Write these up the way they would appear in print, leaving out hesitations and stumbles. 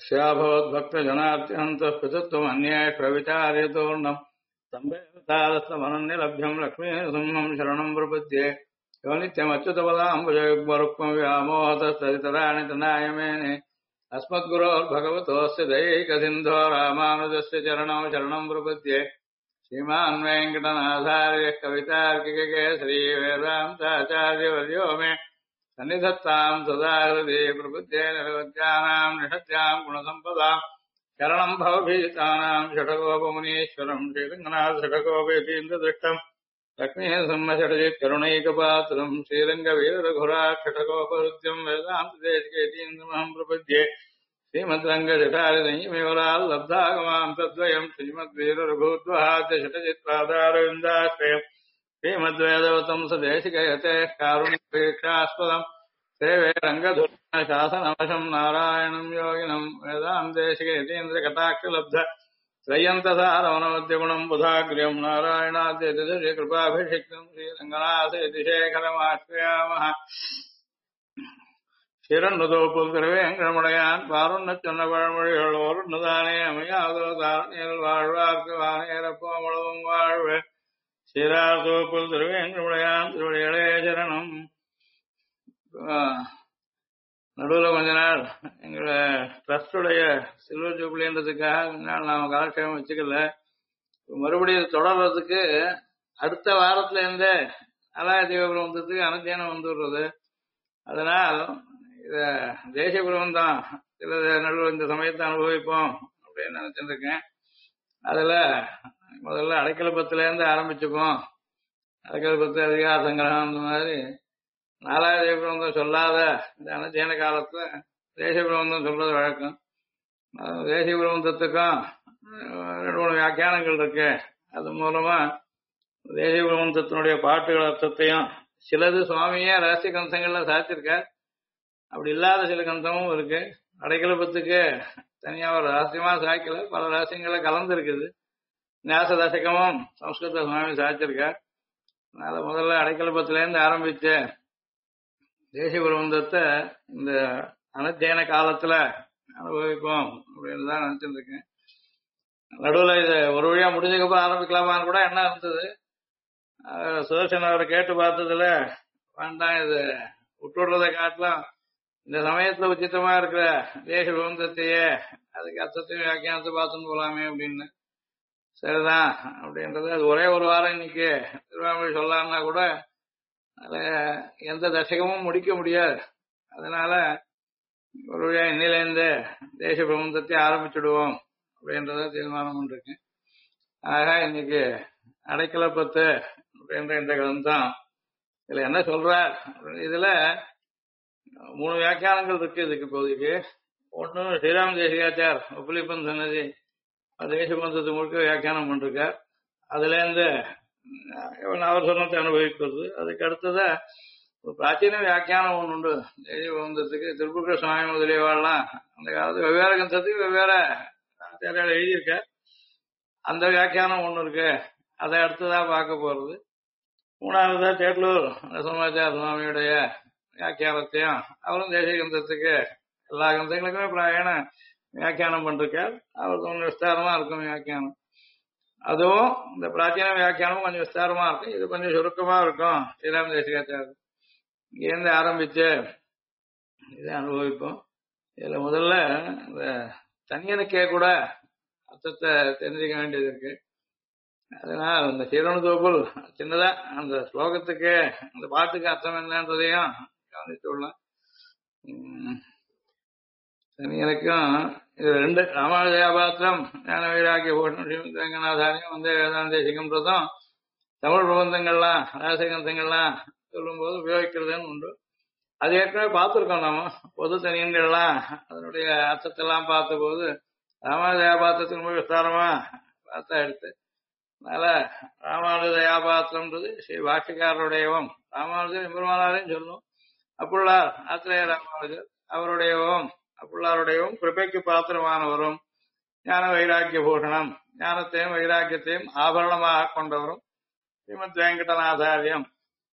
श्याभवद्भक्तजनार्त्यन्तः पितत्वमन्येष्वविचार्यतोर्णम् सम्भेतादस्तमनन्यलभ्यम् लक्ष्मीसिंहम् शरणम् प्रपद्ये यो नित्यमच्युतपदाम्बुजयुग्मरुक्मम् व्यामोहतस्तदितराणि तनायमेने अस्मद्गुरोर्भगवतोऽस्य दैकसिन्धो रामानुजस्य चरणौ शरणम् प्रपद्ये श्रीमान् वेङ्कटनाथार्यः कवितार्किककेसरी वेदान्ताचार्यवर्यो मे सन्निधत्ताम् सदा हृदि प्रबुद्धे निरवध्यानाम् निषत्याम् गुणसम्पदाम् शरणम् भवभीतानाम् षठकोपमुनीश्वरम् श्रीरङ्गनाथ षठकोपेतीन्द्रदृष्टम् लक्ष्मीः सम्मषडजित् करुणैकपात्रम् श्रीरङ्गवीररघुराक्षटकोपहृत्यम् वेदान्तदेशिकेतीन्द्रमहम् प्रपद्ये श्रीमद्रङ्गजटारिदयिमेवराल् लब्धागमाम् तद्वयम् श्रीमद्वीररघुद्वहाद्य षटजित्पादारविन्दाश्रयम् श्रीमद्वेदवतम् सदेशिकयते कारुण्यपेक्षास्पदम् सेवे रङ्गधुर्न शासनवशम् नारायणम् योगिनम् वेदान्तेशिकयतीन्द्रकटाक्षलब्ध त्रय्यन्तसारवनवद्यगुणम् बुधाग्र्यम् नारायणाद्यतिकृपाभिषिक्तम् श्रीरङ्गनाथयतिशेखरमाश्रयामः சிறந்ததோப்புதிரவேங்கடமுடையான் பாருண்ணச் சொன்ன பழமொழிகள் ஒருதானே அமையாதோ தாரணியில் வாழ்வார்க்கு வானேரப்போமளவும் வாழ்வு சிறார்தோப்புல் திருவேங்கடமுடையான் திருவடிகளே சரணம். நடுவில் கொஞ்ச நாள் எங்களை ட்ரஸ்டுடைய சில்வர் ஜூப்ளின்றதுக்காக கொஞ்ச நாள் நாம காலக்ஷேபம் வச்சுக்கல. மறுபடியும் தொடர்றதுக்கு அடுத்த வாரத்துல இருந்தே அலாயதீபுரத்துக்கு அனத்தியானம் வந்துடுறது. அதனால் இத தேசியபுரம் தான் சில நடுவில் இந்த சமயத்தை அனுபவிப்போம் அப்படின்னு நினைச்சிட்டு இருக்கேன். அதுல முதல்ல அடைக்கலப்பத்துல இருந்து ஆரம்பிச்சுப்போம். அடைக்கலப்பத்து அதிகார சங்கிரகம் அந்த மாதிரி நாலாவது பிரபந்தம் சொல்லாத இந்த அனத்தியான காலத்துல தேசிய பிரபந்தம் சொல்றது வழக்கம். தேசிய பிரபந்தத்துக்கும் 2-3 வியாக்கியானங்கள் இருக்கு. அது மூலமா தேசிய பிரபந்தத்தினுடைய பாட்டுகள் அர்த்தத்தையும் சிலது சுவாமியே ரகசிய கந்தங்கள்ல சாத்திருக்கார். அப்படி இல்லாத சில கந்தமும் இருக்கு. அடைக்கலப்பத்துக்கு தனியா ஒரு ரகசியமா சாய்க்கல, பல ரகசியங்களை கலந்து இருக்குது. ஞாச தசகமும் சம்ஸ்கிருத சுவாமி சாய்ச்சிருக்கார். அதனால முதல்ல அடைக்கலப்பத்துல இருந்து ஆரம்பிச்ச தேசிய பிரபந்தத்தை இந்த அனத்தியன காலத்துல அனுபவிப்போம் அப்படின்னு தான் நினைச்சிட்டு இருக்கேன். நடுவில் இது ஒரு வழியா முடிஞ்சதுக்கப்புறம் ஆரம்பிக்கலாமான்னு கூட என்ன இருந்தது. சுதர்சன் அவரை கேட்டு பார்த்ததுல வேண்டாம், இது விட்டுடுறதை காட்டலாம், இந்த சமயத்துல உச்சிதமா இருக்கிற தேச பிரபந்தத்தையே அதுக்கு அர்த்தத்தையும் வியாக்கியானத்தை பார்த்துன்னு போலாமே அப்படின்னு. சரிதான் அப்படின்றது. அது ஒரே ஒரு வாரம் இன்னைக்கு திருவாமொழி சொல்லலாம்னா கூட அதுல எந்த தசகமும் முடிக்க முடியாது. அதனால ஒரு வழியா இன்னிலேருந்து தேச பிரபந்தத்தை ஆரம்பிச்சுடுவோம் அப்படின்றத தீர்மானம் பண்ணிருக்கேன். ஆக இன்னைக்கு அடைக்கலப்பத்து அப்படின்ற இந்த கிரந்தம் இதுல என்ன சொல்றார், இதுல 3 வியாக்கியானங்கள் இருக்கு இதுக்கு இப்போதைக்கு. ஒண்ணு ஸ்ரீராம் தேசிகாச்சார் உப்புலிப்பன் சன்னதி தேசபந்தத்தை முழுக்க வியாக்கியானம் பண்ணிருக்கார். அதுல இருந்து அவர் சொன்னத்தை அனுபவிக்கிறது. அதுக்கு அடுத்ததா ஒரு பிராச்சீன வியாக்கியானம் ஒண்ணு உண்டு தேசபந்தத்துக்கு. திருப்புர சுவாமி முதலியவாள்லாம் அந்த காலத்து வெவ்வேறு கிரந்தத்துக்கு வெவ்வேறு ஆச்சாரியால் எழுதியிருக்கார். அந்த வியாக்கியானம் ஒண்ணு இருக்கு, அதை அடுத்ததா பார்க்க போறது. 3வதா தேட்லூர் சமாச்சார சுவாமியுடைய வியாக்கியானத்தையும் அவரும் தேசிய கிரந்தத்துக்கு எல்லா கிரந்தங்களுக்குமே பிராயண வியாக்கியானம் பண்ணிருக்கார். அவர் கொஞ்சம் விஸ்தாரமா இருக்கும் வியாக்கியானம். அதுவும் இந்த பிராச்சீன வியாக்கியானமும் கொஞ்சம் விஸ்தாரமா இருக்கும், இது கொஞ்சம் சுருக்கமா இருக்கும். ஸ்ரீராம் தேசிகாச்சாரம் இங்கேருந்து ஆரம்பிச்சு இதை அனுபவிப்போம். இதுல முதல்ல இந்த தனியனுக்கே கூட அர்த்தத்தை தெரிஞ்சுக்க வேண்டியது இருக்கு. அதனால் இந்த சீரணத்தோப்புல் சின்னதா அந்த ஸ்லோகத்துக்கு அந்த பாட்டுக்கு அர்த்தம் என்னன்றதையும் கவனித்துள்ளேன். எனக்கும் இது 2 ராமானுஜயாபாத்திரம் ஞான வைராக்கிய பூஷணம் ஸ்ரீமத் ரங்கநாதாரியம் வந்து வேதாந்தேசிகம்ன்றதும் தமிழ் பிரபந்தங்கள்லாம் ராசகிரந்தங்கள்லாம் சொல்லும் போது உபயோகிக்கிறதுன்னு உண்டு. அது ஏற்கனவே பார்த்துருக்கோம். நாம பொது தனியன்கள்லாம் அதனுடைய அர்த்தத்தெல்லாம் பார்த்த போது ராமானுஜயாபாத்திரத்துக்கு ரொம்ப விஸ்தாரமா பார்த்தா எடுத்து. அதனால ராமானுஜயாபாத்திரம்ன்றது ஸ்ரீ பாஷ்யக்காரருடையவும் ராமானுஜர் எம்பெருமானாரையும் சொல்லும். அப்புள்ளார் ஆத்திரேய ராமானுஜர் அவருடையவும் அப்புள்ளாருடையவும் கிருபைக்கு பாத்திரமானவரும் ஞான வைராக்கிய பூஷணம் ஞானத்தையும் வைராக்கியத்தையும் ஆபரணமாக கொண்டவரும் ஸ்ரீமத் வெங்கடநாதாரியம்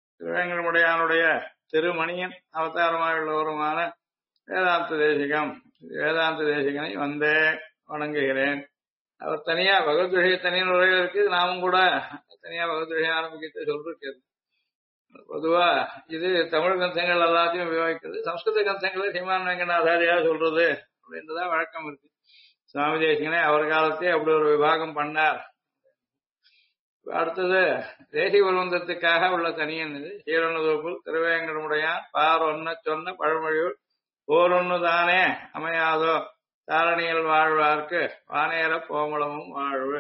திருவேங்கடமுடையானுடைய திருமணியன் அவதாரமாக உள்ளவருமான வேதாந்த தேசிகம் வேதாந்த தேசிகனை வந்தே வணங்குகிறேன். அவர் தனியா பகவத் விஷய தனியான உரைகள் இருக்கு. நாமும் கூட தனியா பகவத் விஷயம் ஆரம்பிக்கிறது சொல்லிருக்கிறது. பொதுவா இது தமிழ் கிரந்தங்கள் எல்லாத்தையும் உபயோகிக்கிறது. சம்ஸ்கிருத கிரந்தங்களை ஸ்ரீமான் வெங்கடாச்சாரியா சொல்றது அப்படின்றதான் வழக்கம் இருக்கு. சுவாமி தேசிகனே அவர் காலத்தே அப்படி ஒரு விபாகம் பண்ணார். அடுத்தது தேசிக பிரபந்தத்துக்காக உள்ள தனியன் இது. சீரொன்னுதோப்புல் திருவேங்கடமுடையான் பார் ஒன்ன சொன்ன பழமொழியுள் போரொன்னு தானே அமையாதோ தாரணியில் வாழ்வார்க்கு வானேர போமளமும் வாழ்வு.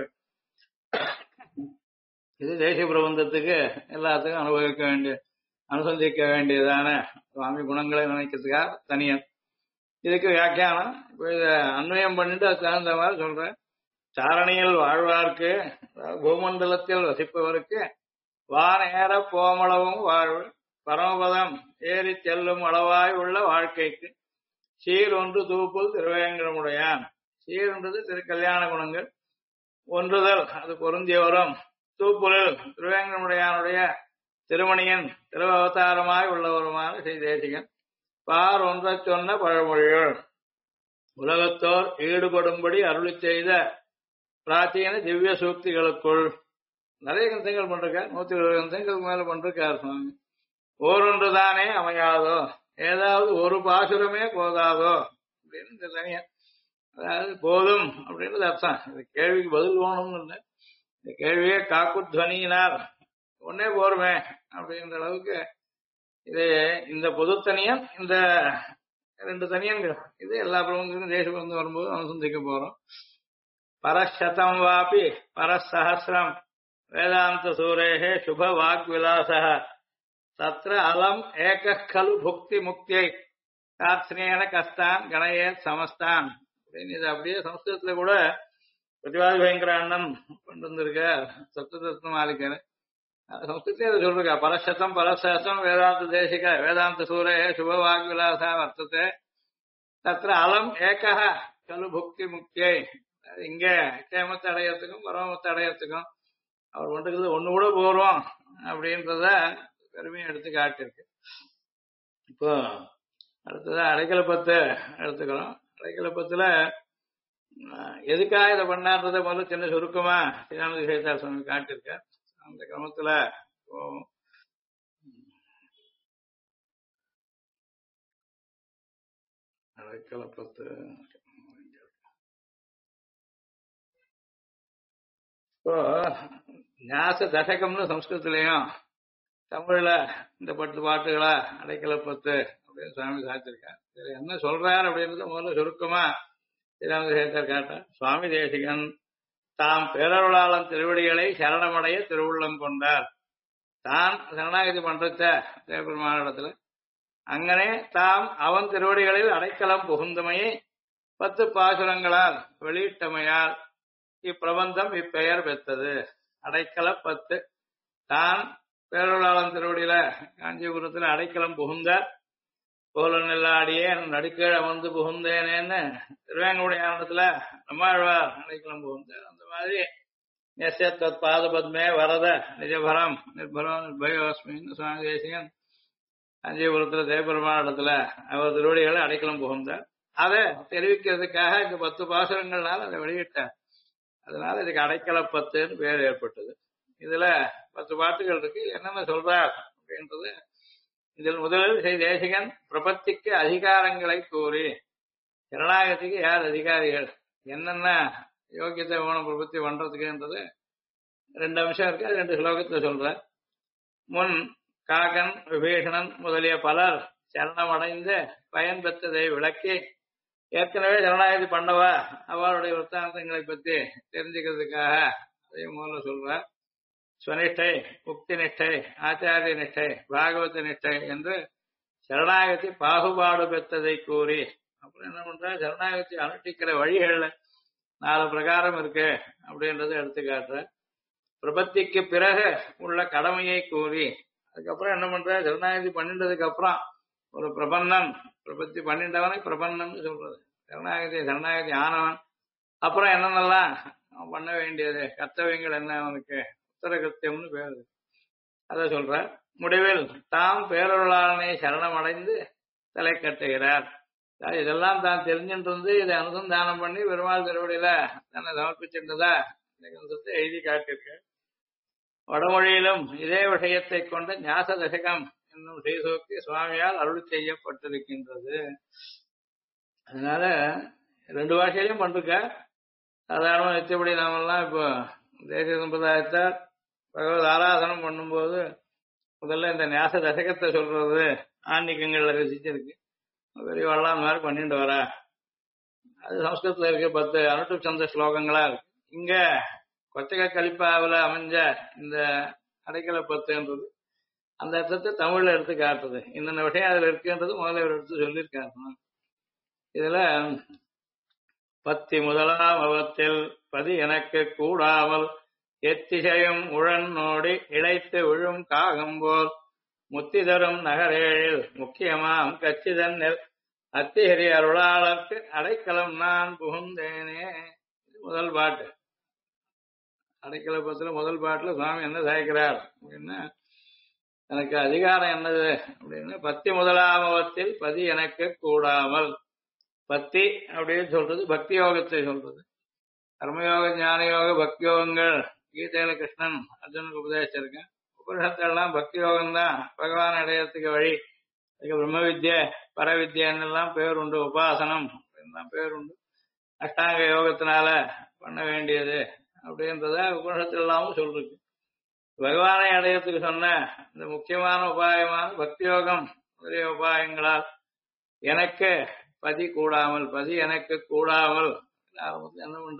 இது தேசிய பிரபந்தத்துக்கு எல்லாத்துக்கும் அனுபவிக்க வேண்டிய அனுசந்திக்க வேண்டியதான சுவாமி குணங்களை நினைக்கிறதுக்காக தனியன். இதுக்கு வியாக்கியானம் இப்ப இத அன்வயம் பண்ணிட்டு அது தகுந்த மாதிரி சொல்றேன். சாரணியில் வாழ்வார்க்கு பூமண்டலத்தில் வசிப்பவருக்கு வானேற போமளவும் வாழ்வு பரமபதம் ஏறி செல்லும் அளவாய் உள்ள வாழ்க்கைக்கு சீர் ஒன்று தூப்புல் திருவேங்கடமுடையான். சீர்ன்றது திருக்கல்யாண குணங்கள். ஒன்றுதல் அது பொருந்திய வரும். தூப்புலில் திருவேங்கடமுடையானுடைய திருமணியன் திருவவதாரமாய் உள்ளவருமான ஸ்ரீ தேசிகன். பார் ஒன்றை சொன்ன பழமொழிகள் உலகத்தோர் ஈடுபடும்படி அருளி செய்த பிராச்சீன திவ்ய சூக்திகளுக்குள் நிறைய கிரந்தங்கள் பண்றார். 120 கிரந்தங்களுக்கு மேல பண்றார் சுவாமி. ஓரொன்று தானே அமையாதோ ஏதாவது ஒரு பாசுரமே போதாதோ அப்படின்னு இந்த தனியா அதாவது போதும் அப்படின்றது அர்த்தம். இந்த கேள்விக்கு பதில் வேணும்னு இல்லை. இந்த கேள்வியே காக்குத்வனியினார் ஒன்னே போருமே அப்படின்ற அளவுக்கு இது இந்த பொது தனியன் இந்த 2 தனியன்கள் இது எல்லா பிரபந்தங்களும் தேச பிரபந்தம் வரும்போது அனுசந்திக்க போறோம். பரசதம் வாபி பரசஹசிரம் வேதாந்த சூரேஹே சுப வாக்விலாச தத்ர அலம் ஏக கலு புக்தி முக்தியை கார்த்னேன கஸ்தான் கணயே சமஸ்தான் அப்படின்னு இது அப்படியே சம்ஸ்கிருதத்துல கூட பிரதிவாதி பயங்கர அண்ணன் கொண்டு வந்திருக்க சப்தரத்ன மாலிக்கர் சம்ஸ்கிருத்திலே அதை சொல்லிருக்கா. பரசதம் பரசஹசிரம் வேதாந்த தேசிக வேதாந்த சூரேஹே சுப வாக்விலாசா வர்த்தத்தை தத்ர அலம் ஏக கலு புக்தி முக்தியை இங்க கேமத்தை அடையறதுக்கும் பரமத்தை அடையறதுக்கும் அவர் பண்றது ஒண்ணு கூட போறோம் அப்படின்றத பெருமையை எடுத்து காட்டிருக்கு. இப்போ அடுத்ததா அடைக்கலப்பத்து எடுத்துக்கிறோம். அடைக்கலப்பத்துல எதுக்காக இதை பண்ணான்றத முதல்ல சின்ன சுருக்கமா ஸ்ரீராம சேத்தார் சுவாமி காட்டிருக்க. அந்த கிரமத்துல அடைக்கலப்பத்து இப்போ ஞாச தசகம்னு சம்ஸ்கிருதத்திலையும் தமிழ்ல இந்த 10 பாட்டுகளா அடைக்கலப்பத்து அப்படின்னு சுவாமி சாத்திருக்கார். இதுல என்ன சொல்றார் அப்படின்றத முதல்ல சுருக்கமா ஸ்ரீராம சேத்தார் காட்டார். சுவாமி தேசிகன் தாம் பேரருளாளன் திருவடிகளை சரணமடைய திருவுள்ளம் கொண்டார். தான் சரணாகதி பண்றச்ச தேவபெருமானிடத்துல அங்கனே தாம் அவன் திருவடிகளில் அடைக்கலம் புகுந்தமையை 10 பாசுரங்களால் வெளியிட்டமையால் இப்பிரபந்தம் இப்பெயர் பெற்றது. அடைக்கல 10 தான் பேரருளாளன் திருவடியில காஞ்சிபுரத்துல அடைக்கலம் புகுந்தார். கோலன் எல்லாடியே நடுக்கீழ வந்து புகுந்தேனேன்னு திருவேங்கடமுடையானிடத்துல நம்மாழ்வார் அடைக்கலம் புகுந்தார். அந்த மாதிரி எஸ்யத் பாத பத்மே வரத நிஜபரம் நிர்பரம் நிர்பயோஸ்மின்னு சுவாமி தேசிகன் காஞ்சிபுரத்துல தேவபெருமானிடத்துல அவர் திருவடிகளை அடைக்கலம் புகுந்தார். அதை தெரிவிக்கிறதுக்காக இந்த 10 பாசுரங்கள்னால அதை வெளியிட்டார். அதனால இதுக்கு அடைக்கலப்பத்துன்னு பேர் ஏற்பட்டது. இதுல 10 பாட்டுகள் இருக்கு. என்னென்ன சொல்றார் அப்படின்றது இதில் முதலில் ஸ்ரீ தேசிகன் பிரபத்திக்கு அதிகாரங்களை கூறி சரணாகதிக்கு யார் அதிகாரிகள் என்னென்ன யோகியத்தை வேணும் பிரபத்தி பண்றதுக்குன்றது 2 அம்சம் இருக்கு. அது 2 ஸ்லோகத்துல சொல்ற. முன் காகன் விபீஷணன் முதலிய பலர் சரணமடைந்து பயன் பெற்றதை விளக்கி ஏற்கனவே சரணாகதி பண்ணவா அவளுடைய வృత్తాந்தங்களை பத்தி தெரிஞ்சுக்கிறதுக்காக அதையும் முதல்ல சொல்றார். ஸ்வனிஷ்டை முக்தி நிஷ்டை ஆச்சாரிய நிஷ்டை பாகவத நிஷ்டை என்று சரணாகதி பாகுபாடு பெற்றதை கூறி அப்புறம் என்ன பண்ற சரணாகதி அனுஷ்டிக்கிற வழிகள்ல 4 பிரகாரம் இருக்கு அப்படின்றத எடுத்துக்காட்டுற. பிரபத்திக்கு பிறகு உள்ள கடமையை கூறி அதுக்கப்புறம் என்ன பண்ற சரணாகதி பண்ணிட்டதுக்கு அப்புறம் ஒரு பிரபந்தம் பிரபத்தி பண்ணிட்டவனை பிரபந்தம்னு சொல்றது. சரணாகதி ஆனவன் அப்புறம் என்னென்னலாம் அவன் பண்ண வேண்டியது கர்த்தவியங்கள் என்ன அவனுக்கு உத்தர கிருத்தியம்னு பேரு அதை சொல்ற. முடிவில் தாம் பேரருளாளனை சரணமடைந்து தலை கட்டுகிறார். இதெல்லாம் தான் தெரிஞ்சுட்டு இருந்து இதை அனுசந்தானம் பண்ணி பெருமாள் திருவடியில தன்னை சமர்ப்பிச்சிருந்ததா இந்த கிரந்தத்தை எழுதி காட்டியிருக்க. வடமொழியிலும் இதே விஷயத்தை கொண்ட ஞாச தசகம் என்னும் ஸ்ரீசூக்தி சுவாமியால் அருள் செய்யப்பட்டிருக்கின்றது. அதனால 2 பாஷையிலும் பண்ருக்க. சாதாரண நிச்சயப்படி நாமெல்லாம் இப்போ தேசிய சம்பிரதாயத்தார் பகவத் ஆராதனம் பண்ணும்போது முதல்ல இந்த ஞாச தசகத்தை சொல்றது ஆன்மீகங்கள்ல ரசிச்சிருக்கு. பெரிய வள்ளலார் மாதிரி பண்ணிட்டு வரா. அது சம்ஸ்கிருதத்துல இருக்கு. 10 அனுட்டு சந்த ஸ்லோகங்களா இருக்கு. இங்க கொச்சக கலிப்பாவில் அமைஞ்ச இந்த அடைக்கல 10ன்றது அந்த அர்த்தத்தை தமிழ்ல எடுத்து காட்டுறது. இன்னென்ன விஷயம் அதுல இருக்குன்றது முதல்ல இவர் எடுத்து சொல்லியிருக்காரு. இதுல 10 முதலாம் அவத்தில் பதி எனக்கு கூடாமல் எத்திசையும் உழன்னோடி இழைத்து விழும் காகம்போல் முத்தி தரும் நகரேழில் முக்கியமாம் கச்சிதன்னில் அத்திஹரி அருளாளர்க்கு அடைக்கலம் நான் புகுந்தேனே. முதல் பாட்டு. அடைக்கல பத்துல முதல் பாட்டுல சுவாமி என்ன சாய்க்கிறார் அப்படின்னா, எனக்கு அதிகாரம் என்னது அப்படின்னா 10 முதலாமவத்தில் பதி எனக்கு கூடாமல். பக்தி அப்படின்னு சொல்றது பக்தி யோகத்தை சொல்றது. கர்மயோக ஞான யோக பக்தி யோகங்கள் கீதையில கிருஷ்ணன் அர்ஜுனுக்கு உபதேசிச்சிருக்கேன். உபனிஷத்தெல்லாம் பக்தி யோகம்தான் பகவான் அடையறதுக்கு வழி. அதுக்கு பிரம்ம வித்யா பரவித்யான்னெல்லாம் பேர் உண்டு. உபாசனம் அப்படின்லாம் பேர் உண்டு. அஷ்டாங்க யோகத்தினால பண்ண வேண்டியது அப்படின்றத உபனிஷத்துல எல்லாமும் சொல்றது. பகவானை அடையறதுக்கு சொன்ன இந்த முக்கியமான உபாயமான பக்தி யோகம் முதலிய உபாயங்களால் எனக்கு பதி கூடாமல், பதி எனக்கு கூடாமல் என்ன பண்ற,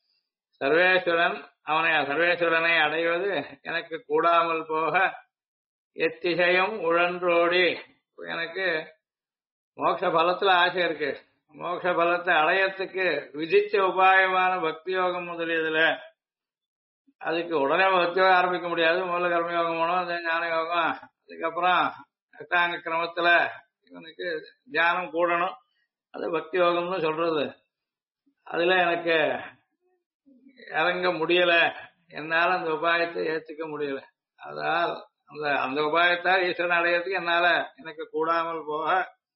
சர்வேஸ்வரனை அடைவது எனக்கு கூடாமல் போக எத்திசையும் உழன்றோடி. எனக்கு மோட்ச பலத்துல ஆசை இருக்கு. மோட்ச பலத்தை அடையறதுக்கு விதிச்ச உபாயமான பக்தி யோகம் முதலியதுல அதுக்கு உடனே பக்தி யோகம் ஆரம்பிக்க முடியாது. முதல்ல கர்மயோகம் போனோம், அந்த ஞான யோகம், அதுக்கப்புறம் அஷ்டாங்க கிரமத்துல இவனுக்கு தியானம் கூடணும். அது பக்தி யோகம்னு சொல்றது. அதுல எனக்கு இறங்க முடியல. என்னால அந்த உபாயத்தை ஏத்துக்க முடியல. அதால் அந்த உபாயத்தால் ஈஸ்வரன் அடையறதுக்கு என்னால எனக்கு கூடாமல் போக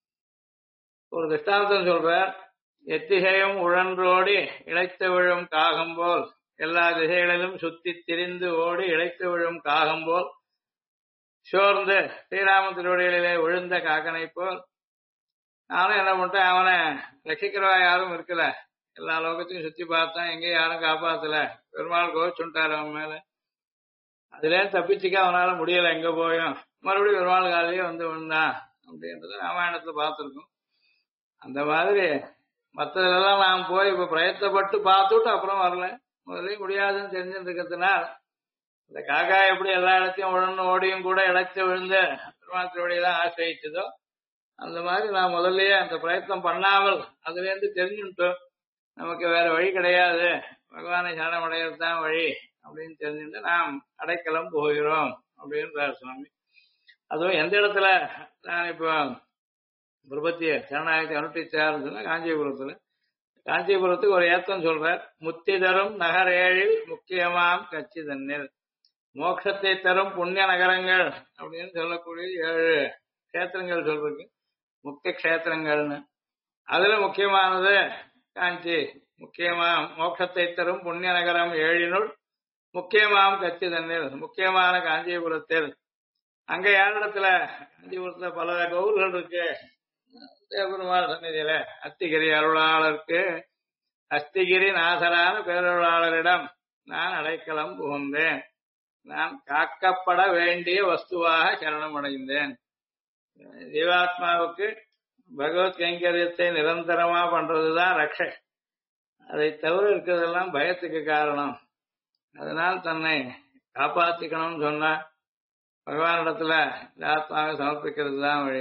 ஒரு திஷ்டாந்தம் சொல்ற. எத்திசையும் உழன்றோடி இழைத்து விழும் காகம் போல், எல்லா திசைகளிலும் சுத்தி திரிந்து ஓடி இழைத்து விழும் காகம் போல், சோர்ந்து ஸ்ரீராம திருவடிகளிலே விழுந்த காக்கனை போல் நானும் என்ன பண்ணிட்டேன், அவனை ரசிக்கிறவா யாரும் இருக்கல. எல்லா லோகத்தையும் சுத்தி பார்த்தான், எங்கேயும் யாரும் காப்பாத்தல. பெருமாள் கோவிச்சுட்டாரு அவன் மேல. அதுல தப்பிச்சுக்க அவனால முடியல. எங்க போயும் மறுபடியும் பெருமாள் காலையே வந்து விழுந்தான் அப்படின்றத ராமாயணத்துல பார்த்திருக்கோம். அந்த மாதிரி மற்றதுலாம் நான் போய் இப்ப பிரயத்தப்பட்டு பார்த்துட்டு அப்புறம் வரல. முதல்ல முடியாதுன்னு தெரிஞ்சுட்டு இருக்கிறதுனால இந்த காக்கா எப்படி எல்லா இடத்தையும் உடனே ஓடியும் கூட இழைத்து விழுந்து பெருமாள் திருவடியெல்லாம் ஆசிரியச்சதோ அந்த மாதிரி நான் முதல்லயே அந்த பிரயத்தனம் பண்ணாமல் அதுல இருந்து தெரிஞ்சுட்டோம். நமக்கு வேற வழி கிடையாது, பகவானை சரணம் அடையிறது தான் வழி அப்படின்னு தெரிஞ்சுட்டு நாம் அடைக்கலம் போகிறோம் அப்படின்றார் சுவாமி. அதுவும் எந்த இடத்துல நான் இப்போ பிரபத்திய சரணாகத்தை அனுஷ்டிச்சாருன்னு சொன்னா காஞ்சிபுரத்துல. காஞ்சிபுரத்துக்கு ஒரு ஏத்தம் சொல்றார். முத்தி தரும் நகரேழில் முக்கியமாம் கட்சி தன்னில், மோட்சத்தை தரும் புண்ணிய நகரங்கள் அப்படின்னு சொல்லக்கூடிய 7 கஷேத்திரங்கள் சொல்றது, முக்கிய கஷேத்திரங்கள்னு. அதுல முக்கியமானது காஞ்சி. முக்கியமாம் மோட்சத்தை தரும் புண்ணிய நகரம் 7னுள் முக்கியமாம் கட்சி தன்னில், முக்கியமான காஞ்சிபுரத்தில். அங்க யாரிடத்துல, காஞ்சிபுரத்துல பல கோவில்கள் இருக்கு. தேவபெருமாள் சந்நிதியில அத்திகிரி அருளாளருக்கு அஸ்திகிரி நாசரான பேரருளாளரிடம் நான் அடைக்கலம் புகுந்தேன். நான் காக்கப்பட வேண்டிய வஸ்துவாக சரணம் அடைந்தேன். ஜீவாத்மாவுக்கு பகவத் கைங்கரியத்தை நிரந்தரமா பண்றதுதான் ரக்ஷை. அதை தவிர இருக்கிறதெல்லாம் பயத்துக்கு காரணம். அதனால் தன்னை காப்பாத்திக்கணும்னு சொன்னா பகவானிடத்துல ஆத்மாவை சமர்ப்பிக்கிறது தான் வழி.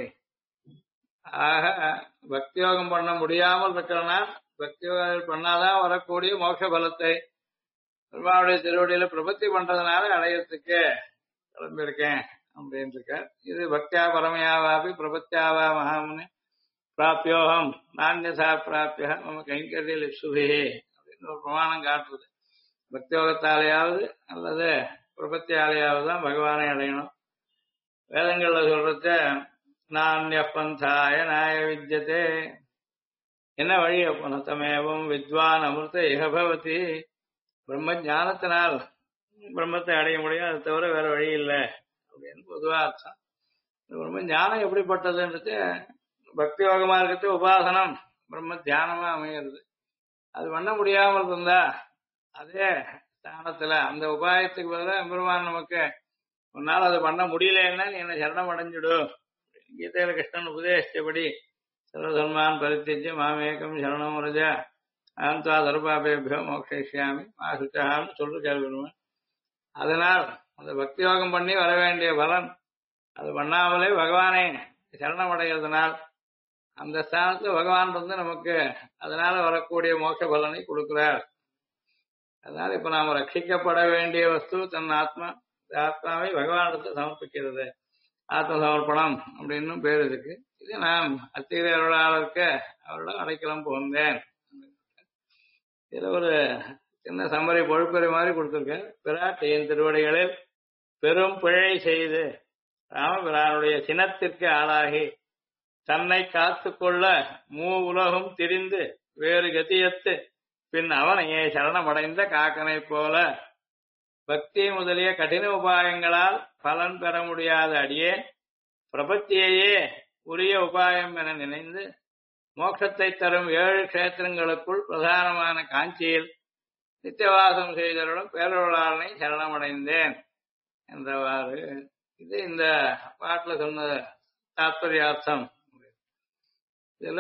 ஆக பக்தியோகம் பண்ண முடியாமல் இருக்கிறனா பக்தியோகம் பண்ணாதான் வரக்கூடிய மோட்ச பலத்தை பெருமாளுடைய திருவடியில பிரபத்தி பண்றதுனால அடையறதுக்கு கிளம்பியிருக்கேன் அப்படின்னு இருக்க. இது பக்தியா பரமையாவாபி பிரபத்தியாவா மகாமுனி பிராப்யோகம் நான்யசா பிராப்திய நம்ம கைங்கரிய லிப்சுபி அப்படின்னு ஒரு பிரமாணம் காட்டுறது. பக்தியோகத்தாலேயாவது அல்லது பிரபத்தியாலேயாவது தான் பகவானை அடையணும். வேதங்கள்ல சொல்றத நானிய பந்தாய நாய வித்யதே, என்ன வழி புனத்தமேவம் வித்வான் அமிர்த இகபவதி பிரம்ம ஞானத்தினால் பிரம்மத்தை அடைய முடியும், அது தவிர வேற வழி இல்லை அப்படின்னு பொதுவா அர்த்தம். பிரம்ம ஞானம் எப்படிப்பட்டதுன்றது பக்தி யோகமா இருக்கிறது உபாசனம் பிரம்ம தியானமா அமைகிறது. அது பண்ண முடியாமல் இருந்தா அதே ஸ்தானத்துல அந்த உபாயத்துக்கு பதிலாக பெருமான் நமக்கு உன்னால் அது பண்ண முடியலன்னா நீ என்ன சரணம் அடைஞ்சிடு. கீதையில கிருஷ்ணன் உபதேசிச்சபடி சர்வதர்மான் பரித்தியஜ்ய மாமேகம் சரணம் ரஜ அகந்தா தர்பாபேபியோ மோக்ஷயிஷ்யாமி சுச்சான்னு சொல்லு கேள்விடுவேன். அதனால் அந்த பக்தி யோகம் பண்ணி வர வேண்டிய பலன் அது பண்ணாமலே பகவானை சரணம் அடைகிறதுனால் அந்த ஸ்தானத்துல பகவான் வந்து நமக்கு அதனால வரக்கூடிய மோட்ச பலனை கொடுக்கிறார். அதனால இப்ப நாம ரட்சிக்கப்பட வேண்டிய வஸ்து தன் ஆத்மா, ஆத்மாவை பகவானிடத்தை சமர்ப்பிக்கிறது. ஆத்ம சமர்ப்பணம் அப்படின்னு பேர் இருக்கு. இது நான் அத்திரை அருளாளருக்கு அவரிடம் அடைக்கலம் புகுந்தேன். இதுல ஒரு சின்ன சம்மரை பொழுப்பறை மாதிரி கொடுத்திருக்கேன். பிராட்டியின் திருவடிகளில் பெரும் பிழை செய்து ராமபிரானுடைய சினத்திற்கு ஆளாகி தன்னை காத்துக்கொள்ள உலகம் திரிந்து வேறு கதியத்து பின் அவனையே சரணமடைந்த காக்கனை போல பக்தி முதலிய கடின உபாயங்களால் பலன் பெற முடியாத அடியேன் பிரபத்தியையே உரிய உபாயம் என நினைந்து மோட்சத்தை தரும் 7 க்ஷேத்திரங்களுக்குள் பிரதானமான காஞ்சியில் நித்தியவாசம் செய்தவர்களும் பேரொருளாளனை சரணமடைந்தேன் என்றவாறு இது இந்த பாட்டுல சொன்ன தாத்பரியார்த்தம். இதுல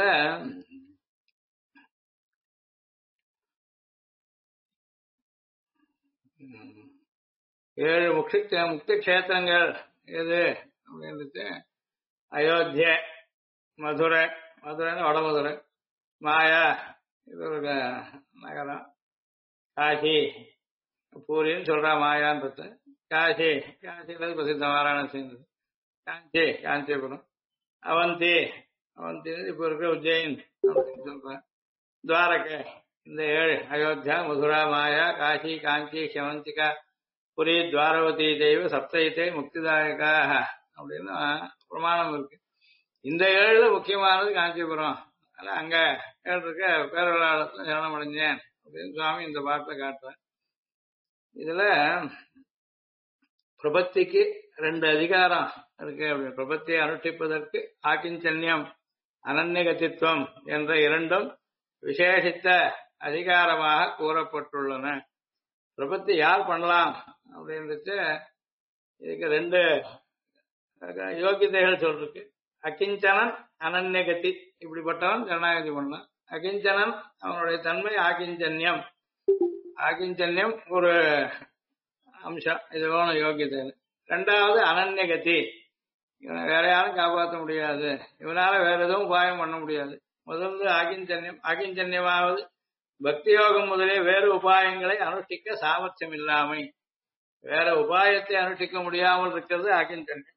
7 முக்தி கஷேத்திரங்கள் எது அப்படின்றது அயோத்திய, மதுரை, மதுரைன்னு வடமதுரை, மாயா இது ஒரு நகரம், காசி பூரின்னு சொல்றா மாயான்றது, காசி காசியில பிரசித்த வாராணசி, காஞ்சி காஞ்சிபுரம், அவந்தி அவந்தி இப்ப இருக்கிற உஜ்ஜயின் அப்படின்னு சொல்றேன், துவாரகை இந்த 7 அயோத்தியா, மதுரா, மாயா, காசி, காஞ்சி, ஷவந்திகா, புரி, துவாரவதி தெய்வ சப்தைத்தை முக்திதாயகா அப்படின்னு பிரமாணம் இருக்கு. இந்த 7 முக்கியமானது காஞ்சிபுரம். அங்க 7 இருக்க பேரொருளாளத்துல சரணம் அடைஞ்சேன் அப்படின்னு சுவாமி இந்த பாட்டில் காட்டுறேன். இதுல பிரபத்திக்கு 2 அதிகாரம் இருக்கு. பிரபத்தியை அனுஷ்டிப்பதற்கு ஆக்கிஞ்சன்யம், அனன்யகதித்துவம் என்ற 2ம் விசேஷித்த அதிகாரமாக கூறப்பட்டுள்ளன. பிரபத்தி யார் பண்ணலாம் அப்படின்றது இதுக்கு 2 யோகியதைகள் சொல்றதுக்கு. அகிஞ்சனன், அனன்யகதி, இப்படிப்பட்டவன் சரணாகதி பண்ணலாம். அகிஞ்சனன் அவனுடைய தன்மை ஆகிஞ்சன்யம், ஆகிஞ்சன்யம் ஒரு அம்சம், இது வேணும் யோகியதை. 2வது அனன்யகதி, இவனை வேற யாரும் காப்பாற்ற முடியாது, இவனால வேற எதுவும் உபாயம் பண்ண முடியாது. முதல்ல ஆகிஞ்சன்யம், ஆகிஞ்சன்யமாவது பக்தி யோகம் முதலே வேறு உபாயங்களை அனுஷ்டிக்க சாமர்த்தியம் இல்லாமை, வேற உபாயத்தை அனுஷ்டிக்க முடியாமல் இருக்கிறது ஆகிஞ்சன்யம்.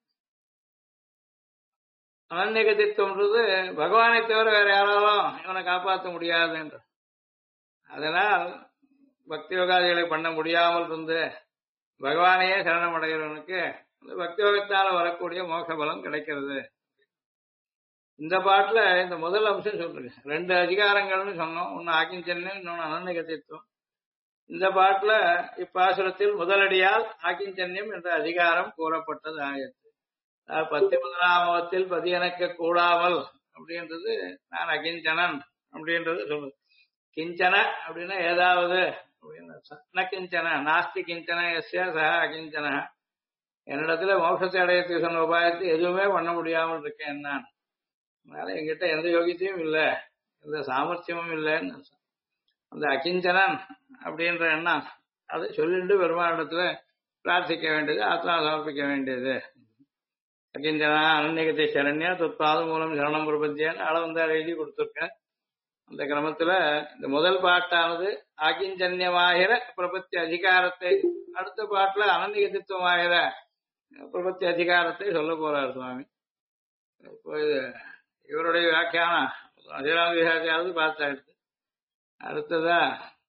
அனன்யகதித்துவம்ன்றது பகவானை தவிர வேற யாராலும் இவனை காப்பாற்ற முடியாது என்று. அதனால் பக்தி யோகாதிகளை பண்ண முடியாமல் இருந்து பகவானையே சரணம் அடைகிறவனுக்கு பக்தி யோகத்தால் வரக்கூடிய மோட்ச பலம் கிடைக்கிறது. இந்த பாட்டுல இந்த முதல் அம்சம் சொல்றேன். 2 அதிகாரங்கள்னு சொன்னோம், ஒன்னு ஆக்கிஞ்சன்யம், இன்னொன்னு அனன்யகதித்துவம். இந்த பாட்டுல இப்பாசுரத்தில் முதலடியால் ஆக்கிஞ்சன்யம் என்ற அதிகாரம் கூறப்பட்டது ஆயிற்று. 11ஆம் பதி எனக்கு கூடாமல் அப்படின்றது நான் அகிஞ்சனன் அப்படின்றது சொல்லுது. கிஞ்சன அப்படின்னா ஏதாவது அப்படின்னு, கிஞ்சன நாஸ்தி கிஞ்சன எஸ்ய சக அகிஞ்சன, என்னிடத்துல மோட்சத்தை அடையத்துக்கு சொன்ன உபாயத்தை எதுவுமே பண்ண முடியாமல் இருக்கேன் நான். அதனால என்கிட்ட எந்த யோகியத்தையும் இல்லை, எந்த சாமர்த்தியமும் இல்லைன்னு அந்த அகிஞ்சனன் அப்படின்ற எண்ணம் அதை சொல்லிட்டு பெருமானிடத்துல பிரார்த்திக்க வேண்டியது, ஆத்மா சமர்ப்பிக்க வேண்டியது. அகிஞ்சனா அனன்யகத்தை சரண்யா தொற்பாது மூலம் சரணம் பிரபத்தியான்னு அளவந்தார் எழுதி கொடுத்துருக்கேன். அந்த கிரமத்துல இந்த முதல் பாட்டானது ஆகிஞ்சன்யமாகிற பிரபத்தி அதிகாரத்தை, அடுத்த பாட்டுல அனன்யகதித்துவமாகிற பிரபத்தி அதிகாரத்தை சொல்ல போறார் சுவாமி. இப்போ இது இவருடைய வியாக்கியானம் அதிராவது பார்த்தாச்சு. அடுத்ததா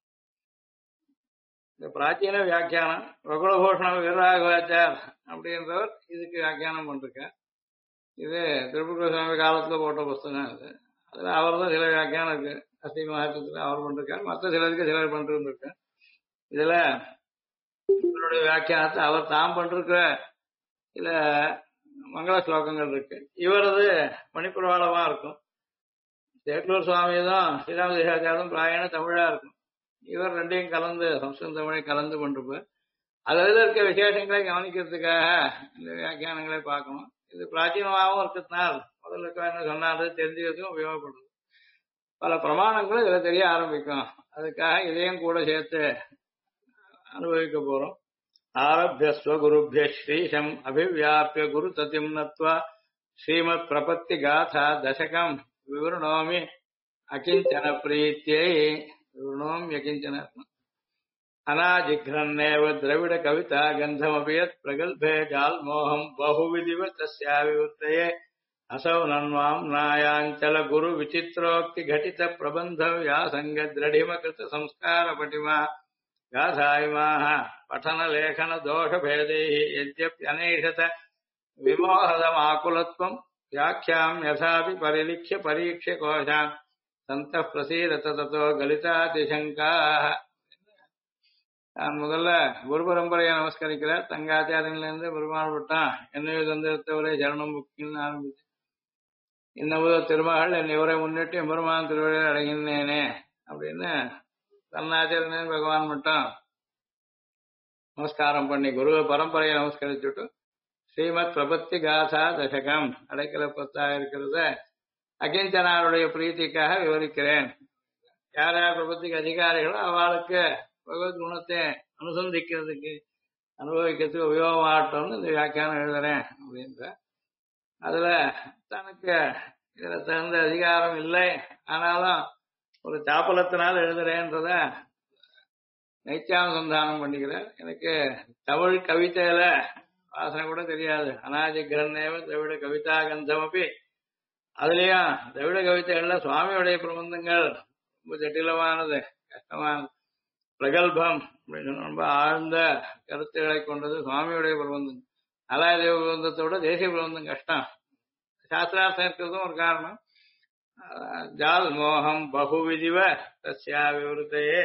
இந்த பிராச்சீன வியாக்கியானம் வகுலபூஷண வீரராகவாச்சார் அப்படின்றவர் இதுக்கு வியாக்கியானம் பண்ணிருக்கார். இது திருப்பூர் சுவாமி காலத்துல போட்ட புஸ்தகம். இது அதுல அவர் தான் சில வியாக்கியானம் இருக்கு. அஸ்தி மகாத்மத்துல அவர் பண்ணிருக்காரு, மற்ற சிலருக்கு சிலர் பண்ணிருக்கு. இதுல இவருடைய வியாக்கியானத்தை அவர் தாம் பண்ற சில மங்கள ஸ்லோகங்கள் இருக்கு. இவரது மணிப்பிரவாளமா இருக்கும். சேட்டூர் சுவாமி தான் ஸ்ரீராம தேசாச்சாரம் பிராயண தமிழா இருக்கும். இவர் ரெண்டையும் கலந்து சம்ஸ்கிருத தமிழை கலந்து கொண்டிருப்பார். அதில் இருக்க விசேஷங்களை கவனிக்கிறதுக்காக இந்த வியாக்கியானங்களை பார்க்கணும். இது பிராச்சீனமாகவும் இருக்கிறதுனால் முதல்ல என்ன சொன்னாரு தெரிஞ்சுக்கிறதுக்கும் உபயோகப்படுது. பல பிரமாணங்களும் இதில் தெரிய ஆரம்பிக்கும். அதுக்காக இதையும் கூட சேர்த்து அனுபவிக்க போறோம். ஆரபியஸ்வ குருபிய ஸ்ரீஷம் அபிவியாபிய குரு ததிம் நத்வா ஸ்ரீமத் பிரபத்தி காதா தசகம் விவரணோமி அகிஞ்சன பிரீத்தியை. விவரணோமி அகிஞ்சன அநாஜிக்ரன்னேவ திரவிட கவிதா கந்தமபி யத் பிரகல்பே ஜால்மோகம் பகுவிதிவ தஸ்யா விவர்த்தயே असौ नन्वाम् नायाञ्चल गुरु विचित्रोक्ति घटित प्रबन्ध व्यासंग द्रढिम कृत संस्कार पटिमा गाथाइमाः पठन लेखन दोष भेदैः यद्यप्यनैषत विमोहदमाकुलत्वम् व्याख्याम् यथापि परिलिख्य परीक्ष्य कोशान् सन्तः प्रसीदत ततो गलितातिशङ्काः. நான் முதல்ல குரு பரம்பரையை நமஸ்கரிக்கிறார். தங்காச்சாரியன்லேருந்து பெருமாள் விட்டான் என்னைய தந்திரத்தவரை சரணம் புக்கின்னு ஆரம்பிச்சு இன்னமுத திருமகள் என் இவரை முன்னிட்டு எம்பெருமான் திருவிழா அடைகின்றேனே அப்படின்னு தன்னாச்சாரியன் பகவான் மட்டும் நமஸ்காரம் பண்ணி குரு பரம்பரையை நமஸ்கரிச்சுட்டு ஸ்ரீமத் பிரபத்தி காதா தசகம் அடைக்கல பத்தா இருக்கிறத அகிஞ்சனாருடைய பிரீத்திக்காக விவரிக்கிறேன். யார் யார் பிரபத்திக்கு அதிகாரிகளோ அவளுக்கு பகவத் குணத்தை அனுசந்திக்கிறதுக்கு அனுபவிக்கிறதுக்கு உபயோகமாகட்டும்னு இந்த வியாக்கியானம் எழுதுறேன் அப்படின்ற. அதுல தனக்கு இதுல தகுந்த அதிகாரம் இல்லை, ஆனாலும் ஒரு சாப்பலத்தினால் எழுதுறேன்றத நைத்தியானுசந்தானம் பண்ணிக்கிறேன். எனக்கு தமிழ் கவிதையில வாசனை கூட தெரியாது. அநாஜி கிரன்னேவ திராவிட கவிதா கந்தமப்பி. அதுலயும் திராவிட கவிதைகள்ல சுவாமியுடைய பிரபந்தங்கள் ரொம்ப ஜட்டிலமானது, கஷ்டமானது. பிரகல்பம் அப்படின்னு ரொம்ப ஆழ்ந்த கருத்துக்களை கொண்டது சுவாமியுடைய பிரபந்தம். அலாயதேவ பிரபந்தத்தோட தேசிய பிரபந்தம் கஷ்டம். சாஸ்திரார்த்தம் இருக்கிறதும் ஒரு காரணம். ஜால் மோகம் பகுவிதிவ தஸ்யா விவருத்தையே.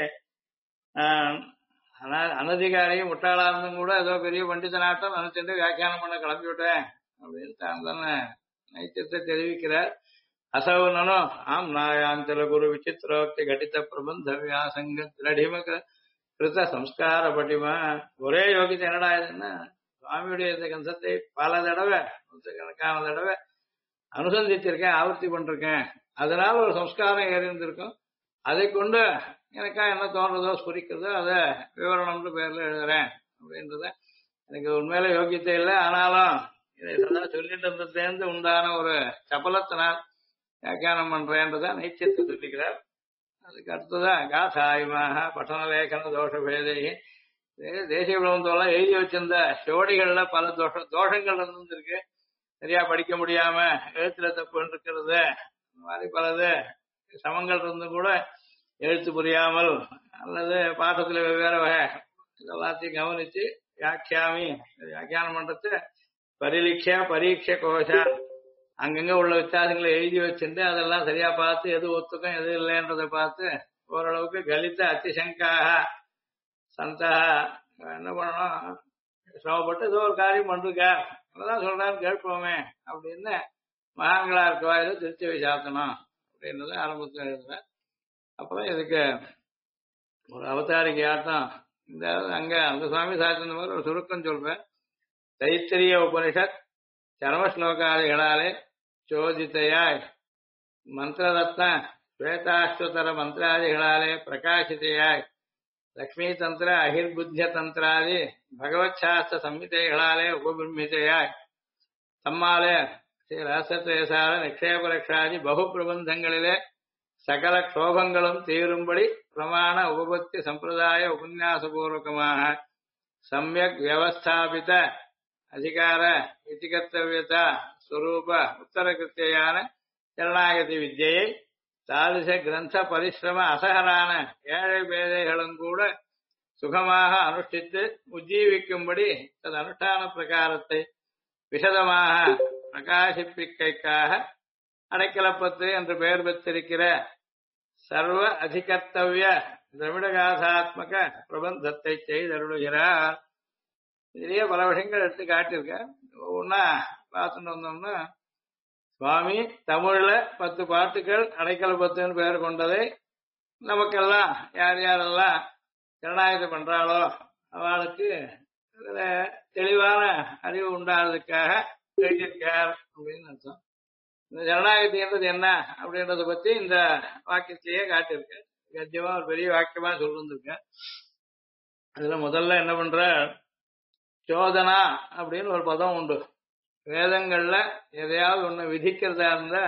அனதிகாரியும் முட்டாளா இருந்தும் கூட ஏதோ பெரிய பண்டிதனாட்டம் நினைச்சிட்டு வியாக்கியானம் பண்ண கிளம்பி விட்டேன் அப்படின்னு தான் தானே நைத்தியத்தை தெரிவிக்கிறார். அசவுனோ ஆம் நாயாஞ்சல குரு விசித்திரோக்தி கட்டித்த பிரபந்த வியாசங்க திரடிம கிருத சம்ஸ்கார பட்டிமா. ஒரே யோகித்தை என்னடா இதுன்னா சுவாமியுடைய இந்த கந்தத்தை பல தடவை கணக்கான தடவை அனுசந்திச்சிருக்கேன், ஆவர்த்தி பண்ணிருக்கேன். அதனால ஒரு சம்ஸ்காரம் ஏறி இருந்திருக்கும். அதை கொண்டு எனக்கா என்ன தோன்றதோ ஸ்புரிக்கிறதோ அதை விவரணம்னு பேர்ல எழுதுறேன் அப்படின்றத. எனக்கு உண்மையில யோகியத்தை இல்லை, ஆனாலும் இதை சொல்லிட்டு இருந்ததுலேருந்து உண்டான ஒரு சபலத்தினால் வியாக்கியானம் பண்றேன்றதா நைத்தியத்தை சொல்லிக்கிறார். அதுக்கு அடுத்ததான் காசாயுமாக பட்டன லேகன தோஷ பேதை. தேசிய பிரபந்தம்லாம் எழுதி வச்சிருந்த சோடிகள்ல பல தோஷங்கள் இருந்திருக்கு. சரியா படிக்க முடியாம எழுத்துல தப்பு இருக்கிறது, இந்த மாதிரி பலது சமங்கள் இருந்து கூட எழுத்து புரியாமல் அல்லது பாட்டத்துல வெவ்வேறு வகை இதெல்லாத்தையும் கவனிச்சு வியாக்கியானம் பண்றது பரிலிக்ஷா பரீட்சை கோஷா அங்கங்க உள்ள வித்தியாசங்களை எழுதி வச்சுட்டு அதெல்லாம் சரியா பார்த்து எது ஒத்துக்கும் எது இல்லைன்றதை பார்த்து ஓரளவுக்கு கலித்த அத்திசங்காக சந்தாக என்ன பண்ணணும், சிரமப்பட்டு ஏதோ ஒரு காரியம் பண்ணிருக்கா அதான் சொல்றாரு கேட்போமே அப்படின்னு மகான்களா இருக்கவா ஏதோ திருச்சி வை சாத்தணும் அப்படின்றத ஆரம்பத்தில் எழுதுறேன். அப்புறம் இதுக்கு ஒரு அவதாரிகை ஆட்டம் இந்த அங்க அந்த சுவாமி சாத்தின மாதிரி ஒரு சுருக்கம் சொல்றேன். தைத்திரிய உபனிஷத் சரமஸ்லோகாதிகளாலே சோதித்தையாய் மந்திரரத்ன ஸ்வேதாஸ்வதர மந்திராதிகளாலே பிரகாசித்தையாய் லக்ஷ்மி தந்திர அகிர்புத்திய தந்திராதி பகவத் சாஸ்திர சம்ஹிதைகளாலே உபபிரமித்தையாய் தம்மாலே ஸ்ரீ ரகசியசார நிக்ஷேபரக்ஷாதி பகு பிரபந்தங்களிலே சகல க்ஷோபங்களும் தீரும்படி பிரமாண உபபத்தி சம்பிரதாய உபன்யாசபூர்வகமாக சமயக் வியவஸ்தாபித அதிகார இதிகர்த்தவியதா ஸ்வரூப உத்தரகிருத்தியான சரணாகதி வித்யை தாதிச கிரந்த பரிசிரம அசகரான ஏழை பேதைகளும் கூட சுகமாக அனுஷ்டித்து உஜ்ஜீவிக்கும்படி தது அனுஷ்டான பிரகாரத்தை விசதமாக பிரகாசிப்பிக்கைக்காக அடைக்கலப்பத்து என்று பெயர் பெற்றிருக்கிற சர்வ அதிகர்த்தவிய திரவிடகாசாத்மக பிரபந்தத்தை செய்தருளுகிறார். இதுலயே பல விஷயங்கள் எடுத்து காட்டியிருக்கேன். ஒவ்வொன்னா பார்த்துட்டு வந்தோம்னா, சுவாமி தமிழ்ல 10 பாட்டுகள் அடைக்கலப்பத்துன்னு பெயர் கொண்டதை நமக்கெல்லாம் யார் யாரெல்லாம் ஜனநாயகத்தை பண்றாளோ அவளுக்கு அதுல தெளிவான அறிவு உண்டாகிறதுக்காக எழுதியிருக்கார் அப்படின்னு அர்த்தம். இந்த ஜனநாயகத்தின்றது என்ன அப்படின்றத பத்தி இந்த வாக்கியத்திலேயே காட்டியிருக்கேன். கத்தியமா ஒரு பெரிய வாக்கியமா சொல்லிருந்திருக்கேன். அதுல முதல்ல என்ன பண்ற, சோதனா அப்படின்னு ஒரு பதம் உண்டு. வேதங்கள்ல எதையாவது ஒண்ணு விதிக்கிறதா இருந்தா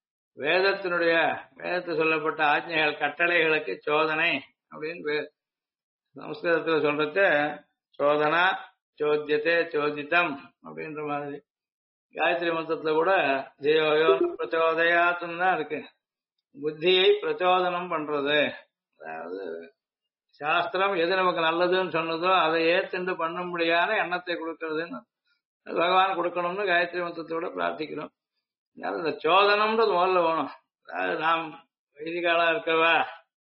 வேதத்தை சொல்லப்பட்ட ஆஜ்ஞைகள் கட்டளைகளுக்கு சோதனை அப்படின்னு பேர். சம்ஸ்கிருதத்துல சொல்றது சோதனா, சோத்தியத்தை, சோதித்தம் அப்படின்ற மாதிரி. காயத்ரி மந்திரத்துல கூட ஜெயோயோ பிரச்சோதயாத்துன்னு தான் இருக்கு. புத்தியை பிரச்சோதனம் பண்றது, அதாவது சாஸ்திரம் எது நமக்கு நல்லதுன்னு சொன்னதோ அதை ஏத்துண்டு பண்ணும்படியான எண்ணத்தை கொடுக்கறதுன்னு பகவான் கொடுக்கணும்னு காயத்ரி மந்திரத்தோட பிரார்த்திக்கிறோம். இந்த சோதனம்ன்றது முதல்ல வேணும். அதாவது நாம் வைதிகாலா இருக்கவா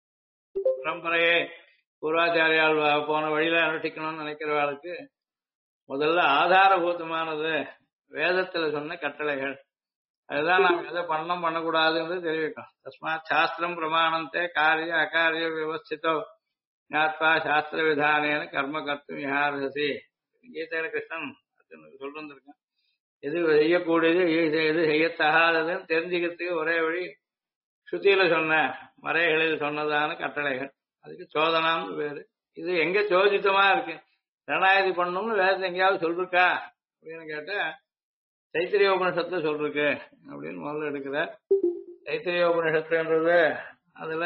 பரம்பரையே பூர்வாச்சாரியால் போன வழியில அனுஷ்டிக்கணும்னு நினைக்கிறவாளுக்கு முதல்ல ஆதாரபூதமானது வேதத்துல சொன்ன கட்டளைகள். அதுதான் நாம் எதை பண்ணக்கூடாதுன்றது தெரிவிக்கும். தஸ்மாத் சாஸ்திரம் பிரமாணந்தே காரிய அகாரிய விவஸ்திதோ ஞாத்வா சாஸ்திர விதானேன கர்ம கர்த்தும் விஹாரசி. கீதையில கிருஷ்ணன் சொல்லிருந்திருக்கான். எது செய்யக்கூடியது எது செய்யத்தகாததுன்னு தெரிஞ்சுக்கிறதுக்கு ஒரே வழி ஸ்ருதியில சொன்ன மறைகளில் சொன்னதான கட்டளைகள். அதுக்கு சோதனான்னு பேரு. இது எங்க சோதித்தமா இருக்கு, ஜனநாயகி பண்ணணும்னு வேதத்தை எங்கேயாவது சொல்லிருக்கா அப்படின்னு கேட்டா தைத்திரிய உபனிஷத்துல சொல்லிருக்கு அப்படின்னு முதல்ல எடுக்கிறார். தைத்திரிய உபனிஷத்துன்றது அதுல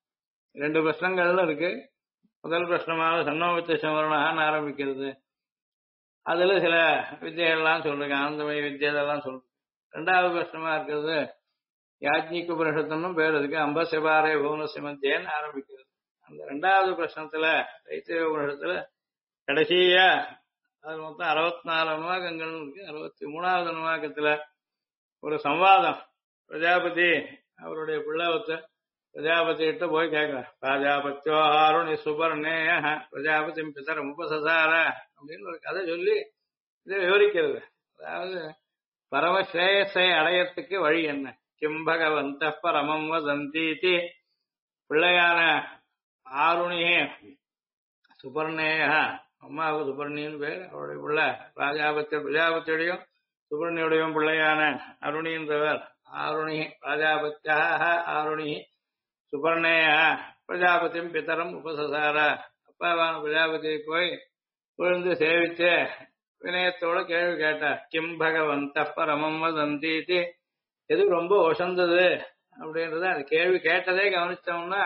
2 பிரஷ்னங்கள்ல இருக்கு. முதல் பிரஷ்னமாக சன்னோவித்த சமரணான்னு ஆரம்பிக்கிறது. அதுல சில வித்தியெல்லாம் சொல்றேன், ஆனந்தமய வித்தியை அதெல்லாம் சொல்றேன். 2வது பிரஷ்னமா இருக்கிறது யாஜ்ஞிக உபனிஷத்துன்னு பேர். அதுக்கு அம்பசிபாரே புவனசி மத்தியன்னு ஆரம்பிக்கிறது. அந்த 2வது பிரஷ்னத்துல தைத்திரிய உபனிஷத்துல கடைசியா அது மொத்தம் 64 அனுவாகங்கள் இருக்கு. 63வது அனுவாகத்துல ஒரு சம்வாதம். பிரஜாபதி அவருடைய பிள்ளைவத்தை பிரஜாபதி கிட்ட போய் கேட்கிறார். ராஜாபத்தியோஹாருணி சுபர்ணேய பிரஜாபதி பிதரம் உபசசார அப்படின்னு ஒரு கதை சொல்லி இதை விவரிக்கிறது. அதாவது பரமஸ்ரேயஸை அடையறதுக்கு வழி என்ன, கிம் பகவந்த பரமம் வதந்தீதி. பிள்ளையான ஆருணியே சுபர்ணேய, அம்மாவுக்கு சுபர்ணின்னு பேர், அவருடைய பிள்ளை பிரஜாபதியுடையும் சுபர்ணியுடையும் பிள்ளையான அருணின்றவர். ஆருணி ராஜாபத்தியாக ஆருணி சுபர்ணேய பிரஜாபதியும் பிதரம் உபசசார. அப்பாவான பிரஜாபதியை போய் விழுந்து சேவிச்சு வினயத்தோட கேள்வி கேட்டார். கிம் பகவந்த பரமம் வதந்தீதி, எது ரொம்ப ஒசந்தது அப்படின்றத அந்த கேள்வி கேட்டதே கவனிச்சோம்னா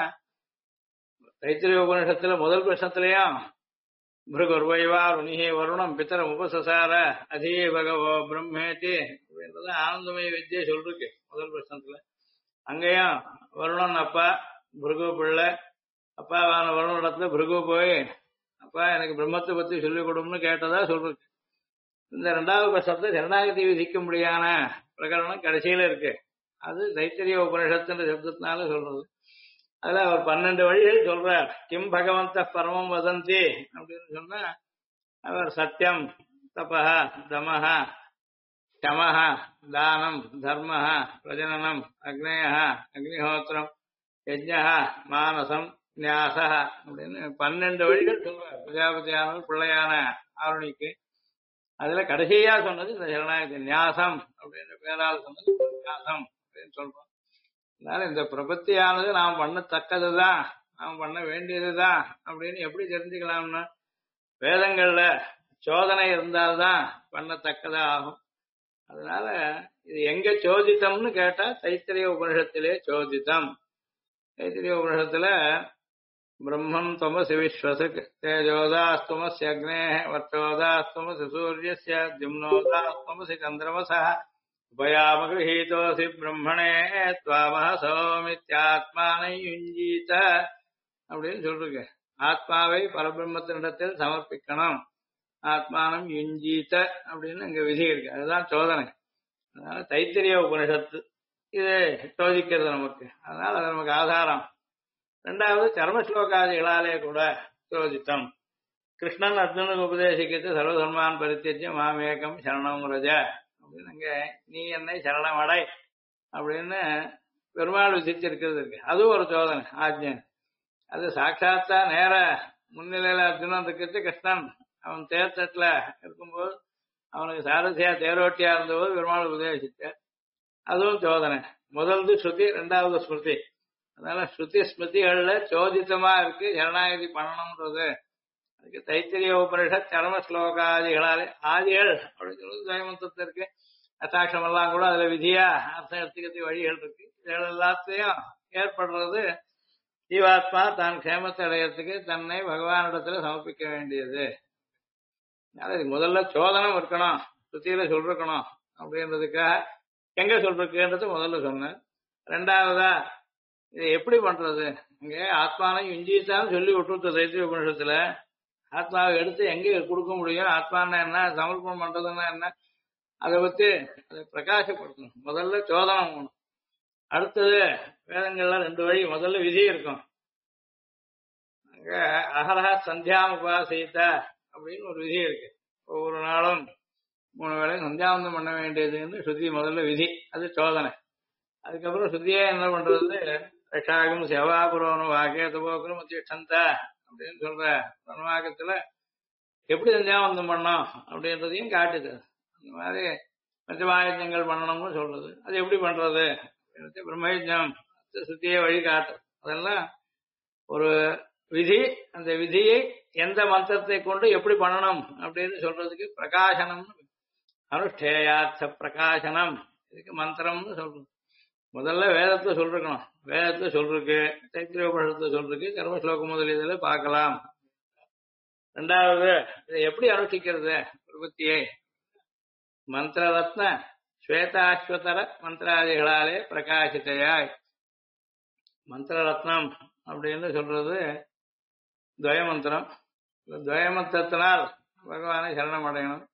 தைத்திரிய உபனிஷத்துல முதல் பிரஷ்னத்திலையும் பிருகுர்வைவா ருணிஹி வருணம் பித்தரம் உபசசார அதீ பகவோ பிரம்மேதி அப்படின்றத ஆனந்தமய வித்தியை சொல்லிருக்கு முதல் பிரஷ்னத்துல. அங்கேயும் வருணன் அப்பா, பிருகு பிள்ளை. அப்பாவான வருணனிடத்துல பிருகு போய் அப்பா எனக்கு பிரம்மத்தை பத்தி சொல்லிக் கொடும்னு கேட்டதா சொல்லிருக்கு. இந்த 2வது பிரஷ்னத்தை ஜனநாயகத்தை விதிக்கும்படியான பிரகரணம் கடைசியில இருக்கு. அது தைத்திரிய உபனிஷத்துன்ற சப்தத்தினால சொல்றது. அதுல அவர் 12 வழிகள் சொல்றார். கிம் பகவந்த பரமம் வதந்தி அப்படின்னு சொன்னா அவர் சத்தியம், தபஹ, தமஹ, சமஹ, தானம், தர்மஹ, பிரஜனனம், அக்னேய, அக்னிஹோத்திரம், யஜ்ஞஹ, மானசம், நியாசஹ அப்படின்னு 12 வழிகள் சொல்றார் பிரஜாபதியானவர் பிள்ளையான ஆருணிக்கு. அதுல கடைசியா சொன்னது இந்த ஜனநாயக நியாசம் அப்படின்ற பேரால் சொன்னது நியாசம் அப்படின்னு சொல்றோம். அதனால இந்த பிரபத்தியானது நாம் பண்ணத்தக்கதுதான், நாம் பண்ண வேண்டியதுதான் அப்படின்னு எப்படி தெரிஞ்சுக்கலாம்னா வேதங்கள்ல சோதனை இருந்தால்தான் பண்ணத்தக்கதா ஆகும். அதனால இது எங்க சோதித்தம்னு கேட்டா தைத்திரிய உபனிஷத்திலே சோதித்தம். தைத்திரிய உபனிஷத்துல பிரம்மம் தமசி விஸ்வசக் தேஜோதாஸ்துமசி அக்னே வர்ச்சோதாஸ்துமசி சூரியஸ்ய திம்னோதாஸ்துமசி சந்திரமசः உபயாமகிருஹீதோசி பிரம்மணே த்வாமஹ சோமித்யாத்மானை யுஞ்சீத அப்படின்னு சொல்லிருக்கு. ஆத்மாவை பரபிரம்மத்தினிடத்தில் சமர்ப்பிக்கணும், ஆத்மானம் யுஞ்சீத அப்படின்னு இங்க விதி இருக்கு. அதுதான் சோதனை. அதனால தைத்திரிய உபனிஷத்து இது சோதிக்கிறது நமக்கு. அதனால அது நமக்கு ஆதாரம். ரெண்டாவது சர்ம ஸ்லோகாதிகளாலே கூட சோதித்தம். கிருஷ்ணன் அர்ஜுனுக்கு உபதேசிக்கிறது சர்வதர்மான் பரித்தியஜ்ய மாமேகம் சரணம் ரஜ அப்படின்னு, அங்க நீ என்னை சரணம் அடை அப்படின்னு பெருமாள் விதிச்சிருக்கிறது இருக்கு. அதுவும் ஒரு சோதனை ஆஜ்ஞை. அது சாட்சாத்தா நேர முன்னிலையில அர்ஜுனன் இருக்கிறது. கிருஷ்ணன் அவன் தேர்தட்டுல இருக்கும்போது அவனுக்கு சாரதியா தேரோட்டியா இருந்தபோது பெருமாள் உபதேசித்தார். அதுவும் சோதனை. முதல்து ஸ்ருதி, ரெண்டாவது ஸ்மிருதி. அதனால ஸ்ருதி ஸ்மிருதிகள்ல சோதித்தமா இருக்கு சரணாகதி பண்ணணும்ன்றது. அதுக்கு தைத்திரிய உபனிஷத் சரம ஸ்லோகாதிகளாலே ஆதிகள் அப்படின்னு சொல்றது ஜெயமந்திரத்திற்கு அசாட்சம் எல்லாம் கூட அதுல விதியா அர்த்தம் எடுத்துக்கிறதுக்கு வழிகள் இருக்கு. இதுகள் எல்லாத்தையும் ஏற்படுறது ஜீவாத்மா தான் க்ஷேமத்தை அடையறதுக்கு தன்னை பகவானிடத்துல சமர்ப்பிக்க வேண்டியது. அது முதல்ல சோதனம் இருக்கணும், சுத்தியில சொல்லிருக்கணும் அப்படின்றதுக்காக எங்க சொல்றதுன்றது முதல்ல சொன்னேன். ரெண்டாவதா இதை எப்படி பண்றது, இங்க ஆத்மானை இஞ்சித்தான் சொல்லி விட்டுருத்த தைத்திரிய உபனிஷத்துல. ஆத்மாவை எடுத்து எங்க கொடுக்க முடியும், ஆத்மானா என்ன, சமர்ப்பணம் பண்றதுன்னா என்ன, அதை பத்தி அதை பிரகாசப்படுத்தணும். முதல்ல சோதனம் வேணும். அடுத்தது வேதங்கள்ல ரெண்டு வழி. முதல்ல விதி இருக்கும். அங்க அகரஹ சந்தியாம் உபாசித்த அப்படின்னு ஒரு விதி இருக்கு. ஒவ்வொரு நாளும் 3 வேளையும் சந்தியாவந்தம் பண்ண வேண்டியதுன்னு ஸ்ருதி முதல்ல விதி. அது சோதனை. அதுக்கப்புறம் ஸ்ருதியே என்ன பண்றது, ரஷாகம் செவாபுரோனு வாக்கேதபோக்கரும் மத்தியட்சந்த அப்படின்னு சொல்ற பிரமாகத்துல எப்படி சந்தியாவந்தம் பண்ணோம் அப்படின்றதையும் காட்டுது. அந்த மாதிரி பஞ்சமாயஜங்கள் பண்ணணும்னு சொல்றது. அது எப்படி பண்றது, பிரம்மயஜம் சுத்தியே வழி காட்டு. அதெல்லாம் ஒரு விதி. அந்த விதியை எந்த மந்திரத்தை கொண்டு எப்படி பண்ணணும் அப்படின்னு சொல்றதுக்கு பிரகாசனம், அனுஷ்டேயார்த்த பிரகாசனம், இதுக்கு மந்திரம்னு சொல்றது. முதல்ல வேதத்தை சொல்லிருக்கணும். வேதத்தை சொல்லிருக்கு, தைத்திரிய உபனிஷத்தை சொல்லிருக்கு, கர்மஸ்லோகம் முதலியதுல பார்க்கலாம். ரெண்டாவது இதை எப்படி அனுஷ்டிக்கிறது, பிரபத்தியை மந்திர ரத்ன ஸ்வேதாஸ்வதர மந்திராதிகளாலே பிரகாசித்தையாய். மந்திர ரத்னம் அப்படின்னு சொல்றது துவயமந்திரம். துவயமந்திரத்தினால் பகவானை சரணம் அடையணும்.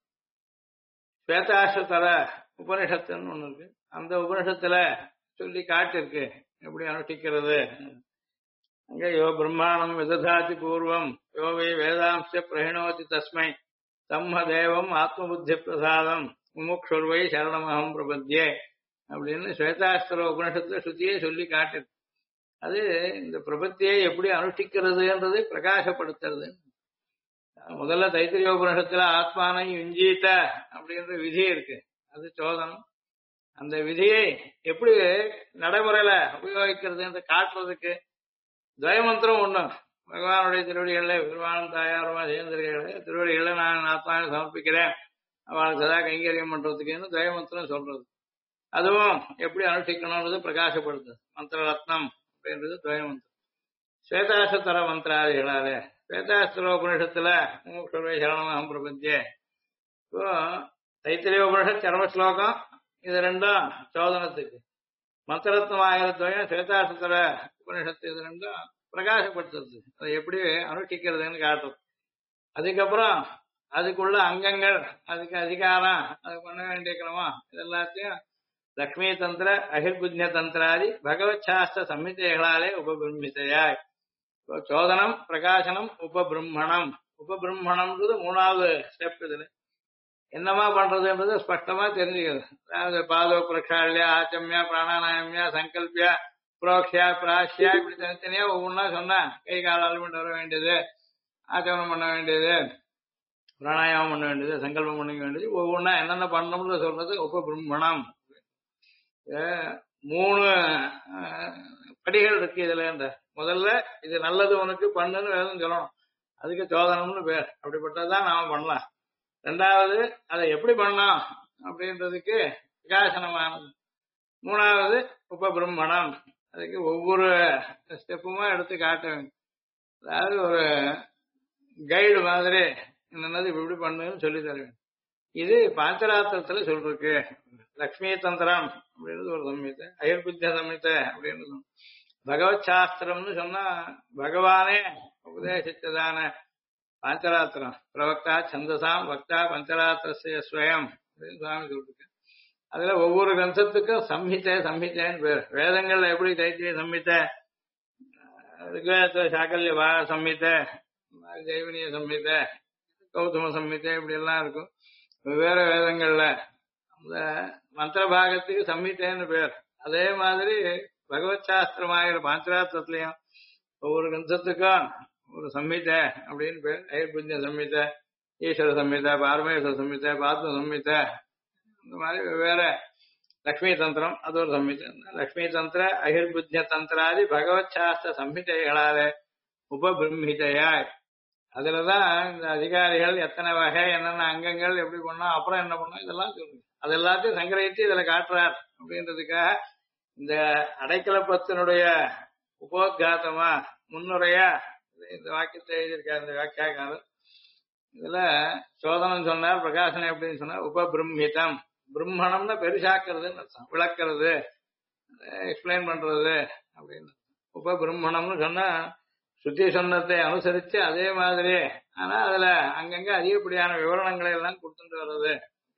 ஸ்வேதாஸ்வதர உபனிஷத்துன்னு ஒண்ணு இருக்கு. அந்த உபனிஷத்துல சொல்லி காட்டிருக்கு எப்படி அனுஷ்டிக்கிறது. அங்க யோ பிரம்மாணம் விததாதி பூர்வம் யோவை வேதாம்ச பிரகிணோதி தஸ்மை தம்ம தேவம் ஆத்மபுத்தி பிரசாதம் முமுக்ஷுர்வை சரணமகம் பிரபத்தியே அப்படின்னு ஸ்வேதாஸ்திர உபனிஷத்துல ஸ்ருதியை சொல்லி காட்டிருக்கு. அது இந்த பிரபத்தியை எப்படி அனுஷ்டிக்கிறதுன்றது பிரகாசப்படுத்துறது. முதல்ல தைத்திரிய உபனிஷத்துல ஆத்மானை இஞ்சீட்ட அப்படின்ற விதி இருக்கு. அது சோதனம். அந்த விதியை எப்படி நடைமுறையில உபயோகிக்கிறது என்று காட்டுறதுக்கு துவயமந்திரம் ஒண்ணு. பகவானுடைய திருவடிகளை பெருமானும் தாயாருமா சேர்ந்திருக்கிறேன், திருவடிகளை நான் ஆத்மாவை சமர்ப்பிக்கிறேன், அவளுக்கு சதா கைங்கரியம் பண்றதுக்குன்னு துவயமந்திரம் சொல்றது. அதுவும் எப்படி அனுஷ்டிக்கணும்ன்றது பிரகாசப்படுத்துது. மந்திர ரத்னம் அப்படின்றது துவயமந்திரம். ஸ்வேதாஸ்திர மந்திராதிகளாலே ஸ்வேதாஸ்திர உபனிஷத்துல சரணமகம் பிரபத்தியே. இப்போ தைத்திரிய உபனிஷத் சர்ம ஸ்லோகம், இது ரெண்டும் சோதனத்துக்கு. மந்திரத்னம் ஆயிரத்துவயம் ஸ்வேதாஸ்திர உபனிஷத்து, இது ரெண்டும் பிரகாசப்படுத்துறது. அதை எப்படி அனுஷ்டிக்கிறதுன்னு காட்டுறது. அதுக்கப்புறம் அதுக்குள்ள அங்கங்கள், அதுக்கு அதிகாரம், அது பண்ண வேண்டிய கிரமம், இதெல்லாத்தையும் லக்ஷ்மி தந்திர அகிர்புஜ்ய தந்திராதி பகவத் சாஸ்திர சம்ஹிதைகளாலே உபபிரம்மிதையாய். சோதனம், பிரகாசனம், உபபிரம்மணம். உபபிரம்மணம்ன்றது 3வது ஸ்டெப். இதுல என்னமா பண்றதுன்றது ஸ்பஷ்டமா தெரிஞ்சுக்கிறது. அதாவது பாதோ பிரக்ஷால்யா, ஆச்சமியா, பிராணாயாமியா, சங்கல்பியா, புரோக்ஷா, பிராஷ்யா, இப்படி தனித்தனியா ஒவ்வொன்றா சொன்னா கை கால் அலுமிட்டு வர வேண்டியது, ஆச்சமனம் பண்ண வேண்டியது, பிராணாயாமம் பண்ண வேண்டியது, சங்கல்பம் பண்ணிக்க வேண்டியது, ஒவ்வொன்றா என்னென்ன பண்ணணும்னு சொல்றது உபபிரம்மணம். 3 படிகள் இருக்கு இதுல. இந்த முதல்ல இது நல்லது உனக்கு பண்ணுன்னு வேதம் சொல்லணும். அதுக்கு சோதனம்னு பேர். அப்படிப்பட்டதான் நாம பண்ணலாம். ரெண்டாவது அதை எப்படி பண்ணலாம் அப்படின்றதுக்கு பிரகாசனமானது. 3வது உபபிரம்மணம். அதுக்கு ஒவ்வொரு ஸ்டெப்புமா எடுத்து காட்ட வேண்டும். அதாவது ஒரு கைடு மாதிரி என்னது இப்படி பண்ணுன்னு சொல்லி தர வேண்டும். இது பாஞ்சராத்திரத்துல சொல்றதுக்கு. லக்ஷ்மி தந்திரம் அப்படின்றது ஒரு சம்ஹிதை, அகிர்புத்திய சம்ஹிதை அப்படின்றது. பகவத் சாஸ்திரம்னு சொன்னா பகவானே உபதேசித்ததான பாஞ்சராத்திரம். பிரவக்தா சந்தசாம் வக்தா பஞ்சராத்திரஸ்ய ஸ்வயம் அப்படின்னு சுவாமி சொல்லிருக்கு. அதுல ஒவ்வொரு கிரந்தத்துக்கும் சம்ஹிதை சம்ஹிதைன்னு பேர். வேதங்கள்ல எப்படி தைத்திரிய சம்ஹிதை, ரிக்வேதத்துல சாக்கல்ய சம்ஹிதை, ஜெய்வனிய சம்ஹிதை, கௌதம சம்ஹிதை இப்படி எல்லாம் இருக்கும். வெவ்வேறு வேதங்கள்ல அந்த மந்திர பாகத்துக்கு சம்ஹிதைன்னு பேர். அதே மாதிரி பகவத் சாஸ்திரமாகிற பாஞ்சராத்திரத்திலையும் ஒவ்வொரு கிரந்தத்துக்கும் ஒரு சம்ஹிதை அப்படின்னு பேர். ஐர்புஜ்ய சம்ஹிதை, ஈஸ்வர சம்ஹிதை, பாரமேஸ்வர சம்ஹிதை, பாத்ம சம்ஹிதை, இந்த மாதிரி வெவ்வேறு. லக்ஷ்மி தந்திரம் அது ஒரு சம்ஹிதை. லக்ஷ்மி தந்திர அகிர்புஜ்ய தந்திராதி பகவத் சாஸ்திர சம்ஹிதைகளாலே உபபிரம்ஹிதையாய், அதுலதான் இந்த அதிகாரிகள் எத்தனை வகை, என்னென்ன அங்கங்கள், எப்படி பண்ணோம், அப்புறம் என்ன பண்ணோம், இதெல்லாம் சொல்லுங்க. அது எல்லாத்தையும் சங்கிரகித்து இதுல காட்டுறார் அப்படின்றதுக்காக இந்த அடைக்கலப்பத்தினுடைய உபோத்காத்தமா முன்னுரையா இந்த வாக்கியத்தை எழுதியிருக்காரு இந்த வியாக்கியாக்காரர். இதுல சோதனம் சொன்னார், பிரகாசனம் எப்படின்னு சொன்னார், உபபிரம்ஹிதம். பிரம்மணம்னா பெருசாக்குறதுன்னு அர்த்தம், விளக்குறது, எக்ஸ்பிளைன் பண்றது அப்படின்னு. உபபிரம்மணம்னு சொன்னா சுத்தி சொன்னத்தை அனுசரிச்சு அதே மாதிரி, ஆனா அதுல அங்கங்க அதிகப்படியான விவரணங்களை எல்லாம் கொடுத்துட்டு வர்றது.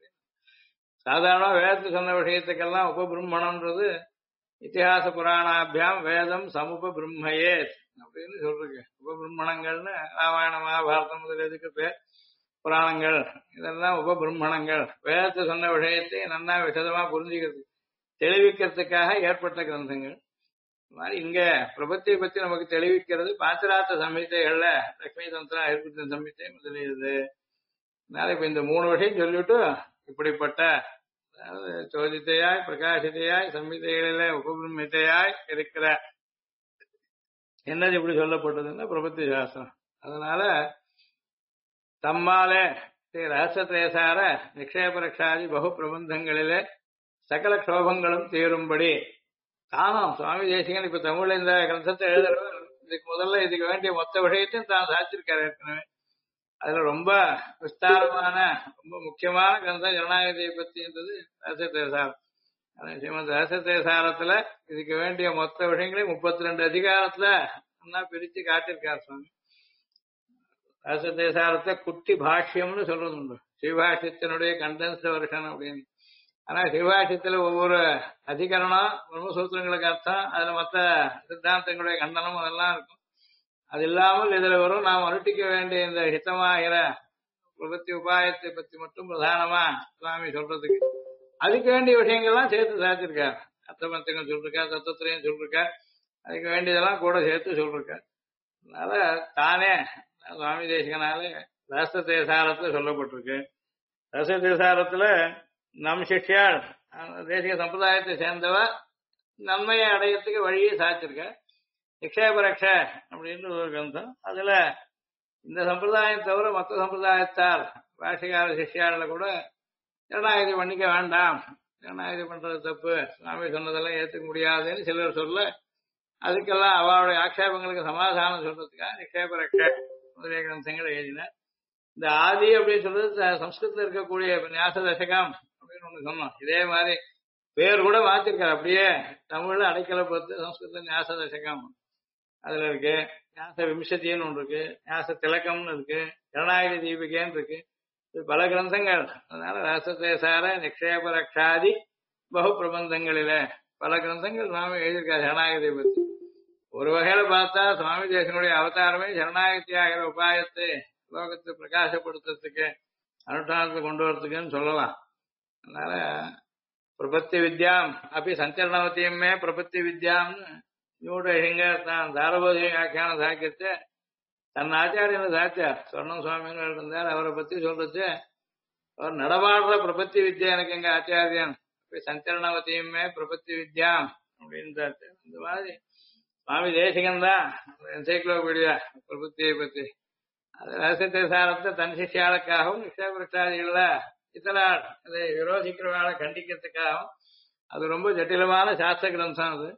சாதாரண வேதத்துக்கு சொன்ன விஷயத்துக்கெல்லாம் உபபிரம்மணம்ன்றது இத்திஹாச புராணாபியாம் வேதம் சமுப பிரம்மையே அப்படின்னு சொல்றீங்க. உபபிரம்மணங்கள்னு ராமாயண மகாபாரதம் முதல் எதுக்கு பேர், புராணங்கள் இதெல்லாம் உபபிரம்மணங்கள். வேதத்தை சொன்ன விஷயத்தை நன்னா விசதமா புரிஞ்சுக்கிறது தெளிவிக்கிறதுக்காக ஏற்பட்ட கிரந்தங்கள். மாதிரி இங்க பிரபத்தியை பத்தி நமக்கு தெளிவிக்கிறது பாஞ்சராத்திர சம்ஹிதைகள்ல லக்ஷ்மி தந்திரம், ஐர்புஜ்ய சம்ஹிதை முதலியது. அதனால இப்ப இந்த மூணு விஷயம் சொல்லிட்டு இப்படிப்பட்ட அதாவது சோதித்தையாய் பிரகாசித்தையாய் சம்ஹிதைகளில உபபிரமித்தையாய் இருக்கிற என்னது இப்படி சொல்லப்பட்டதுன்னா பிரபத்தி சாஸ்திரம். அதனால தம்மாலே ஸ்ரீ ரகசியத்ரேசார நிக்ஷேபரக்ஷாதி பகு பிரபந்தங்களிலே சகல க்ஷோபங்களும் தீரும்படி தானும் சுவாமி தேசிகன் இப்ப தமிழ்ல இந்த கிரந்தத்தை எழுதுறது இதுக்கு முதல்ல இதுக்கு வேண்டிய மொத்த விஷயத்தையும் தான் சாதிச்சிருக்காரு ஏற்கனவே. அதுல ரொம்ப விஸ்தாரமான ரொம்ப முக்கியமான கிரந்தம் ஜனநாயகத்தை பத்தின்றது ரகசியத்ரேசாரம். ஸ்ரீமத் ரகசியத்ரேசாரத்துல இதுக்கு வேண்டிய மொத்த விஷயங்களையும் 32 அதிகாரத்துல நல்லா பிரிச்சு காட்டியிருக்கார் சுவாமி. ரகசியத்ரேசாரத்தை குட்டி பாஷ்யம்னு சொல்றது உண்டு, ஸ்ரீபாஷ்யத்தினுடைய கண்டென்ஸ்ட் வெர்ஷன் அப்படின்னு. ஆனா சிவபாஷ்யத்துல ஒவ்வொரு அதிகரணம் பிரம்மசூத்திரங்களுக்கு அர்த்தம், அதுல மற்ற சித்தாந்தங்களுடைய கண்டனம் அதெல்லாம் இருக்கும். அது இல்லாமல் இதுல வரும் நாம் அனுட்டிக்க வேண்டிய இந்த ஹிதமாகிற பிரபத்தி உபாயத்தை பத்தி மட்டும் பிரதானமா சுவாமி சொல்றதுக்கு அதுக்கு வேண்டிய விஷயங்கள்லாம் சேர்த்து சாதிச்சிருக்கார். அர்த்தமந்தகம் சொல்லிருக்கார், தத்துவத்திலையும் சொல்லிருக்கார், அதுக்கு வேண்டியதெல்லாம் கூட சேர்த்து சொல்லிருக்கார். அதனால தானே சுவாமி தேசிகனாலே ரகசியத்ரேசாரத்துல சொல்லப்பட்டிருக்கு. ரகசியத்ரேசாரத்துல நம் சிஷ்யாள் தேசிக சம்பிரதாயத்தை சேர்ந்தவ நன்மையை அடையத்துக்கு வழியை சாதிச்சிருக்க. நிக்ஷேபரக்ஷ அப்படின்னு ஒரு கிரந்தம். அதுல இந்த சம்பிரதாயம் தவிர மற்ற சம்பிரதாயத்தார் பாஷிகார சிஷ்யால கூட ஜனநாயகத்தை பண்ணிக்க வேண்டாம், ஜனநாயகத்தை பண்றது தப்பு, சுவாமி சொன்னதெல்லாம் ஏத்துக்க முடியாதுன்னு சிலர் சொல்ல, அதுக்கெல்லாம் அவளுடைய ஆக்ஷேபங்களுக்கு சமாதானம் சொல்றதுக்காக நிக்ஷேபரக்ஷ முதலிய கிரந்தங்களை எழுதினார். இந்த ஆதி அப்படின்னு சொல்றது சம்ஸ்கிருதத்தில் இருக்கக்கூடிய ஞாச தசகம் அப்படின்னு ஒண்ணு சொன்னோம். இதே மாதிரி பேர் கூட மாத்திருக்காரு, அப்படியே தமிழ்ல அடைக்கல பொறுத்து சம்ஸ்கிருத ஞாச தசகம் அதுல இருக்கு. ஞாச விம்சத்தின்னு ஒன்று இருக்கு, ஞாச திலக்கம்னு இருக்கு, ஜனநாயக தீபிகேன்னு இருக்கு. இது பல கிரந்தங்கள். அதனால ரகசியத்ரேசார நிக்ஷேபரக்ஷாதி பகு பிரபந்தங்களில பல கிரந்தங்கள் சுவாமி எழுதியிருக்காரு ஜனநாயகத்தை பத்தி. ஒரு வகையில பார்த்தா சுவாமி தேசனுடைய அவதாரமே ஜனநாயகத்தை ஆகிற உபாயத்தை லோகத்தை பிரகாசப்படுத்துறதுக்கு அனுஷ்டானத்தை கொண்டு வரதுக்குன்னு சொல்லலாம். அதனால பிரபத்தி வித்யாம் அப்படி சஞ்சரணவத்தையுமே பிரபத்தி வித்யாம்னு நியூடங்க தான் தாரபோதி வியாக்கியானம் சாக்கிட்டு தன் ஆச்சாரியனை சாச்சார் சொர்ணம் சுவாமின்னு இருந்தார். அவரை பத்தி சொல்றது அவர் நடமாடுற பிரபத்தி வித்யா எனக்கு எங்க ஆச்சாரியன் சஞ்சரணவத்தையுமே பிரபத்தி வித்யாம் அப்படின்னு சாச்சு. இந்த மாதிரி சுவாமி தேசிகன் தான் என்சைக்ளோபீடியா பிரபத்தியை பத்தி. அது ரகசியத்ரேசாரத்தை தன் சிஷ்யாளுக்காகவும் நிக்ஷேபரக்ஷாதிகள இத்தனாள் அதை விரோதிக்கிறவாளை கண்டிக்கிறதுக்காகவும் அது ரொம்ப ஜட்டிலமான சாஸ்திர கிரந்தம் அது.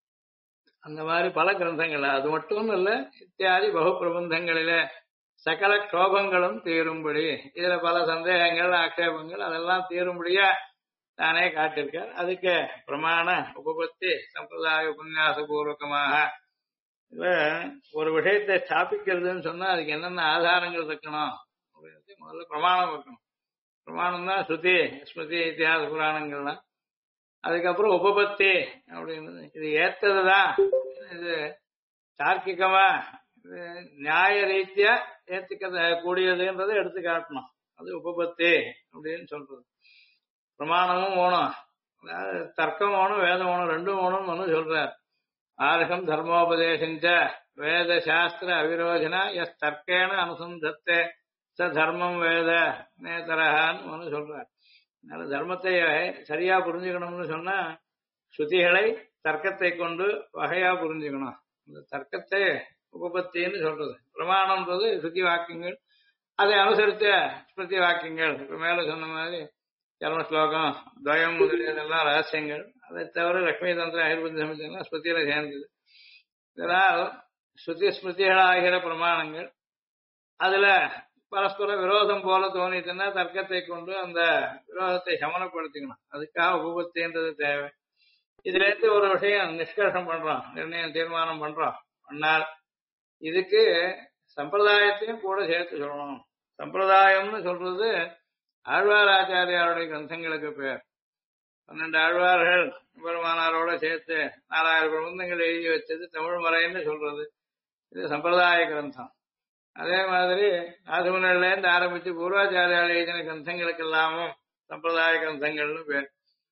அந்த மாதிரி பல கிரந்தங்கள் அது மட்டும் இல்ல, இத்தியாதி பகு பிரபந்தங்களில சகல க்ஷோபங்களும் தீரும்படி இதுல பல சந்தேகங்கள் ஆக்ஷேபங்கள் அதெல்லாம் தீரும்படியா தானே காட்டிருக்கார். அதுக்கு பிரமாண உபபத்தி சம்பிரதாய உபன்யாச பூர்வகமாக இதுல ஒரு விஷயத்தை ஸ்தாபிக்கிறதுன்னு சொன்னா அதுக்கு என்னென்ன ஆதாரங்கள் இருக்கணும் அப்படின்னு முதல்ல பிரமாணம் இருக்கணும். பிரமாணம் தான் ஸ்ருதி ஸ்மிருதி இத்திஹாச புராணங்கள்லாம். அதுக்கப்புறம் உபபத்தி அப்படின்னு இது ஏத்ததுதான், இது தார்க்கிகமா இது நியாய ரீதியா ஏத்துக்க கூடியதுன்றதை எடுத்து காட்டணும். அது உபபத்தி அப்படின்னு சொல்றது. பிரமாணமும் ஓணும், அதாவது தர்க்கம் ஓணும், வேதம் ஓணும், ரெண்டும் ஓணும்னு சொல்றார். ஆர்ஹம் தர்மோபதேசஞ்ச வேத சாஸ்திர அவிரோஜன எஸ் தர்க்கேன அனுசந்தத்தே ச தர்மம் வேத நேதரகான்னு சொல்றார். அதனால தர்மத்தை சரியா புரிஞ்சுக்கணும்னு சொன்னா ஸ்ருதிகளை தர்க்கத்தை கொண்டு வகையா புரிஞ்சுக்கணும். இந்த தர்க்கத்தை உபபத்தின்னு சொல்றது. பிரமாணம்ன்றது ஸ்ருதி வாக்கியங்கள், அதை அனுசரித்த ஸ்மிருதி வாக்கியங்கள். இப்ப மேல சொன்ன மாதிரி சர்ம ஸ்லோகம் துவயம் முதலியதெல்லாம் ரகசியங்கள். அதை தவிர லட்சுமி தந்திர ஆயுர்வேத சமிதெல்லாம் ஸ்மிருதியில சேர்ந்தது. இதனால் ஸ்ருதி ஸ்மிருதிகளாகிற பிரமாணங்கள் அதுல பரஸ்பர விரோதம் போல தோணிட்டுன்னா தர்க்கத்தை கொண்டு அந்த விரோதத்தை சமனப்படுத்திக்கணும். அதுக்காக உபபத்தின்றது தேவை. இதுல இருந்து ஒரு விஷயம் நிஷ்கர்ஷம் பண்றோம், நிர்ணயம் தீர்மானம் பண்றோம். ஆனால் இதுக்கு சம்பிரதாயத்தையும் கூட சேர்த்து சொல்லணும். சம்பிரதாயம்னு சொல்றது ஆழ்வார் ஆச்சாரியாருடைய கிரந்தங்களுக்கு பேர். 12 ஆழ்வார்கள் பெருமானாரோட சேர்த்து 4000 பிரபந்தங்கள் எழுதி வச்சது தமிழ் மறைன்னு சொல்றது. இது சம்பிரதாய கிரந்தம். அதே மாதிரி ஆசுமன்ல இருந்து ஆரம்பிச்சு பூர்வாச்சாரியால் எழுதின கிரந்தங்களுக்கு எல்லாமும் சம்பிரதாய கிரந்தங்கள்னு பேர்.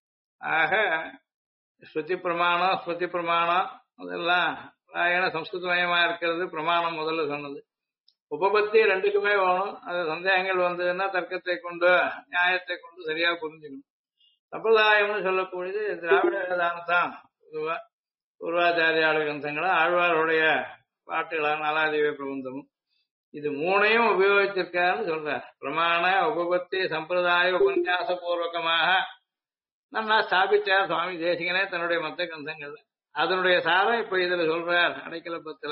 ஆக ஸ்ருதி பிரமாணம் ஸ்மிருதி பிரமாணம் அதெல்லாம் ராயண சம்ஸ்கிருதமயமா இருக்கிறது பிரமாணம் முதல்ல சொன்னது. உபபத்தி ரெண்டுக்குமே வேணும். அது சந்தேகங்கள் வந்ததுன்னா தர்க்கத்தை கொண்டு நியாயத்தை கொண்டு சரியா புரிஞ்சுக்கணும். சம்பிரதாயம்னு சொல்லக்கூடியது திராவிட வேதாந்தம். பொதுவா பூர்வாச்சாரியாளர் கிரந்தங்களும் ஆழ்வாருடைய பாட்டுகளான நாலாதிவே பிரபந்தமும் இது மூணையும் உபயோகிச்சிருக்காருன்னு சொல்றார். பிரமாண உபபத்தி சம்பிரதாய உபன்யாச பூர்வகமாக நம்ம ஸ்தாபிச்சார் சுவாமி தேசிகனே தன்னுடைய மத்த கிரந்தங்கள்ல. அதனுடைய சாரம் இப்ப இதுல சொல்றார் அடைக்கலப்பத்துல.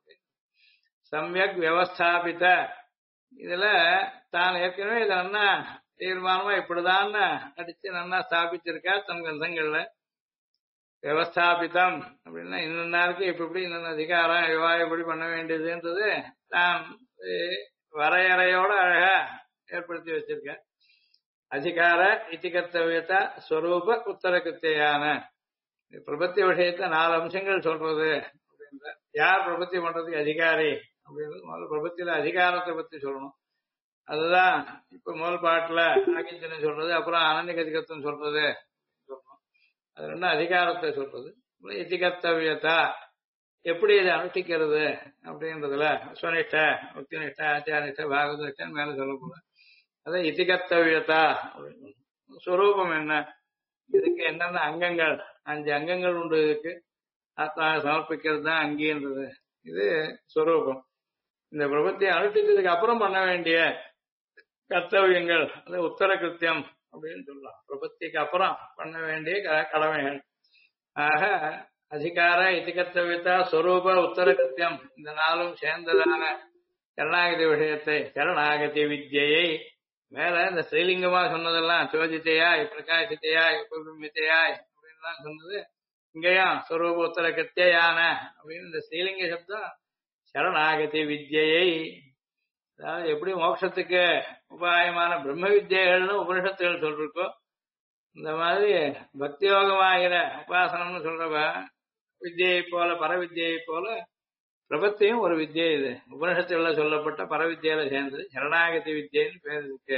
சமயக் வியவஸ்தாபித்த இதுல தான் ஏற்கனவே இதை நன்னா தீர்மானமா இப்படிதான் அடிச்சு நன்னா ஸ்தாபிச்சிருக்கார் தன் கிரந்தங்கள்ல. வியவஸ்தாபித்தம் அப்படின்னா இன்னொருக்கு இப்ப இப்படி இன்னொன்னு அதிகாரம் எப்படி பண்ண வேண்டியதுன்றது தான் வரையறையோட அழகா ஏற்படுத்தி வச்சிருக்க. அதிகார இத்திகர்த்தவியதா ஸ்வரூப உத்தர கிருத்தியான பிரபத்தி விஷயத்த 4 அம்சங்கள் சொல்றது அப்படின்ற. யார் பிரபத்தி பண்றதுக்கு அதிகாரி அப்படின்றது முதல்ல பிரபத்தியில அதிகாரத்தை பத்தி சொல்லணும். அதுதான் இப்ப முதல் பாட்டுல ஆகிஞ்சனை சொல்றது, அப்புறம் அனன்யகதிகத்துவம் சொல்றது சொல்லணும். அது ரெண்டு அதிகாரத்தை சொல்றது. இத்திகர்த்தவியதா எப்படி இதை அனுஷ்டிக்கிறது அப்படின்றதுல ஸ்வனிஷ்ட பக்தினிஷ்ட ஆச்சாரிஷ்ட பாகவதிஷ்டன் மேல சொல்ல போற. அதான் இத்திகர்த்தவியதா அப்படின்னு. ஸ்வரூபம் என்ன, இதுக்கு என்னென்ன அங்கங்கள், 5 அங்கங்கள் உண்டு. இதுக்கு ஆத்மா சமர்ப்பிக்கிறது தான் அங்கீன்றது. இது ஸ்வரூபம். இந்த பிரபத்தியை அனுஷ்டித்ததுக்கு அப்புறம் பண்ண வேண்டிய கர்த்தவியங்கள் அது உத்தர கிருத்தியம் அப்படின்னு சொல்லலாம். பிரபத்திக்கு அப்புறம் பண்ண வேண்டிய கடமைகள். ஆக அதிகார இத்திகர்த்தவியதா ஸ்வரூப உத்தர கிருத்தியம் இந்த 4ம் சேர்ந்ததான சரணாகதி விஷயத்தை, சரணாகதி வித்யை மேல இந்த ஸ்ரீலிங்கமா சொன்னதெல்லாம் சோதித்தையாய் பிரகாசித்தையாய் உபபிம்பித்தையாய் அப்படின்லாம் சொன்னது. இங்கேயும் ஸ்வரூப உத்தர கிருத்தியான அப்படின்னு இந்த ஸ்ரீலிங்க சப்தம் சரணாகதி வித்யை. அதாவது எப்படி மோட்சத்துக்கு உபாயமான பிரம்ம வித்யைகள்னு உபனிஷத்துகள் சொல்றோம், இந்த மாதிரி பக்தி யோகமாகிற உபாசனம்னு சொல்றவ வித்யை போல பரவித்யை போல பிரபத்தியும் ஒரு வித்யை. இது உபனிஷத்துல சொல்லப்பட்ட பரவித்யில சேர்ந்தது சரணாகதி வித்யன்னு பேர் இருக்கு.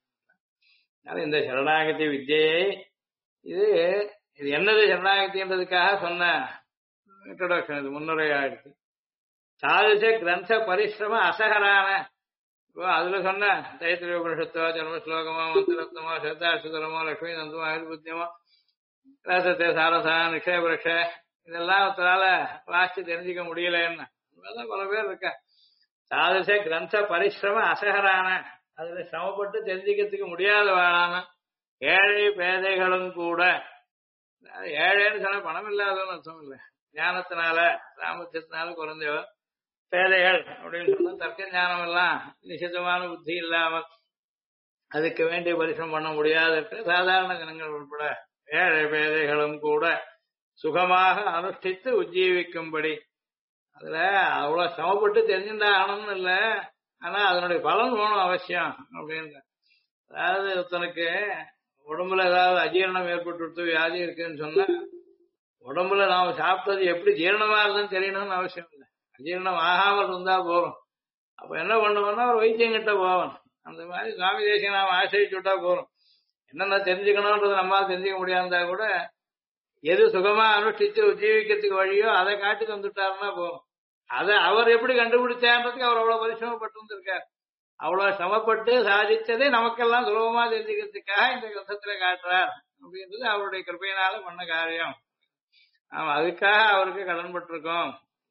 இந்த சரணாகதி வித்யை இது இது என்னது சரணாகதின்றதுக்காக சொன்ன இன்ட்ரோடக்ஷன், இது முன்னுரையாயிடுச்சு. சாதிச்ச கிரந்த பரிசிரம அசகரான இப்போ அதுல சொன்ன தைத்திரிய உபனிஷத்தோ ஜன்ம ஸ்லோகமோ மந்திரத்னமோ சத்தாசுதரமோ லட்சுமி நந்தமோ ஆயுர்புத்தியமோ ரசத்தை சாரசா நிக்ஷேபரக்ஷ இதெல்லாம் ஒருத்தரால வாசிச்சு தெரிஞ்சுக்க முடியலன்னு பல பேர் இருக்க. சாதிச்ச கிரந்த பரிசிரம அசகரான அதுல சிரமப்பட்டு தெரிஞ்சுக்கிறதுக்கு முடியாதவாளான ஏழை பேதைகளும் கூட. ஏழைன்னு சொன்னா பணம் இல்லாதவன்னு அர்த்தம் இல்லை, ஞானத்தினால சாமர்த்தியத்தினால குறைஞ்சவ. பேதைகள் அப்படின்னு சொன்னா தர்க்க ஞானம் எல்லாம் நிஷிதமான புத்தி இல்லாமல் அதுக்கு வேண்டிய பரிசனம் பண்ண முடியாத சாதாரண ஜனங்கள் உட்பட ஏழை பேதைகளும் கூட சுகமாக அனுஷ்டித்து உஜ்ஜீவிக்கும்படி. அதுல அவ்வளவு சமப்பட்டு தெரிஞ்சுட்டா ஆகணும்னு இல்லை, ஆனா அதனுடைய பலன் வேணும் அவசியம் அப்படின்ற. அதாவது ஒருத்தனுக்கு உடம்புல ஏதாவது அஜீரணம் ஏற்பட்டு வியாதி இருக்குன்னு சொன்னா உடம்புல நாம சாப்பிட்டது எப்படி ஜீரணமா இருந்ததுன்னு தெரியணும்னு அவசியம் இல்லை. அஜீரணம் ஆகாமல் இருந்தா போறோம். அப்ப என்ன பண்ணுவோம்னா ஒரு வைத்தியங்கிட்ட போவோம். அந்த மாதிரி சுவாமி தேசியம் நாம ஆசிரிச்சு விட்டா போறோம். என்னென்ன தெரிஞ்சுக்கணும்ன்றது நம்மளால தெரிஞ்சுக்க முடியாதா கூட எது சுகமா அனுஷ்டிச்சு ஜீவிக்கிறதுக்கு வழியோ அதை காட்டி தந்துட்டாருன்னா போதும். அதை அவர் எப்படி கண்டுபிடிச்சான்றதுக்கு அவர் அவ்வளவு பரிசிரமப்பட்டு வந்திருக்கார். அவ்வளவு சிரமப்பட்டு சாதிச்சதை நமக்கெல்லாம் சுலபமா தெரிஞ்சுக்கிறதுக்காக இந்த கிரந்தத்துல காட்டுறார் அப்படின்றது அவருடைய கிருபையினால பண்ண காரியம். நாம அதுக்காக அவருக்கு கடன்பட்டிருக்கோம்.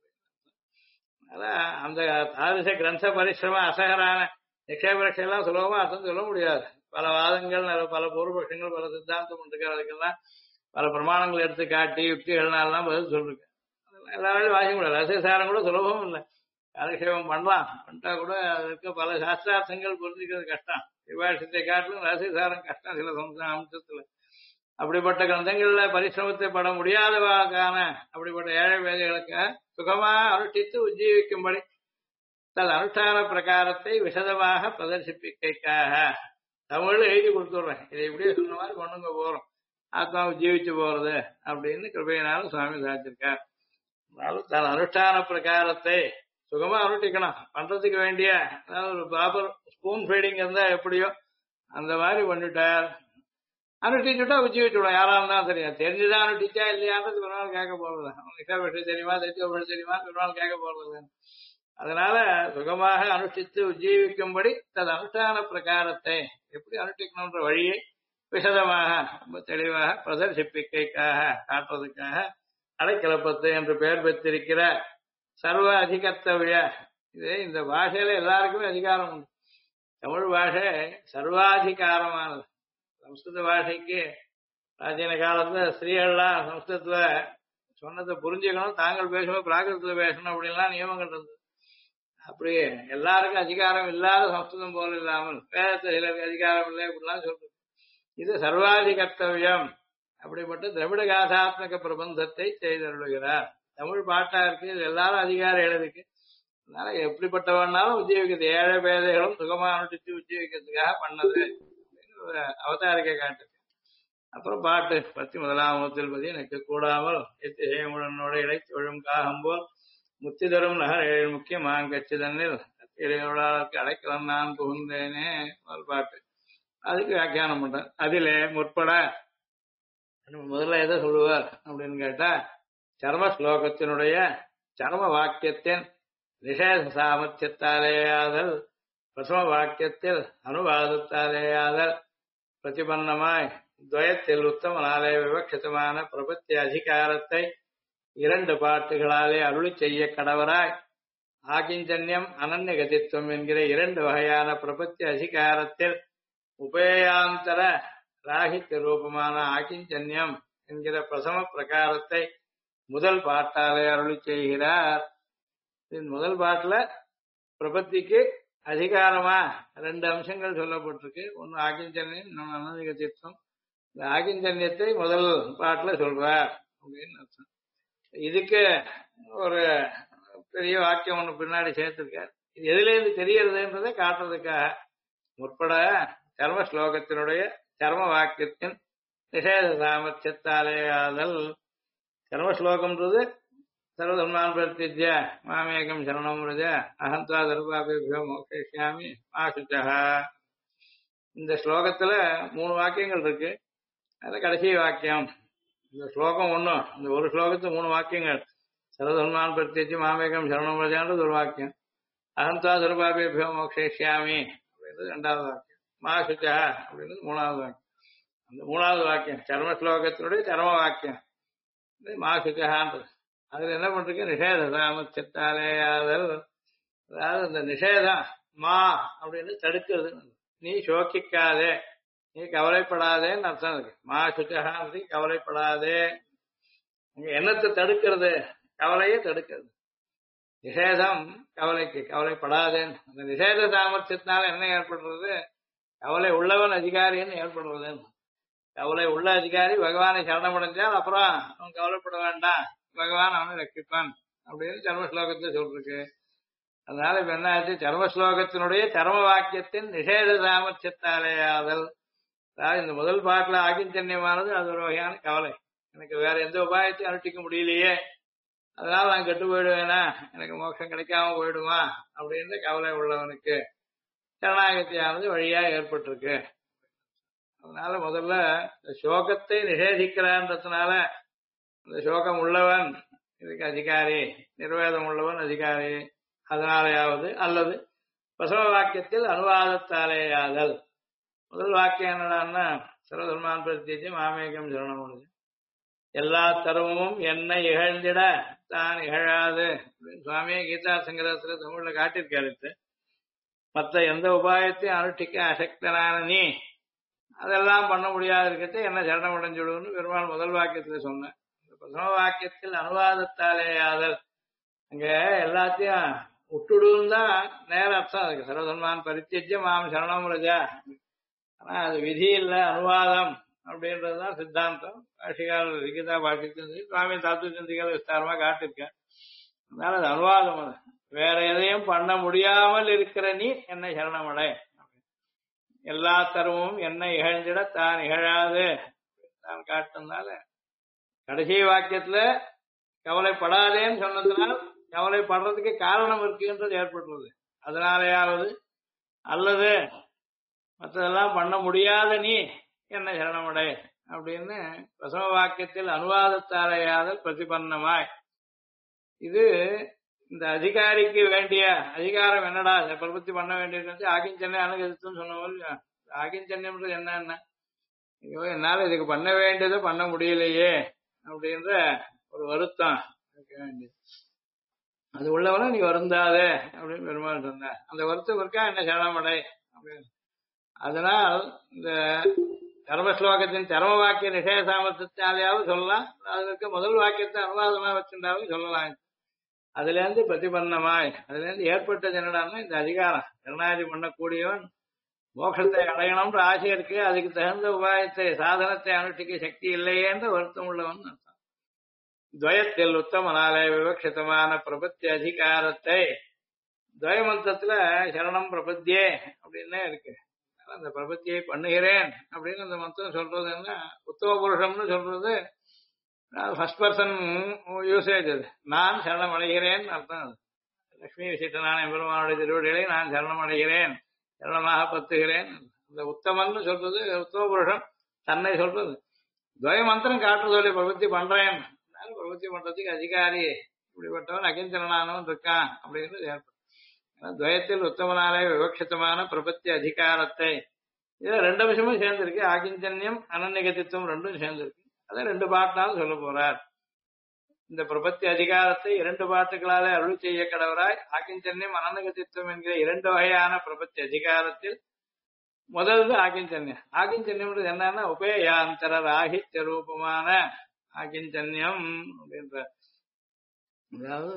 அதான் அந்த தாரிச கிரந்த பரிசிரம அசகரான நிக்ஷேபரட்சை எல்லாம் சுலபமா அர்த்தம் சொல்ல முடியாது. பல வாதங்கள் பல பூர்வபட்சங்கள் பல சித்தாந்தம் இருக்கு. அதுக்கெல்லாம் பல பிரமாணங்கள் எடுத்து காட்டி யுக்திகள்னாலாம் பதில் சொல்லிருக்கு. எல்லாராலும் வாசிக்க முடியாது. ரசசாரம் கூட சுலபமும் இல்லை. காலக்ஷேபம் பண்ணலாம், பண்ணிட்டா கூட அதுக்கு பல சாஸ்திரார்த்தங்கள் புரிஞ்சுக்கிறது கஷ்டம். விவாசத்தை காட்டிலும் ரசசாரம் கஷ்டம் சில அம்சத்துல. அப்படிப்பட்ட கிரந்தங்கள்ல பரிசிரமத்தை பட முடியாதவாக்கான அப்படிப்பட்ட ஏழை வேலைகளுக்கு சுகமா அனுஷ்டித்து உஜ்ஜீவிக்கும்படி தன் அனுஷ்டான பிரகாரத்தை விசதமாக பிரதர்சிப்பிக்கைக்காக தமிழ்ல எழுதி கொடுத்துடுறேன். இதை இப்படியே சொன்ன மாதிரி கொண்டுங்க போறோம். ஆத்மாவை ஜீவிச்சு போறது அப்படின்னு கிருபையினாலும் சுவாமி சாதிச்சிருக்கார். தன் அனுஷ்டான பிரகாரத்தை சுகமா அனுஷ்டிக்கணும். பண்றதுக்கு வேண்டிய அதாவது ஒரு ப்ராப்பர் ஸ்பூன் ஃபீடிங் இருந்தா எப்படியோ அந்த மாதிரி பண்ணிட்டார். அனுஷ்டிச்சுட்டா உஜ்ஜீவிச்சுடும். யாரா இருந்தாலும் தெரியும். தெரிஞ்சுதான் அனுஷ்டிச்சா இல்லையான்றது ஒரு நாள் கேட்க போறது. நிஷா விஷயம் தெரியுமா, தெரிஞ்ச தெரியுமா ஒரு நாள் கேட்க போறது. அதனால சுகமாக அனுஷ்டித்து உஜ்ஜீவிக்கும்படி தன் அனுஷ்டான பிரகாரத்தை எப்படி அனுஷ்டிக்கணும்ன்ற வழியை விசதமாக ரொம்ப தெளிவாக பிரதர்சிப்பிக்கைக்காக காட்டுறதுக்காக அடைக்கலப்பத்து என்று பெயர் பெற்றிருக்கிற சர்வ அதிகர்த்தவிய. இது இந்த பாஷையில எல்லாருக்குமே அதிகாரம் உண்டு. தமிழ் பாஷை சர்வாதிகாரமானது. சம்ஸ்கிருத பாஷைக்கு பிராச்சீன காலத்துல ஸ்திரீகள்லாம் சம்ஸ்கிருதத்துல சொன்னதை புரிஞ்சுக்கணும், தாங்கள் பேசணும், பிராகிருதத்துல பேசணும் அப்படின்லாம் நியமங்கள் இருந்தது. அப்படி எல்லாருக்கும் அதிகாரம் இல்லாத சம்ஸ்கிருதம் போல இல்லாமல் வேதத்துல சிலருக்கு அதிகாரம் இல்லை அப்படிலாம் சொல்றது. இது சர்வாதிகர்த்தவியம். அப்படிப்பட்ட திரவிட காசாத்மக பிரபந்தத்தை செய்தருளுகிறார். தமிழ் பாட்டா இருக்கு, இது எல்லாரும் அதிகாரம் எழுதுக்கு. அதனால எப்படிப்பட்டவனாலும் உத்தியோகிக்கிறது, ஏழை பேதைகளும் சுகமா அனுஷ்டிச்சு உத்தியோகிக்கிறதுக்காக பண்ணது அவதாரிக்கை காட்டு. அப்புறம் பாட்டு 11 பதி எனக்கு கூடாமல் எத்திசைமுடனோட இடைத்தொழும் காகம் போல் முத்தி தரும் நகர் ஏழு முக்கிய மாங்கச்சு தண்ணில் இளையோளாளுக்கு அடைக்கலம் நான் புகுந்தேனே ஒரு பாட்டு. அதுக்கு வியாக்கியானம் பண்றேன். அதிலே முற்பட முதல்ல எதை சொல்லுவார் அப்படின்னு கேட்டா, சர்ம ஸ்லோகத்தினுடைய சர்ம வாக்கியத்தின் நிஷேத சாமர்த்தியத்தாலேயாதல், பிரசம வாக்கியத்தில் அனுவாதத்தாலேயாதல், பிரதிபன்னமாய் துவயத்தில் உத்தமனாலே விவக்ஷிதமான பிரபத்தி அதிகாரத்தை 2 பாட்டுகளாலே அருளி செய்ய கடவராய், ஆகிஞ்சன்யம் அனன்ய கதித்துவம் என்கிற 2 வகையான பிரபத்தி அதிகாரத்தில் உபயாந்தர ராகித்ய ரூபமான ஆகிஞ்சன்யம் என்கிற பிரசம பிரகாரத்தை முதல் பாட்டாலே அருளி செய்கிறார். முதல் பாட்டுல பிரபத்திக்கு அதிகாரமா 2 அம்சங்கள் சொல்லப்பட்டிருக்கு. ஒன்னு ஆகிஞ்சன்யம், இன்னொன்னு அனன்ய கதித்துவம். இந்த ஆகிஞ்சன்யத்தை முதல் பாட்டுல சொல்றார் அப்படின்னு அர்த்தம். இதுக்கு ஒரு பெரிய வாக்கியம் ஒண்ணு பின்னாடி சேர்த்திருக்கார். இது எதுல இருந்து தெரியறதுன்றதை காட்டுறதுக்காக முற்பட சர்ம ஸ்லோகத்தினுடைய சர்ம வாக்கியத்தின் நிஷேத சாமர்த்தியத்தாலேயாதல். சர்ம ஸ்லோகம்ன்றது சர்வதர்மான் பிரத்ய மாமேகம் சரணம் ரஜ அகந்தா தர்பாபியோ மோக்ஷயாமி மாசுச்சா. இந்த ஸ்லோகத்துல 3 வாக்கியங்கள் இருக்கு. அதுல கடைசி வாக்கியம் இந்த ஸ்லோகம் ஒண்ணு. இந்த ஒரு ஸ்லோகத்துக்கு 3 வாக்கியங்கள். சர்வதர்மான் பிரத்யட்சி மாமேகம் சரணம் ரஜான்றது ஒரு வாக்கியம். அகந்தா தர்பாபியோ மோக்ஷயாமி அப்படின்றது 2வது வாக்கியம். மாசுச்சா அப்படின்றது 3வது வாக்கியம். அந்த 3வது வாக்கியம் சர்ம ஸ்லோகத்தினுடைய சர்ம வாக்கியம் மாசுச்சான்றது. அதுல என்ன பண்றீங்க, நிஷேத சாமர்த்தியத்தாலேயாதல். அதாவது இந்த நிஷேதம் மா அப்படின்னு தடுக்கிறது. நீ சோக்கிக்காதே, நீ கவலைப்படாதேன்னு அர்த்தம் இருக்கு. மா சுச்சகாந்தி கவலைப்படாதே. எண்ணத்தை தடுக்கிறது, கவலையை தடுக்கிறது. நிஷேதம் கவலைக்கு, கவலைப்படாதேன்னு. அந்த நிஷேத சாமர்த்தியத்தினால என்ன ஏற்படுறது, கவலை உள்ளவன் அதிகாரின்னு ஏற்படுறது. கவலை உள்ள அதிகாரி பகவானை சரணமடைஞ்சால் அப்புறம் அவன் கவலைப்பட வேண்டாம், பகவான் அவனை ரட்சிப்பான் அப்படின்னு சர்ம ஸ்லோகத்தை சொல்லிருக்கு. அதனால இப்ப என்ன ஆச்சு, சர்ம ஸ்லோகத்தினுடைய சர்ம வாக்கியத்தின் நிஷேத சாமர்த்தியத்தாலேயாதல். அதாவது இந்த முதல் பாட்டுல ஆகிஞ்சன்யமானது அது ஒரு வகையான கவலை. எனக்கு வேற எந்த உபாயத்தையும் அனுஷ்டிக்க முடியலையே, அதனால நான் கெட்டு போயிடுவேனா, எனக்கு மோட்சம் கிடைக்காம போயிடுமா அப்படின்னு கவலை உள்ளவனுக்கு சரணாகத்தியானது வழியா ஏற்பட்டிருக்கு. அதனால முதல்ல இந்த சோகத்தை நிஷேதிக்கிறான்றதுனால இந்த சோகம் உள்ளவன் இதுக்கு அதிகாரி, நிர்வேதம் உள்ளவன் அதிகாரி, அதனாலேயாவது அல்லது பசவ வாக்கியத்தில் அனுவாதத்தாலேயாதல். முதல் வாக்கியம் என்னடான்னா சர்வதர்மான் பிரத்யேஜி மாமேகம் சரணம், எல்லா தருவமும் என்னை இகழ்ந்திட தான் இகழாது சுவாமியே கீதா சங்கரத்துல தமிழ்ல காட்டியிருக்காரு. மற்ற எந்த உபாயத்தையும் அனுஷ்டிக்க அசக்தனான நீ அதெல்லாம் பண்ண முடியாது இருக்கிறது என்ன சரணம் அடைஞ்சுடுன்னு பெருமாள் முதல் வாக்கியத்துல சொன்னேன். பிரதம வாக்கியத்தில் அனுவாதத்தாலேயாதல், அங்க எல்லாத்தையும் விட்டுடுன்னு தான் நேர அர்த்தம் அதுக்கு. சர்வதர்மான் பரித்தியஜ்ய மாம் சரணம் ரஜா. ஆனா அது விதி இல்ல, அனுவாதம் அப்படின்றதுதான் சித்தாந்தம். பாஷிகால் கீதா பாஷித்தின் சுவாமி தாத்து சிந்திகள் விஸ்தாரமா காட்டிருக்கேன். அதனால அது அனுவாதம். அது வேற எதையும் பண்ண முடியாமல் இருக்கிற நீ என்னை சரணமடை, எல்லா தருவமும் என்னை இகழ்ந்திட தான் இகழாது தான் காட்டுனால கடைசி வாக்கியத்துல கவலைப்படாதேன்னு சொன்னதுனால் கவலைப்படுறதுக்கு காரணம் இருக்குன்றது ஏற்பட்டுள்ளது. அதனாலேயாவது அல்லது மற்றதெல்லாம் பண்ண முடியாத நீ என்ன சரணமடை அப்படின்னு பிரசவ வாக்கியத்தில் அனுவாதத்தாலேயாதல் பிரதிபன்னமாய். இது இந்த அதிகாரிக்கு வேண்டிய அதிகாரம் என்னடா, பிரபத்தி பண்ண வேண்டியது ஆகிஞ்சன்னை அணுகத்துன்னு சொன்ன. ஆகிஞ்சன்யம்ன்றது என்னன்னா, ஐயோ என்னால இதுக்கு பண்ண வேண்டியதை பண்ண முடியலையே அப்படின்ற ஒரு வருத்தம் இருக்க வேண்டியது. அது உள்ளவன நீ வருந்தாதே அப்படின்னு பெருமாள் சொன்ன. அந்த வருத்தம் இருக்கா என்ன சரணமடை அப்படின்னு. அதனால் இந்த கர்ம ஸ்லோகத்தின் சர்ம வாக்கிய நிஷேத சாமர்த்தியாலேயாவது சொல்லலாம், அதற்கு முதல் வாக்கியத்தை அனுவாதமா வச்சிருந்தாலும் சொல்லலாம். அதுல இருந்து பிரதிபன்னமாய் அதுல இருந்து ஏற்பட்டது என்னடான்னா இந்த அதிகாரம். கருணாதி பண்ணக்கூடியவன் மோட்சத்தை அடையணும்ன்ற ஆசை இருக்கு, அதுக்கு தகுந்த உபாயத்தை சாதனத்தை அனுஷ்டிக்க சக்தி இல்லையே என்ற வருத்தம் உள்ளவன் அர்த்தம். துவயத்தில் உத்தமனாலே விவக்ஷிதமான பிரபத்தி அதிகாரத்தை துவயமந்திரத்துல சரணம் பிரபத்தியே அப்படின்னு இருக்கு. அந்த பிரபத்தியை பண்ணுகிறேன் அப்படின்னு அந்த மந்திரம் சொல்றது என்ன, உத்தம புருஷம்னு சொல்றது ஃபர்ஸ்ட் பர்சன் யூசேஜ். அது நான் சரணம் அடைகிறேன் அர்த்தம். அது லட்சுமி விசிட்டனான பெருமானுடைய திருவடிகளை நான் சரணம் அடைகிறேன், சரணமாக பத்துகிறேன். இந்த உத்தமன்னு சொல்றது உத்தம புருஷன் தன்னை சொல்றது. துவய மந்திரம் காட்டுறதோட பிரபத்தி பண்றேன், பிரபத்தி பண்றதுக்கு அதிகாரி இப்படிப்பட்டவன் அகிஞ்சனானவன் இருக்கான் அப்படிங்கிறது ஏற்படும். துவயத்தில் உத்தமனாலே விவக்ஷிதமான பிரபத்தி அதிகாரத்தை, இதுல ரெண்டு விஷயமும் சேர்ந்திருக்கு. ஆகிஞ்சன்யம் அனநிகதித்துவம் ரெண்டும் சேர்ந்திருக்கு. அதை ரெண்டு பாட்டினாலும் சொல்ல போறார். இந்த பிரபத்தி அதிகாரத்தை இரண்டு பாட்டுகளாலே அருள் செய்ய கடவராய் ஆகிஞ்சன்யம் அனநிகதித்துவம் என்கிற இரண்டு வகையான பிரபத்தி அதிகாரத்தில் முதல்ல ஆகிஞ்சன்யம். ஆகிஞ்சன்யம் என்னன்னா உபயாந்தர ராகித்ய ரூபமான ஆகிஞ்சன்யம் அப்படின்ற, அதாவது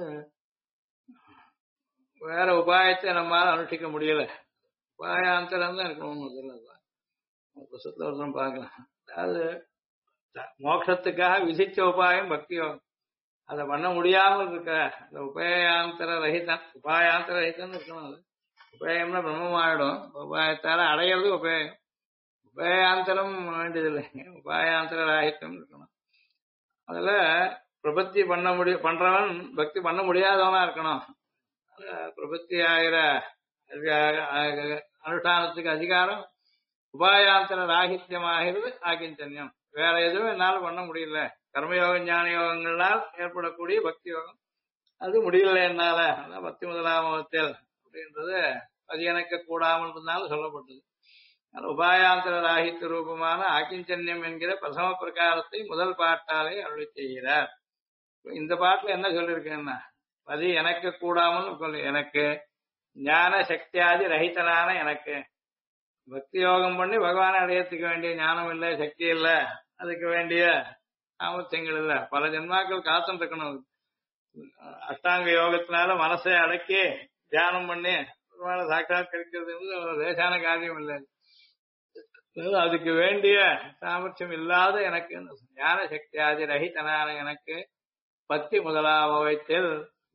வேற உபாயத்தை நம்மால அனுஷ்டிக்க முடியல, உபாயாந்தரம் தான் இருக்கணும். புத்தகத்துல ஒரு பார்க்கலாம். அதாவது மோட்சத்துக்காக விதிச்ச உபாயம் பக்தி யோகம், அதை பண்ண முடியாமல் இருக்க அந்த உபாயாந்தர ரஹிதன், உபாயாந்தர ரஹிதன் இருக்கணும். அது உபாயம்னா பிரம்மமாயிடும், உபாயத்தால அடையிறது உபாயம். உபாயாந்தரம் வேண்டியதில்லை, உபாயாந்தர ராகித்யம் இருக்கணும். அதுல பிரபத்தி பண்றவன் பக்தி பண்ண முடியாதவனா இருக்கணும். பிரபத்தி ஆகிற அனுஷ்டானத்துக்கு அதிகாரம் உபாயாந்தர ராகித்யமாகிறது ஆகிஞ்சன்யம். வேற எதுவும் என்னால பண்ண முடியல, கர்மயோகம் ஞான யோகங்களால் ஏற்படக்கூடிய பக்தி யோகம் அது முடியல என்னால. அதான் பக்தி முதலாமத்தில் அப்படின்றது அது எனக்கு கூடாமல் இருந்தாலும் சொல்லப்பட்டது. உபாயாந்தர ராகித்ய ரூபமான ஆகிஞ்சன்யம் என்கிற பிரசம பிரகாரத்தை முதல் பாட்டாலே அருளி செய்கிறார். இந்த பாட்டுல என்ன சொல்லியிருக்கேன்னா, அது எனக்கு கூடாமல் எனக்கு ஞான சக்தியாதி ரஹிதனான எனக்கு பக்தி யோகம் பண்ணி பகவானை அடையத்துக்கு வேண்டிய ஞானம் இல்லை, சக்தி இல்லை, அதுக்கு வேண்டிய சாமர்த்தியங்கள் இல்லை, பல ஜென்மாக்கள் காத்துட்டு இருக்கணும். அஷ்டாங்க யோகத்தினால மனசை அடக்கி தியானம் பண்ணி சாட்சாத்கரிக்கிறது லேசான காரியம் இல்லை. அதுக்கு வேண்டிய சாமர்த்தியம் இல்லாத எனக்கு ஞான சக்தி ஆதி ரஹிதனான எனக்கு பக்தி முதலாமத்தில்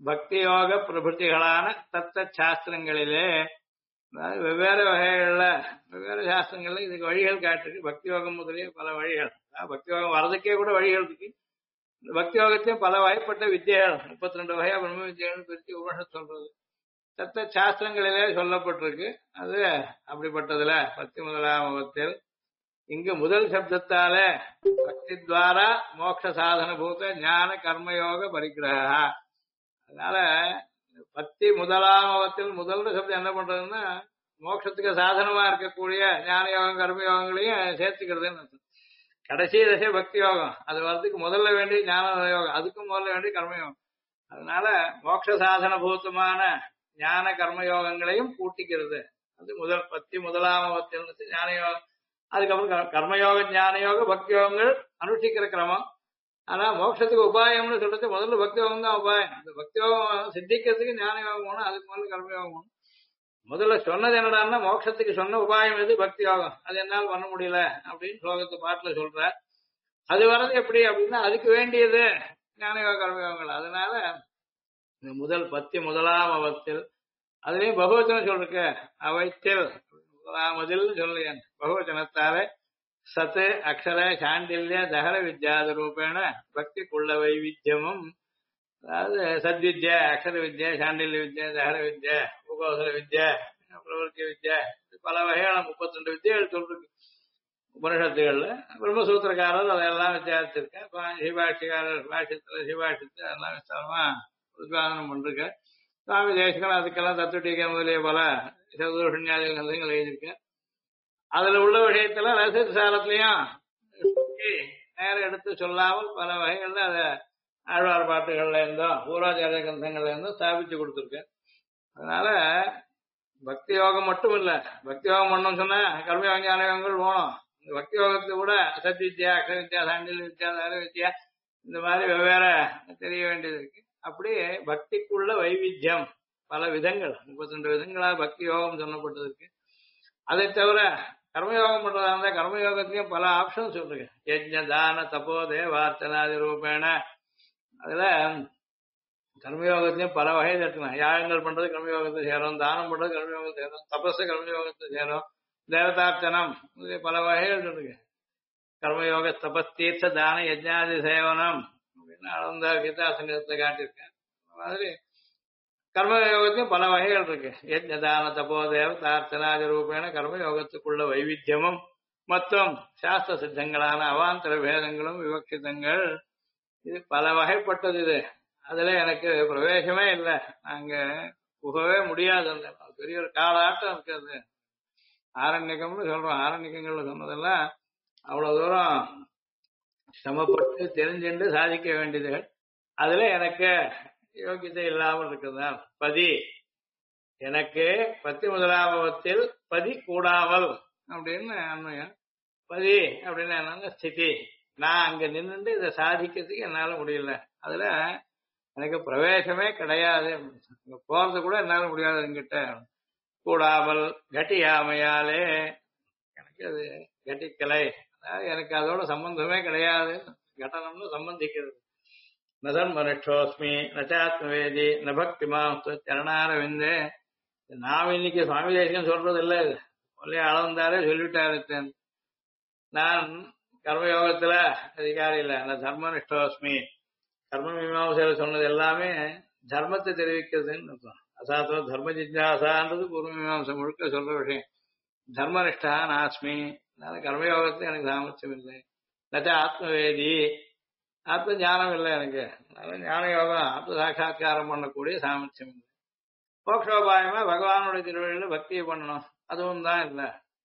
பக்தி யோக பிரபுத்திகளான தத்த சாஸ்திரங்களிலே, அதாவது வெவ்வேறு வகைகள்ல வெவ்வேறு சாஸ்திரங்கள்ல இதுக்கு வழிகள் காட்டுருக்கு. பக்தி யோகம் முதலிய பல வழிகள், பக்தி யோகம் வர்றதுக்கே கூட வழிகள் இருக்கு. இந்த பக்தி யோகத்தையும் பல வகைப்பட்ட வித்தியாகள் 32 வகையா பிரம்ம வித்தியான்னு பிரித்து உபனிஷத் சொல்றது தத்த சாஸ்திரங்களிலே சொல்லப்பட்டிருக்கு. அது அப்படிப்பட்டதுல பத்தி முதலாம் வகுத்தில் இங்கு முதல் சப்தத்தாலே பக்தி துவாரா மோட்ச சாதன பூத ஞான கர்மயோக பரிகிரகா. அதனால பக்தி முதலாம் வகுத்தில் முதல் சப்தம் என்ன பண்றதுன்னா மோட்சத்துக்கு சாதனமா இருக்கக்கூடிய ஞான யோகம் கர்ம யோகங்களையும் சேர்த்துக்கிறதுன்னு அர்த்தம். கடைசி தசை பக்தி யோகம், அது வர்றதுக்கு முதல்ல வேண்டிய ஞான யோகம், அதுக்கும் முதல்ல வேண்டிய கர்மயோகம். அதனால மோட்ச சாதன பூத்தமான ஞான கர்மயோகங்களையும் கூட்டிக்கிறது. அது முதல் பத்தி முதலாம் வகுத்தில் ஞான யோகம். அதுக்கப்புறம் கர்மயோக ஞான யோக பக்தி யோகங்கள் அனுஷ்டிக்கிற கிரமம். ஆனா மோட்சத்துக்கு உபாயம்னு சொல்றது முதல்ல பக்தி யோகம் தான் உபாயம். இந்த பக்தி யோகம் சித்திக்கிறதுக்கு ஞான யோகம் வேணும், அதுக்கு முதல்ல கர்மயோகம் வேணும். முதல்ல சொன்னது என்னடான்னா மோட்சத்துக்கு சொன்ன உபாயம் எது? பக்தி யோகம். அது என்னால் பண்ண முடியல அப்படின்னு ஸ்லோகத்து பாட்டுல சொல்ற. அது வர்றது எப்படி அப்படின்னா அதுக்கு வேண்டியது ஞான யோக கர்மயோகங்கள். அதனால இந்த முதல் பத்தி முதலாம் அவத்தில் அதுலயும் பகவச்சனம் சொல்லிருக்க அவைத்தில் முதலாமதில் சொல்லியன் பகவச்சனத்தாலே சத்து அக்ஷர சாண்டில்ய தகர வித்யாத ரூபேண பக்தி குள்ள வைவித்தியமும், அதாவது சத்வித்யா அக்ஷர வித்யா சாண்டில்ய வித்யா தகர வித்யா உபகோசல வித்யா பிரவர்த்தி வித்யா பல வகையான 32 வித்தியாகள் சொல்லிருக்கு உபனிஷத்துகள்ல. பிரம்மசூத்திரக்காரர் அதையெல்லாம் வித்தியாசிச்சிருக்க. சிபாட்சிக்காரர் பாஷ்யத்துல சிபாட்சித்து அதெல்லாம் விசாரமா உத்பாதனம் பண்ணிருக்க. சுவாமி தேசிகன் அதுக்கெல்லாம் தத்துவீக முதலிய பல சதுர்ஷன்யாதி கிரந்தங்கள் எழுதியிருக்க. அதுல உள்ள விஷயத்துல ரசித சாரத்திலையும் நேரம் எடுத்து சொல்லாமல் பல வகைகள்ல அதை ஆழ்வார் பாட்டுகள்ல இருந்தோம் பூர்வாச்சாரிய கிரந்தங்கள்ல இருந்தும் ஸ்தாபிச்சு கொடுத்துருக்க. அதனால பக்தி யோகம் மட்டும் இல்ல, பக்தி யோகம் பண்ணணும்னு சொன்னா கர்மயோக ஞான யோகங்கள் போகணும். இந்த பக்தி யோகத்தை கூட சத்வித்யா அக்ஷர வித்யா சாண்டில் வித்யா தகர வித்யா இந்த மாதிரி வெவ்வேறு தெரிய வேண்டியது இருக்கு. அப்படி பக்திக்குள்ள வைவித்தியம் பல விதங்கள் 32 விதங்களா பக்தி யோகம் சொல்லப்பட்டிருக்கு. அதை தவிர கர்மயோகம் பண்றதா இருந்தா கர்மயோகத்திலையும் பல ஆப்ஷன் சொல்லுங்க. யஜ்ஞ தான தபோ தேவார்த்தனாதி ரூபேண, அதுல கர்மயோகத்திலையும் பல வகை இருக்கலாம். யாகங்கள் பண்றது கர்மயோகத்தை சேரும், தானம் பண்றது கர்மயோகத்தை சேரும், தபசு கர்மயோகத்தை சேரும், தேவதார்ச்சனம் பல வகைகள் சொல்லுங்க. கர்மயோக தபஸ்தீர்த்த தான யஜ்ஞாதி சேவனம் அப்படின்னு அளந்த கீதா சங்கத்தை காட்டியிருக்கேன். மாதிரி கர்மயோகத்தையும் பல வகைகள் இருக்கு. யஜ்ஞ தான தபோ தேவதார்ச்சனாதி ரூபேண கர்மயோகத்துக்குள்ள வைவித்தியமும் மற்றும் சாஸ்திர சித்தங்களான அவாந்தர பேதங்களும் விவக்ஷிதங்கள் இது பல வகைப்பட்டது. இது அதுல எனக்கு பிரவேசமே இல்லை, நாங்க புகவே முடியாது. அந்த பெரிய ஒரு காலாட்டம் இருக்காது. ஆரண்யகம்னு சொல்றோம், ஆரண்யகங்கள்ல சொன்னதெல்லாம் அவ்வளவு தூரம் சிரமப்பட்டு தெரிஞ்சுண்டு சாதிக்க வேண்டியதுகள். அதுல எனக்கு யோகியதை இல்லாமல் இருக்கிறதால் பதி எனக்கு பத்தி முதலாபத்தில் பதி கூடாமல் அப்படின்னு அண்மையம். பதி அப்படின்னு என்னன்னா ஸ்திதி, நான் அங்க நின்றுட்டு இதை சாதிக்கிறதுக்கு என்னால முடியல, அதுல எனக்கு பிரவேசமே கிடையாது, போறது கூட என்னால முடியாது என்கிட்ட. கூடாமல் கட்டியாமையாலே எனக்கு அது கட்டிக்கலை, அதாவது எனக்கு அதோட சம்பந்தமே கிடையாது. கட்டணம்னு சம்பந்திக்கிறது. நதர்மனிஷ்டோஸ்மி நச்சாத்மவேதி நபக்தி மாம்ச சரணாரவிந்தே. நாம் இன்னைக்கு சுவாமி தேசியம் சொல்றது இல்லை, ஒல்லையே அளந்தாரே சொல்லிவிட்டாரு. நான் கர்மயோகத்துல அதிகாரி இல்லை, நான் தர்மனிஷ்டோஸ்மி. கர்ம மீமாசையில சொன்னது எல்லாமே தர்மத்தை தெரிவிக்கிறதுன்னு அர்த்தம். அசாத்தம் தர்ம ஜிஜ்ஞாசான்றது பூர்வ மீமாசை முழுக்க சொல்ற விஷயம். தர்மனிஷ்டா நாஸ்மி, அதனால கர்மயோகத்தை எனக்கு சாமர்த்தியம் இல்லை. நச்சா ஆத்மவேதி, ஆத்ம ஞானம் இல்லை எனக்கு, அதனால ஞான யோகம் ஆத்ம சாட்சா்காரம் பண்ணக்கூடிய சாமர்த்தியம் இல்லை. மோட்சோபாயமா பகவானுடைய திருவழியில பக்தியை பண்ணணும், அதுவும் தான் இல்லை.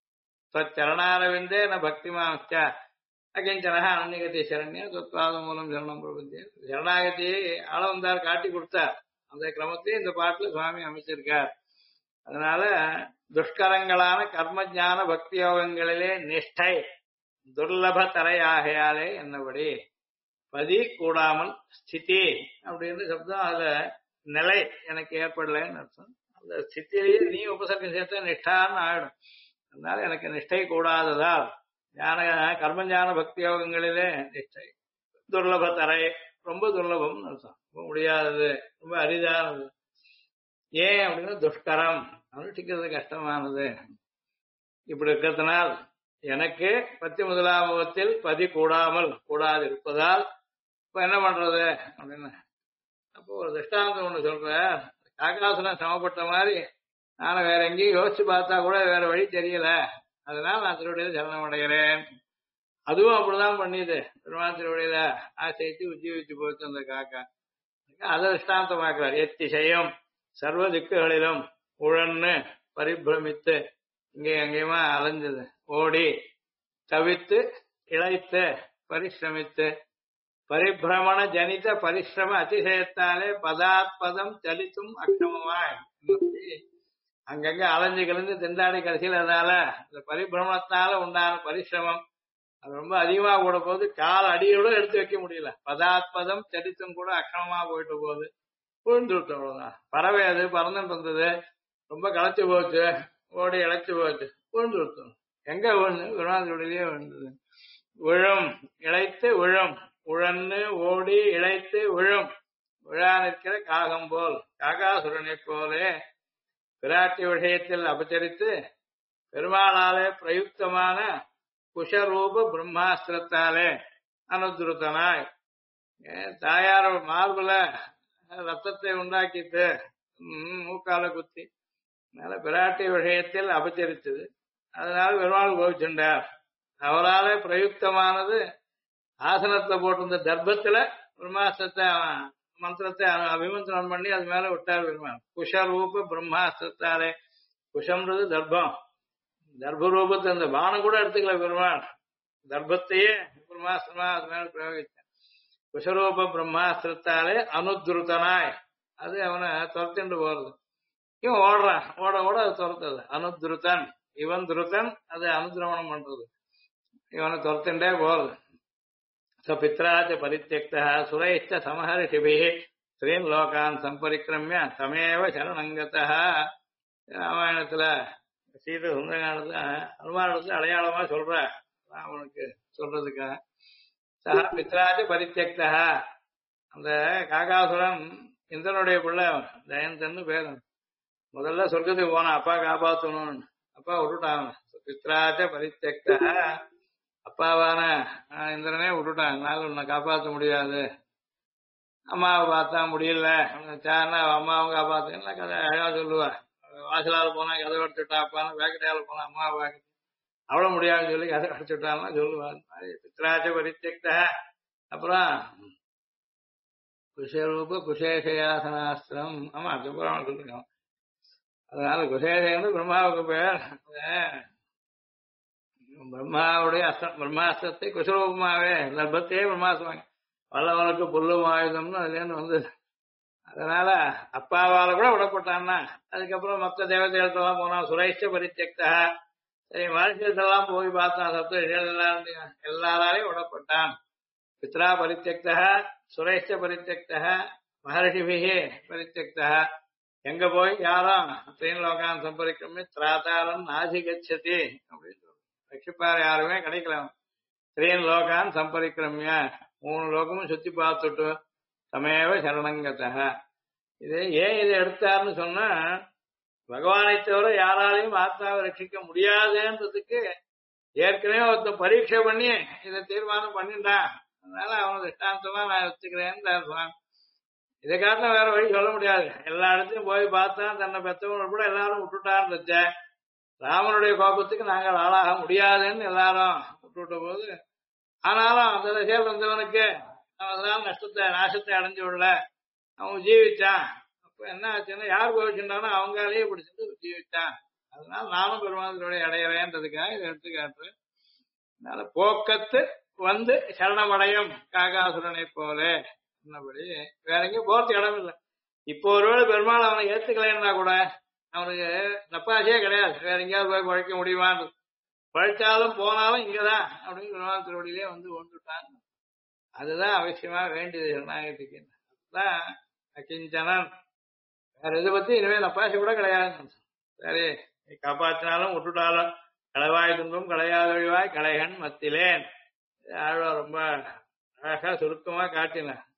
சரணாரவிந்தே ந பக்தி மாச்சா அகிஞ்சனா அனன்யகதி சரண்யா சொத்வாத மூலம் சரணம் பிரபத்திய. சரணாகதியை ஆளவந்தார் காட்டி கொடுத்தார், அந்த கிரமத்தையும் இந்த பாட்டுல சுவாமி அமைச்சிருக்கார். அதனால துஷ்கரங்களான கர்ம ஞான பக்தி யோகங்களிலே நிஷ்டை துர்லப தரையாகையாலே என்னபடி பதி கூடாமல் ஸ்திதி அப்படின்னு சப்தம், அதுல நிலை எனக்கு ஏற்படலைன்னு அர்த்தம். அந்த ஸ்திதியிலேயே நீ உபசர்க்கம் சேர்த்தா நிஷ்டான்னு ஆயிடும். அதனால எனக்கு நிஷ்டை கூடாததால் ஞான கர்ம ஞான பக்தி யோகங்களிலே நிஷ்டை துர்லப தரை ரொம்ப துர்லபம்னு அர்த்தம். ரொம்ப முடியாதது, ரொம்ப அரிதானது. ஏன் அப்படின்னா துஷ்கரம், அனுஷ்டிக்கிறது கஷ்டமானது. இப்படி இருக்கிறதுனால் எனக்கு பத்தி முதலாபத்தில் பதி கூடாது இருப்பதால் இப்ப என்ன பண்றது அப்படின்னு அப்போ ஒரு திருஷ்டாந்தம் ஒண்ணு சொல்ற. காகாசுரன் சமப்பட்ட மாதிரி நானும் வேற எங்கேயும் யோசிச்சு பார்த்தா கூட வேற வழி தெரியல, அதனால நான் திருவடியில சரணம் அடைகிறேன். அதுவும் அப்படிதான் பண்ணிது. பெருமாள் திருவடியில ஆசைத்து உஜ்ஜீவிச்சு போச்சு அந்த காக்கா. அதை திருஷ்டாந்தமாக்குறார். எத்திசையும் சர்வ திக்குகளிலும் உழன்னு பரிபிரமித்து இங்கே அங்கேயுமா அலைஞ்சது, ஓடி தவித்து இழைத்து பரிசிரமித்து பரிபிரமண ஜனித பரிசிரம அதிசயத்தாலே பதாத்பதம் சலித்தும் அக்ஷமமாய் அங்கங்க அலைஞ்சு கலந்து திண்டாடி கடைசியில் அதனால இந்த பரிபிரமணத்தினால உண்டான பரிசிரமம் அது ரொம்ப அதிகமா கூட போது, கால் அடியோட எடுத்து வைக்க முடியல. பதாத்பதம் சலித்தும் கூட அக்ஷமமா போயிட்டு போகுது, விழுந்துருட்டு. அவ்வளவுதான். பறவை அது பறந்துட்டு இருந்தது, ரொம்ப களைச்சு போச்சு, ஓடி இழைச்சு போச்சு, விழுந்துருட்டு. எங்க விழுந்து? விருமாதிரியே விழுந்தது. விழும் இழைத்து விழும், உழன்னு ஓடி இழைத்து விழும், விழா நிற்கிற காகம் போல் காகாசுரனை போலே பிராட்டி விஷயத்தில் அபச்சரித்து பெருமாளாலே பிரயுக்தமான குஷரூப பிரம்மாஸ்திரத்தாலே அனுதுருத்தனாய் தாயார் மார்புல ரத்தத்தை உண்டாக்கிட்டு மூக்கால குத்தி அதனால பிராட்டி விஷயத்தில் அபச்சரித்தது. அதனால பெருமாள் கோவிச்சுண்டார். அவராலே பிரயுக்தமானது ஆசனத்தை போட்டிருந்த தர்ப்பத்துல பிரம்மாஸ்திரத்தை மந்திரத்தை அபிமந்திரம் பண்ணி அது மேல விட்டார் பெருமாள். குஷரூப பிரம்மாஸ்திரத்தாலே, குஷம்ன்றது தர்ப்பம், தர்ப்பரூபத்தை அந்த பானம் கூட எடுத்துக்கல பெருமாள், தர்ப்பத்தையே பிரம்மாஸ்திரமா அது மேல பிரயோகித்தார். குஷரூப பிரம்மாஸ்திரத்தாலே அனுத்ருதனாய் அது அவனை துரத்திண்டு போறது. இவன் ஓடுறான், ஓட ஓட அது துரத்துது. அனுத்ருதன், இவன் துருத்தன், அது அனுதிரமணம் பண்றது, இவனை துரத்திண்டே போறது. பித்ராச்ச பரித்யக்தா சுரைஷ்ட சமஹர்ஷிபிः ஸ்ரீன் லோகான் சம்பரிக்கிரமிய தமேவ சரணங்கதः. ராமாயணத்துல சீதை சுந்தரகாண்டத்துல அனுமானத்துல அடையாளமா சொல்ற ராமனுக்கு சொல்றதுக்காக. சஹ பித்ராச்ச பரித்யக்தா, அந்த காகாசுரன் இந்திரனுடைய பிள்ளை ஜெயந்தன்னு பேரு. முதல்ல சொர்க்கத்துக்கு போனான் அப்பா காப்பாத்தணும்னு, அப்பா விட்டுட்டான். பித்ராச்ச பரித்யக்தா, அப்பாவான இந்திரனே விட்டுட்டான், அதனால உன்னை காப்பாற்ற முடியாது. அம்மாவை பார்த்தா முடியல, அம்மாவை காப்பாத்தா கதை அழகா சொல்லுவா. வாசலால் போனா கதை அடிச்சுட்டா, அப்பான்னு வேக்கடையால போனா அம்மாவை பார்க்க அவ்வளவு முடியாதுன்னு சொல்லி கதை அடிச்சுட்டான்னா சொல்லுவா. பித்ராச்ச பரித்யக்த. அப்புறம் குஷரூப குஷேஷயாசனாஸ்திரம், ஆமா சுப்பராமன் சொல்லிருக்கான். அதனால குஷேஷன் பிரம்மாவுக்கு பேர். பிரம்மாவுடைய பிரம்மாஸ்திரத்தை குஷரூபமாவே லபத்தையே பிரம்மாஸ்திரம் வல்லவனுக்கு புல்லும் ஆயுதம்னு அதுலேருந்து வந்தது. அதனால அப்பாவால கூட விடப்பட்டான்னா அதுக்கப்புறம் மற்ற தேவதைகளுக்கெல்லாம் போனான். சுரேஷ்ட பரித்யக்தா, சரி மனுஷத்தெல்லாம் போய் பார்த்தான், சப்த எல்லாராலையும் விடப்பட்டான். பித்ரா பரித்யக்தா சுரேஷ்ட பரித்யக்தா மகர்ஷிபிகே பரித்யக்தா. எங்க போய் யாரும் ஸ்ரீன் லோகான் சம்பரிக்கமே திராதாரம் நாசி கச்சதி அப்படின்னு ரட்சிப்பார் யாருமே கிடைக்கலாம். ஸ்ரீன் லோகான் சம்பரிக்கிரமிய 3 லோகமும் சுத்தி பார்த்துட்டு சமேவ சரணங்கதः. இது ஏன் இதை எடுத்தாருன்னு சொன்னா, பகவானை தவிர யாராலையும் ஆத்மாவை ரட்சிக்க முடியாதுன்றதுக்கு ஏற்கனவே ஒருத்தன் பரீட்சை பண்ணி இதை தீர்மானம் பண்ணிட்டான். அதனால அவனை திஷ்டாந்தமா நான் வச்சுக்கிறேன்னு இதை காட்ட வேற வழி சொல்ல முடியாது. எல்லா இடத்தையும் போய் பார்த்தா தன்னை பெற்றவங்க கூட எல்லாரும் விட்டுட்டான்னு வச்சேன். ராமனுடைய கோபத்துக்கு நாங்கள் ஆளாக முடியாதுன்னு எல்லாரும் விட்டுவிட்ட போது, ஆனாலும் அந்த திசையில் வந்தவனுக்கு அதனால நாசத்தை அடைஞ்சு விடல, அவன் ஜீவிச்சான். அப்ப என்ன ஆச்சுன்னா யார் கோவிச்சுட்டானோ அவங்களையே பிடிச்சிட்டு ஜீவிச்சான். அதனால நானும் பெருமாளுடைய அடையறேன்றதுக்காக இதை எடுத்து காட்டுறேன். அதனால போக்கத்து வந்து சரணமடையும் காகாசுரனை போல சொன்னபடி வேற எங்கேயும் போறதுக்கு இடம் இல்லை. இப்போ ஒருவேளை பெருமாள் அவனை ஏத்துக்கலைன்னா கூட அவனுக்கு நப்பாசையே கிடையாது, வேற எங்கேயாவது போய் பழைக்க முடியுமான்னு. பழைச்சாலும் போனாலும் இங்கதான் அப்படின்னு பெருமாள் திருவடியிலே வந்து ஒன்றுட்டான். அதுதான் அவசியமா வேண்டியது ஜனநாயகத்துக்கு. அதுதான் அகிஞ்சனன். வேற இதை பத்தி இனிமே நப்பாசை கூட கிடையாது. சரி நீ காப்பாற்றினாலும் விட்டுட்டாலும் களவாய் துன்பம் களையாதொழிவாய் களைகன் மத்திலேன். ஆழ்வா ரொம்ப அழகா சுருக்கமா காட்டினேன்.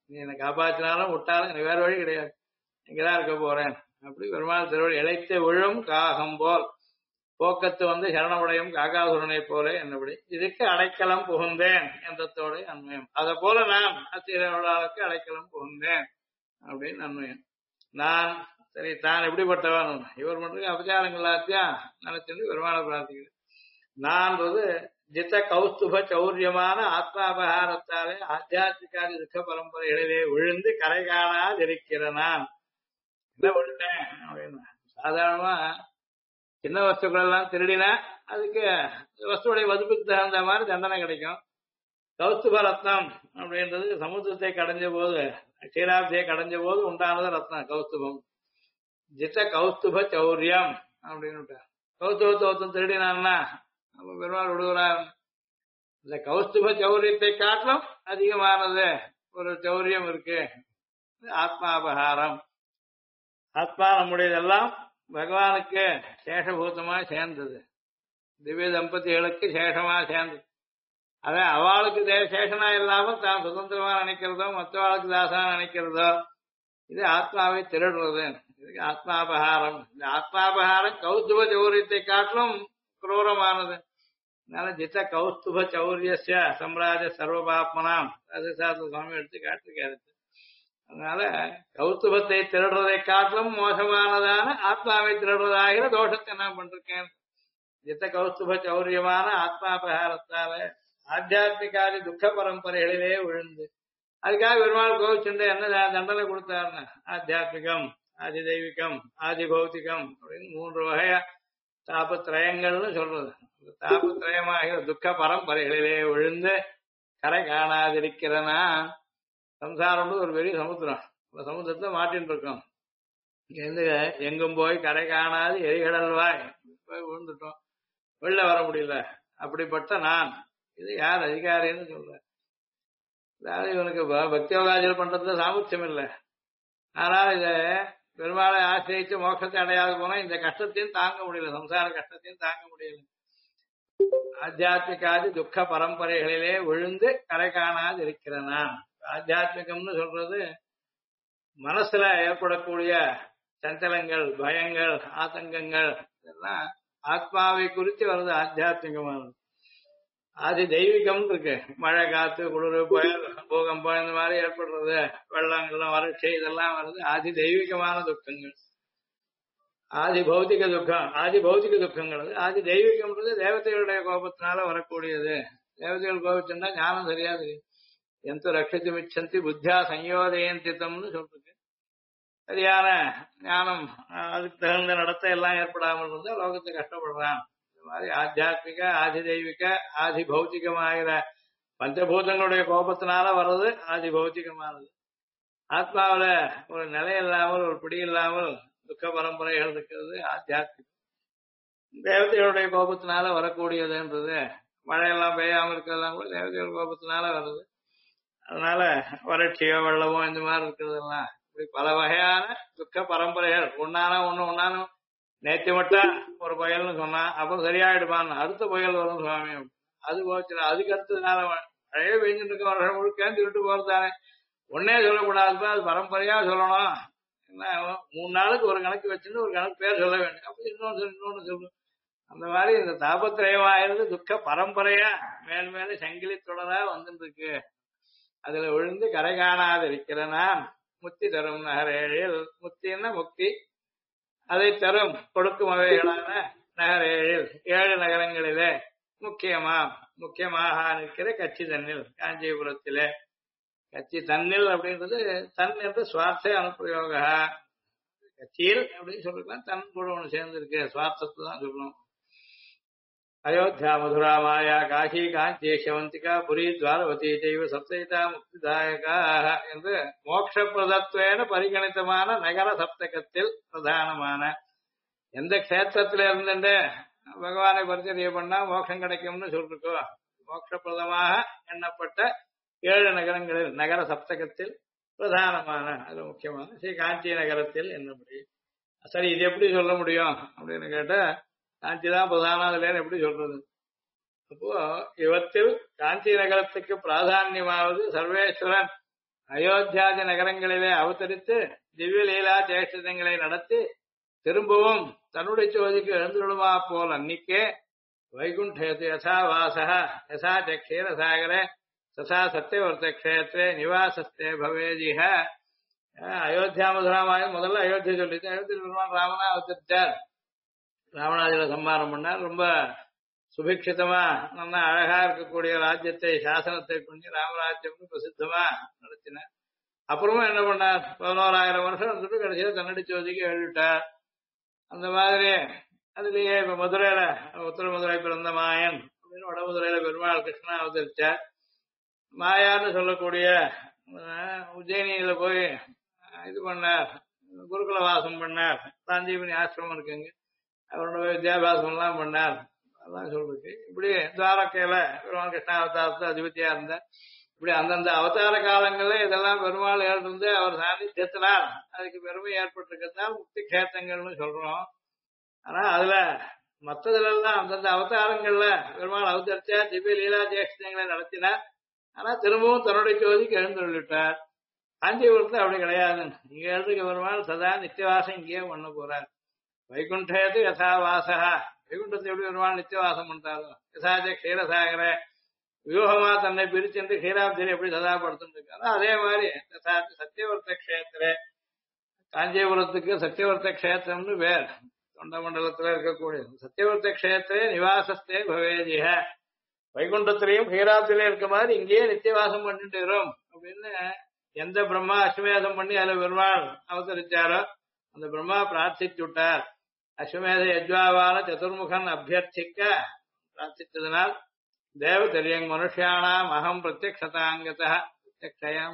நீ என்னை காப்பாற்றினாலும் விட்டாலும் எனக்கு வேற வழி கிடையாது, இங்கதான் இருக்க போறேன். அப்படி பெருமாள் திருவடி இழைத்து விழும் காகம் போல் போக்கத்து வந்து சரணமுடையும் காகாசுரனை போல என்னபடி இதுக்கு அடைக்கலம் புகுந்தேன் என்றத்தோட அன்மயம். அதை போல நான் அத்திரவளாளுக்கு அடைக்கலம் புகுந்தேன் அப்படின்னு அன்மயம். நான் சரி தான் எப்படிப்பட்டவன், இவர் மட்டும் அபச்சாரங்கள் எல்லாத்தையும் நினைச்சிட்டு பெருமாளை பிரார்த்திக்கிறேன். நான்றது ஜித்த கௌஸ்துப சௌரியமான ஆத்மாபகாரத்தாலே ஆத்தியாத்மிகாதி துக்க பரம்பரைகளிலே விழுந்து கரை காணாதிருக்கிற நான் என்ன விழுந்தேன் அப்படின்னு. சாதாரணமா சின்ன வஸ்துக்கள் எல்லாம் திருடினா அதுக்கு வஸ்துடைய மதிப்புக்கு தகுந்த மாதிரி தண்டனை கிடைக்கும். கௌஸ்துப ரத்னம் அப்படின்றது சமுத்திரத்தை கடைஞ்ச போது, க்ஷீராப்தியை கடைஞ்ச போது உண்டானது ரத்னம் கௌஸ்துபம். ஜித்த கௌஸ்துப சௌரியம் அப்படின்னு கௌஸ்துபத்தை ஒருத்தன் திருடினான்னா நம்ம பெருமாள் விடுகிறார். இந்த கௌஸ்துப சௌரியத்தை காட்டிலும் அதிகமானது ஒரு சௌரியம் இருக்கு, ஆத்மாபகாரம். ஆத்மா நம்முடையதெல்லாம் பகவானுக்கு சேஷபூதமா சேர்ந்தது, திவ்ய தம்பதிகளுக்கு சேஷமா சேர்ந்தது. அதான் அவளுக்கு சேஷனா இல்லாம தான் சுதந்திரமா நினைக்கிறதோ மற்றவாளுக்கு தாசனா நினைக்கிறதோ இது ஆத்மாவை திருடுறது. இதுக்கு ஆத்மாபகாரம். இந்த ஆத்மாபகாரம் கௌஸ்துப சௌரியத்தை காட்டிலும் குரூரமானது. அதனால ஜித்த கௌஸ்துப சௌரியஸ்ய சம்ராஜ சர்வபாத்மனாம் அது சுவாமி எடுத்து காட்டிருக்காரு. அதனால கௌஸ்துபத்தை திருடுறதை காட்டிலும் மோசமானதான ஆத்மாவை திருடுறதாகிற தோஷத்தை நான் பண்றேன். ஜித்த கௌஸ்துப சௌரியமான ஆத்மாபகாரத்தால ஆத்தியாத்மிகாதி துக்க பரம்பரைகளிலே விழுந்து அதுக்காக பெருமாள் கோவிச்சுண்டு என்ன தண்டனை கொடுத்தாருன்னு ஆத்தியாத்மிகம், ஆதி தெய்வீகம், ஆதி பௌத்திகம் அப்படின்னு 3 வகையா தாபத்திரயங்கள்னு சொல்றது. தாபத்திரயமாகிற துக்க பரம்பரைகளிலே விழுந்து கரை காணாதிருக்கிறனா. சம்சாரம் ஒரு பெரிய சமுத்திரம், அந்த சமுத்திரத்தை மாட்டின்னு இருக்கோம். இங்க எங்கும் போய் கரை காணாது எரிகடல்வாய் போய் விழுந்துட்டோம், வெளில வர முடியல. அப்படிப்பட்ட நான் இது யார் அதிகாரின்னு சொல்ற. அதாவது இவனுக்கு பக்தி யோகாதிகள் பண்றதுல சாமர்த்தியம் இல்லை. ஆனால் இத பெருமாளை ஆசிரியிச்சு மோட்சத்தை அடையாது போனா இந்த கஷ்டத்தையும் தாங்க முடியல, சம்சார கஷ்டத்தையும் தாங்க முடியல. ஆத்தியாத்மிகாதி துக்க பரம்பரைகளிலே விழுந்து கரை காணாது இருக்கிற நான். ஆத்தியாத்மிகம்னு சொல்றது மனசுல ஏற்படக்கூடிய சஞ்சலங்கள், பயங்கள், ஆதங்கங்கள் இதெல்லாம் ஆத்மாவை குறித்து வருது ஆத்தியாத்மிகமானது. ஆதி தெய்வீகம் இருக்கு, மழை காத்து குளிர் புயல் பூகம்பம் இந்த மாதிரி ஏற்படுறது, வெள்ளங்கள்லாம் வறட்சி இதெல்லாம் வருது ஆதி தெய்வீகமான துக்கங்கள். ஆதி பௌத்திக துக்கம், ஆதி பௌத்திக துக்கங்கள். ஆதி தெய்வீகம்ன்றது தேவதைகளுடைய கோபத்தினால வரக்கூடியது. தேவதைகள் கோபிச்சுன்னா ஞானம் சரியா தெரியும். எந்த ரட்சத்து மிச்சந்தி புத்தியா சயோதயந்தித்தம்னு சொல்றது. சரியான ஞானம் அதுக்கு தகுந்த நடத்தை எல்லாம் ஏற்படாமல் இருந்தா லோகத்தை கஷ்டப்படுறான். இந்த மாதிரி ஆத்தியாத்மிக, ஆதி தெய்வீக, ஆதி பௌத்திகமாகிற பஞ்சபூதங்களுடைய கோபத்தினால வர்றது ஆதி பௌத்திகமானது. ஆத்மாவில ஒரு நிலை இல்லாமல் ஒரு பிடி இல்லாமல் துக்க பரம்பரைகள் இருக்கிறது ஆத்தியாத்மிகம். தேவதைகளுடைய கோபத்தினால வரக்கூடியதுன்றது மழையெல்லாம் பெய்யாமல் இருக்கிறதெல்லாம் கூட தேவதைகள் கோபத்தினால வருது. அதனால வறட்சியோ வெள்ளமோ இந்த மாதிரி இருக்கிறதெல்லாம் இப்படி பல வகையான துக்க பரம்பரைகள். ஒன்னான நேற்று மட்டும் ஒரு புயல்னு சொன்னா அப்புறம் சரியாயிடுமான்னு அடுத்த புயல் வரும் சுவாமி. அது போச்சு. அதுக்கு அடுத்ததுனால மழையே பெஞ்சுட்டு இருக்க வருஷம் முழுக்க திருட்டு போறதானே ஒன்னே சொல்லக்கூடாதுப்பா, அது பரம்பரையா சொல்லணும். என்ன 3 நாளுக்கு ஒரு கணக்கு வச்சுன்னு ஒரு கணக்கு பேர் சொல்ல வேண்டும். அப்ப இன்னொன்னு சொல்லணும். அந்த மாதிரி இந்த தாபத்திரயமாயிருந்து துக்க பரம்பரையா மேல் மேல சங்கிலி தொடரா வந்துட்டு இருக்கு. அதுல விழுந்து கரை காணாது இருக்கிற நான் முக்தி தரும் நகரேழில். முக்தின்னா முக்தி, அதை தரும் கொடுக்கும் வகைகளான நகரேழில் 7 நகரங்களிலே முக்கியமாக நிற்கிற கட்சி தன்னில் காஞ்சிபுரத்திலே. கட்சி தன்னில் அப்படின்றது தன் என்று சுவார்த்த அனுப்பிரயோக. கட்சியில் அப்படின்னு சொல்லிக்கலாம், தன் கூட ஒண்ணு சேர்ந்து இருக்கு, சுவார்த்தத்தை தான் சொல்லணும். அயோத்தியா, மதுரா, மாயா, காஷி, காஞ்சி, ஷவந்திகா, புரி, துவாரவதி தெய்வ சப்தயிதா முக்திதாயகா என்று மோட்சப்பிரதத்வேன பரிகணித்தமான நகர சப்தகத்தில் பிரதானமான எந்த கஷேத்திரத்தில இருந்துட்டு பகவானை பரிச்சரிய பண்ணா மோட்சம் கிடைக்கும்னு சொல்லிருக்கோம். மோட்சப்பிரதமாக எண்ணப்பட்ட 7 நகரங்களில் நகர சப்தகத்தில் பிரதானமான அது முக்கியமான ஸ்ரீ காஞ்சி நகரத்தில் என்னபடி. சரி, இது எப்படி சொல்ல முடியும் அப்படின்னு கேட்டா காஞ்சி தான் பிரதானம் இல்லைன்னு எப்படி சொல்றது? அப்போ இவற்றில் காஞ்சி நகரத்துக்கு பிராதான்யமாவது சர்வேஸ்வரன் அயோத்தியாதி நகரங்களிலே அவதரித்து திவ்ய லீலா சேஷ்டங்களை நடத்தி திரும்பவும் தன்னுடைய சோதிக்கு எழுந்துள்ளமா போல் அன்னிக்கே வைகுண்டேது யசா வாசக யசா சக்ஷீரசாகரே சசா சத்தியவர்த்த கஷேத்திரே நிவாசஸ்தே பவேதிஹ. அயோத்தியா மதுராமாயணம் முதல்ல அயோத்தியை சொல்லிட்டு அயோத்தியில் பெருமான் ராமனா அவதரித்தார். ராவணாதில சம்மாரம் பண்ணார். ரொம்ப சுபிக்ஷிதமா நல்லா அழகா இருக்கக்கூடிய ராஜ்யத்தை சாசனத்தை பண்ணி ராமராஜ்யம் பிரசித்தமா நடத்தினார். அப்புறமா என்ன பண்ணார், 11,000 வருஷம் வந்துட்டு கடைசியில தன்னடி சோதிக்கு எழுதிட்டார். அந்த மாதிரி அதுலயே இப்ப மதுரையில உத்தர மதுரை பிறந்த மாயன் அப்படின்னு வட மதுரையில பெருமாள் கிருஷ்ணா அவதரிச்சார். மாயான்னு சொல்லக்கூடிய உஜ்ஜயினியில போய் இது பண்ணார், குருகுல வாசம் பண்ணார். சாஞ்சீவனி ஆசிரமம் இருக்குங்க, அவரோட வித்யாபியாசம் எல்லாம் பண்ணார். அதான் சொல்றது. இப்படி துவாரக்கையில பெருமாள் கிருஷ்ணா அவதாரத்துல அதிபதியா இருந்தார். இப்படி அந்தந்த அவதார காலங்கள்ல இதெல்லாம் பெருமாள் இருந்து அவர் சாநித்தியத்தினால் அதுக்கு பெருமை ஏற்பட்டிருக்கத்தான் முக்தி கேத்தங்கள்னு சொல்றோம். ஆனா அதுல மற்றதுல எல்லாம் அந்தந்த அவதாரங்கள்ல பெருமாள் அவதரிச்சா திவ்ய லீலா ஜேஷ்டங்களை நடத்தினார். ஆனா திரும்பவும் தன்னுடைய ஜோதிக்கு எழுந்துள்ளிட்டார். காஞ்சிபுரத்துல அப்படி கிடையாது. இங்க எழுதுக்க பெருமாள் சதா நித்தியவாசம் இங்கேயே பண்ண போறார். வைகுண்டேது யசா வாசகா, வைகுண்டத்தை எப்படி பெருமாள் நித்தியவாசம் பண்றாரோ யசாஜ க்ஷீரசாகர வியூகமா தன்னை பிரிச்சென்று க்ஷீராப்திரி எப்படி சதாப்படுத்துன்னு இருக்காரோ அதே மாதிரி சத்தியவர்த்த கஷேத்திர, காஞ்சிபுரத்துக்கு சத்தியவர்த்த கஷேத்திரம்னு பேர். தொண்ட மண்டலத்துல இருக்கக்கூடிய சத்தியவர்த்த கஷேத்திரே நிவாசஸ்தே பவேதிஹ. வைகுண்டத்திலையும் க்ஷீராப்திலையும் இருக்க மாதிரி இங்கேயே நித்தியவாசம் பண்ணிட்டு இருக்கிறோம் அப்படின்னு எந்த பிரம்மா அஸ்வமேதம் பண்ணி அதுல பெருமாள் அவதரிச்சாரோ அந்த பிரம்மா பிரார்த்திச்சு விட்டார். அஸ்வமேத யஜ்வாவான சதுர்முகன் அபியர்த்திக்க பிரார்த்தித்ததனால் தேவ தெரியங் மனுஷியானாம் அகம் பிரத்யக்ஷதாங்கதः பிரத்யக்ஷயாம்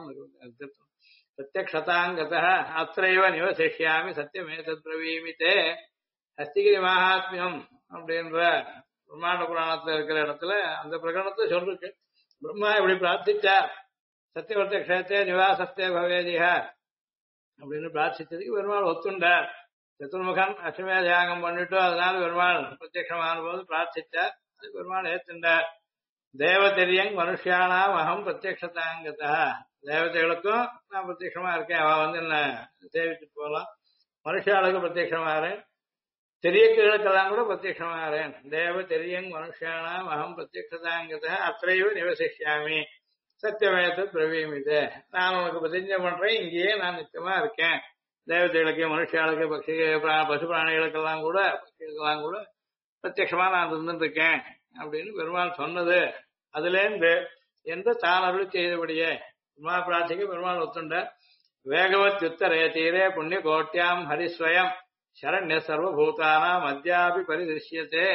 பிரத்யக்ஷதாங்கதः அத்ரைவ நிவசிஷ்யாமி சத்தியமேதத் பிரவீமிதே. ஹஸ்திகிரி மகாத்மியம் அப்படின்ற பிரம்மாண்ட புராணத்துல இருக்கிற இடத்துல அந்த பிரகடனத்தை சொல்லிருக்கு. பிரம்மா இப்படி பிரார்த்திச்சார், சத்தியவர்த்த கஷேத்திரே நிவாசஸ்தே பவேதிஹ அப்படின்னு பிரார்த்திச்சதுக்கு பெருமாள் ஒத்துண்டார். சதுர்முகன் அஸ்வமேத யாகம் பண்ணிட்டு அதனால பெருமாள் பிரத்யட்சமான போது பிரார்த்திச்சார். அது பெருமாள் ஏத்துண்டார். தேவதெரியங் மனுஷியானாம் அகம் பிரத்யக்ஷதாங்கதா, தேவதைகளுக்கும் நான் பிரத்யட்சமா இருக்கேன், அவ வந்து என்ன சேவிச்சுட்டு போகலாம். மனுஷாளுக்கு பிரத்யட்சமாறேன், தெரியக்களுக்கெல்லாம் கூட பிரத்யட்சமாறேன். தேவ தெரியங் மனுஷியானாம் அகம் பிரத்யக்ஷதாங்கதா அத்தைவ நிவசிஷ்யாமி சத்தியமேத பிரவீமிதே. நான் உனக்கு பிரதிஜை பண்றேன், இங்கேயே நான் நிச்சயமா இருக்கேன். தேவதைகளுக்கு மனுஷாளுக்கு பட்சி பசு பிராணிகளுக்கெல்லாம் கூட பட்சிகளுக்கெல்லாம் கூட பிரத்யட்சமா நான் இருந்துட்டு இருக்கேன் அப்படின்னு பெருமாள் சொன்னது. அதுல இருந்து எந்த தான் அருள் செய்தபடியே பிரம்மா பிரார்த்திக்கு பெருமாள் ஒத்துண்ட. வேகவத் யுத்தரே தீரே புண்ணிய கோட்டியாம் ஹரிஸ்வயம் சரண்ய சர்வபூதானாம் அத்யாபி பரிதிருஷ்யத்தே.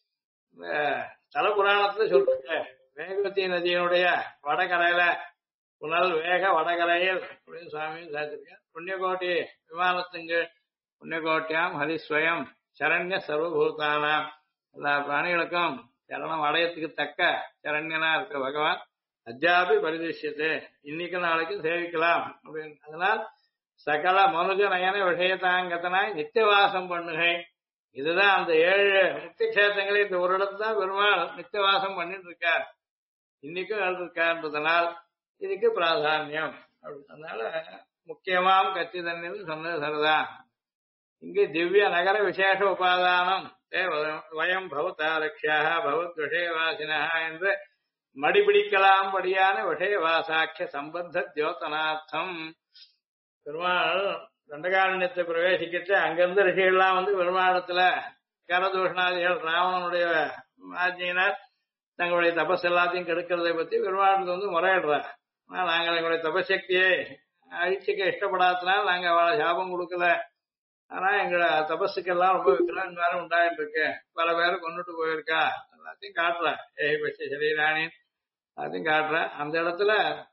தல புராணத்துல சொல்றேன், வேகவதி நதியினுடைய வடகரையில புனல் வேக வடகரையில் அப்படின்னு சுவாமி சாதிச்சிருக்கேன். புண்ணியகோட்டி விமானத்துங்க புண்ணியகோட்டியாம் ஹரிஸ்வயம் சரண்ய சர்வபூதானாம், எல்லா பிராணிகளுக்கும் சரணம் அடையத்துக்கு தக்க சரண்யனா இருக்கிற பகவான் அத்யாபி பரிதிருஷ்யத்து, இன்னைக்கு நாளைக்கும் சேவிக்கலாம் அப்படின்னு. அதனால் சகல மனுஜ நயன விஷயத்தாங்கத்தனாய் நித்தியவாசம் பண்ணுகை. இதுதான் அந்த 7 முக்தி கஷேத்திரங்களில் இந்த ஒரு இடத்துல தான் பெருமாள் நித்தியவாசம் பண்ணிட்டு இருக்கார், இன்னைக்கும் எழுதிருக்கார்ன்றதுனால் இதுக்கு பிராதானியம். அதனால முக்கியமாம் கட்சி தண்ணில் சொன்னது சரிதான். இங்கு திவ்ய நகர விசேஷ உபாதானம் வயம் பவதா ரக்ஷாக பவத் விஷயவாசினா என்று மடிபிடிக்கலாம் படியான விஷயவாசாட்சிய சம்பந்த தியோத்தனார்த்தம். பெருமாள் தண்டகாரண்யத்தை பிரவேசிக்கிட்டு அங்கிருந்து ரிஷிகள்லாம் வந்து பெருமாளத்துல கரதூஷணாதிகள் ராவணனுடைய ஆஜியினர் தங்களுடைய தபஸ் எல்லாத்தையும் கெடுக்கிறதை பத்தி பெருமாளத்துல வந்து முறையிடுறார். நாங்கள் எங்களுடைய தபசக்தியை அழிச்சிக்க இஷ்டப்படாததுனால நாங்க அவளை சாபம் கொடுக்கல, ஆனா எங்களோட தபஸுக்கெல்லாம் ரொம்ப விக்ரம் வேற உண்டாயிட்டு இருக்கு, பல பேரை கொண்டுட்டு போயிருக்கா, எல்லாத்தையும் காட்டுற ஏய் பட்சி சரீராணி எல்லாத்தையும் காட்டுற. அந்த இடத்துல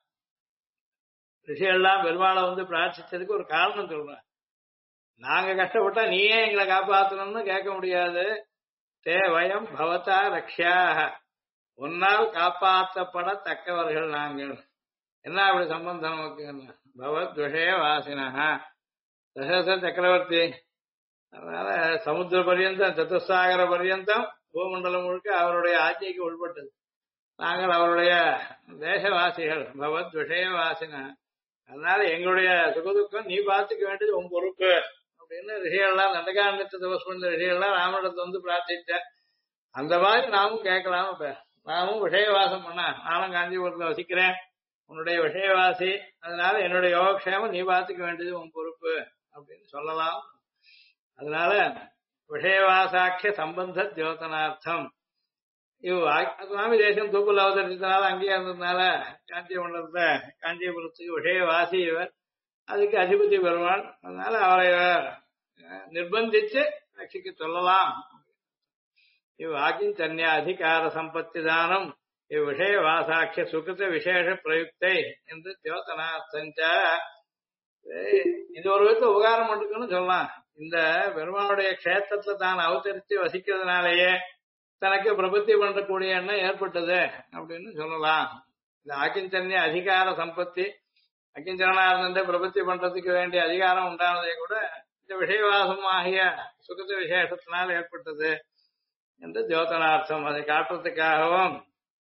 ரிஷிகள்லாம் பெருமாளை வந்து பிரார்த்திச்சதுக்கு ஒரு காரணம் சொல்றேன். நாங்க கஷ்டப்பட்டா நீயே எங்களை காப்பாற்றணும்னு கேட்க முடியாது. தே வயம் பவதா ரக்ஷாக, உன்னால் காப்பாற்றப்படத்தக்கவர்கள் நாங்கள். என்ன அப்படி சம்பந்தம் நமக்கு? பவத் விஷய வாசினா தசரத சக்கரவர்த்தி, அதனால சமுத்திர பர்யந்தம் சதுசாகர பர்யந்தம் பூமண்டலம் முழுக்க அவருடைய ஆட்சிக்கு உட்பட்டது. நாங்கள் அவருடைய தேசவாசிகள். பவத் விஷய வாசினா, அதனால எங்களுடைய சுகதுக்கம் நீ பார்த்துக்க வேண்டியது உன் பொறுப்பு அப்படின்னு ரிஷிகள்லாம் தண்டகாரண்யத்தை தபஸ் பண்ண ரிஷிகள்லாம் ராமனிடத்தை வந்து பிரார்த்திச்ச அந்த மாதிரி நாமும் கேட்கலாம். இப்ப நாமும் விஷயவாசம் பண்ண நானும் காஞ்சிபுரத்துல வசிக்கிறேன், உன்னுடைய விஷயவாசி, அதனால என்னுடைய யோகக்ஷேமம் நீ பார்த்துக்க வேண்டியது உன் பொறுப்பு அப்படின்னு சொல்லலாம். அதனால விஷயவாசாக்கிய சம்பந்த தியோதனார்த்தம் சுவாமி தேசம் தூக்குல அவதரிச்சதுனால அங்கேயே இருந்ததுனால காஞ்சிபுரத்துல காஞ்சிபுரத்துக்கு விஷயவாசி இவர், அதுக்கு அதிபதி பெருமாள், அதனால அவரை நிர்பந்திச்சு ரட்சிக்க சொல்லலாம். ஆகிஞ்சன்ய அதிகார சம்பத்தி தானம் இவ்விஷய வாசாட்சிய சுகிருத விசேஷ பிரயுக்தை என்று தியோதனார்த்தஞ்ச. இது ஒரு விதத்தை உபகாரம் பண்ணிருக்குன்னு சொல்லலாம். இந்த பெருமானுடைய கஷேத்திரத்தை தான் அவதரித்து வசிக்கிறதுனாலேயே தனக்கு பிரபத்தி பண்ணக்கூடிய எண்ணம் ஏற்பட்டது அப்படின்னு சொல்லலாம். இந்த ஆக்கிஞ்சன்ய அதிகார சம்பத்தி, அக்கிஞ்சனா இருந்த பிரபத்தி பண்றதுக்கு வேண்டிய அதிகாரம் உண்டானதை கூட இந்த விஷயவாசம் ஆகிய சுகத விசேஷத்தினால் ஏற்பட்டது என்று தியோதனார்த்தம். அதை காட்டுறதுக்காகவும்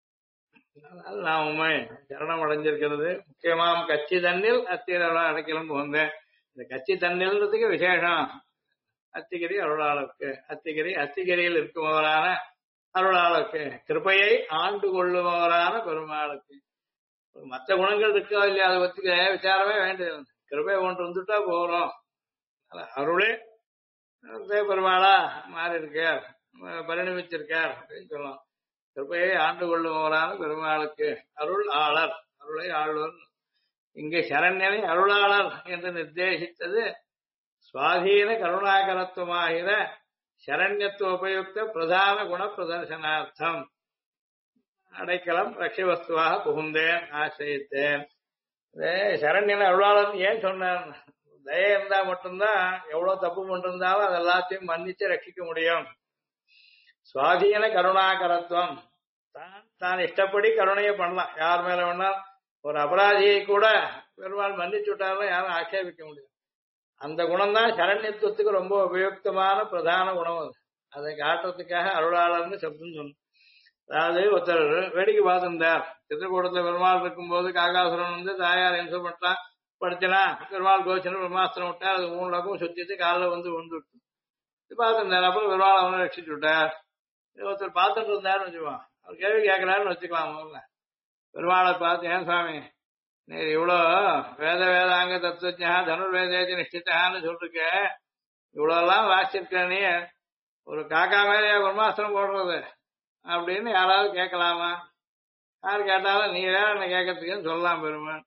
நான் உண்மை சரணம் அடைஞ்சிருக்கிறது. முக்கியமாம் கட்சி தண்ணில் அத்தியரோட அடைக்கலம் போந்தேன். இந்த கட்சி தண்ணில்ன்றதுக்கு விசேஷம் அத்திகிரி அருளாளருக்கு, அத்திகிரியில் இருக்குமவரான அருளாளருக்கு, கிருபையை ஆண்டு கொள்ளுபவரான பெருமாளுக்கு. மற்ற குணங்கள் இருக்கா இல்லையா அதை பத்தி விசாரமே வேண்டியது, கிருபை ஒன்று வந்துட்டா போறோம். அருளே பெருமாளா மாறி இருக்கார், பரிணமிச்சிருக்கார் அப்படின்னு சொல்லலாம். கிருபையை ஆண்டு கொள்ளுபவரான பெருமாளுக்கு அருள் ஆளர், அருளை ஆழ்வர். இங்கே சரண்யனை அருளாளர் என்று நிர்தேசித்தது சுவாதீன கருணாகரத்துவமாகிற சரண்யத்துவ உபயுக்த பிரதான குண பிரதர்சனார்த்தம். அடைக்கலம் ரட்சவஸ்துவாக புகுந்தேன், ஆசிரியத்தேன். சரண்யன அருளாளர் ஏன் சொன்னார்? தய இருந்தா மட்டும்தான் எவ்வளவு தப்பு பண்ணிருந்தாலும் அது எல்லாத்தையும் மன்னிச்சு ரட்சிக்க முடியும். சுவாதீன கருணாகரத்துவம், தான் இஷ்டப்படி கருணையை பண்ணலாம். யார் மேல வேணா ஒரு அபராதியை கூட பெருமாள் மன்னிச்சு விட்டாலும் யாரும் ஆட்சேபிக்க முடியும். அந்த குணம் தான் சரண்யத்துவத்துக்கு ரொம்ப உபயுக்தமான பிரதான குணம். அது அதை காட்டுறதுக்காக அருளாளர்னு சப்தம் சொன்ன. அதாவது ஒருத்தர் வேடிக்கை பார்த்திருந்தார். சித்திரக்கூடத்துல பெருமாள் இருக்கும்போது காகாசுரன் வந்து தாயார் என்ன பண்ணான், படிச்சனா பெருமாள் கோச்சன பிரம்மாஸ்திரம் விட்டார். அது 3 லக்கம் சுத்திட்டு காலில் வந்து விழுந்துட்டு பார்த்திருந்தார். அப்புறம் பெருமாள் அவனை ரட்சிச்சு விட்டார். ஒருத்தர் பார்த்துட்டு இருந்தாருன்னு வச்சுக்குவான், அவர் கேள்வி கேட்கிறாருன்னு வச்சுக்கலாம். முதல்ல பெருமாளை பார்த்து, ஏன் சுவாமி நீர் இவ்வளோ வேதாங்க தத்துவஜா தனுர்வேதேஜ நிஷ்டித்தான்னு சொல்லிருக்க, இவ்வளவு எல்லாம் வாசிச்சிருக்க, நீ ஒரு காக்கா மேலே பிரம்மாஸ்திரம் போடுறது அப்படின்னு யாராவது கேட்கலாமா? யார் கேட்டாலும் நீ வேற என்ன கேட்கறதுக்குன்னு சொல்லலாம் பெருமாள்.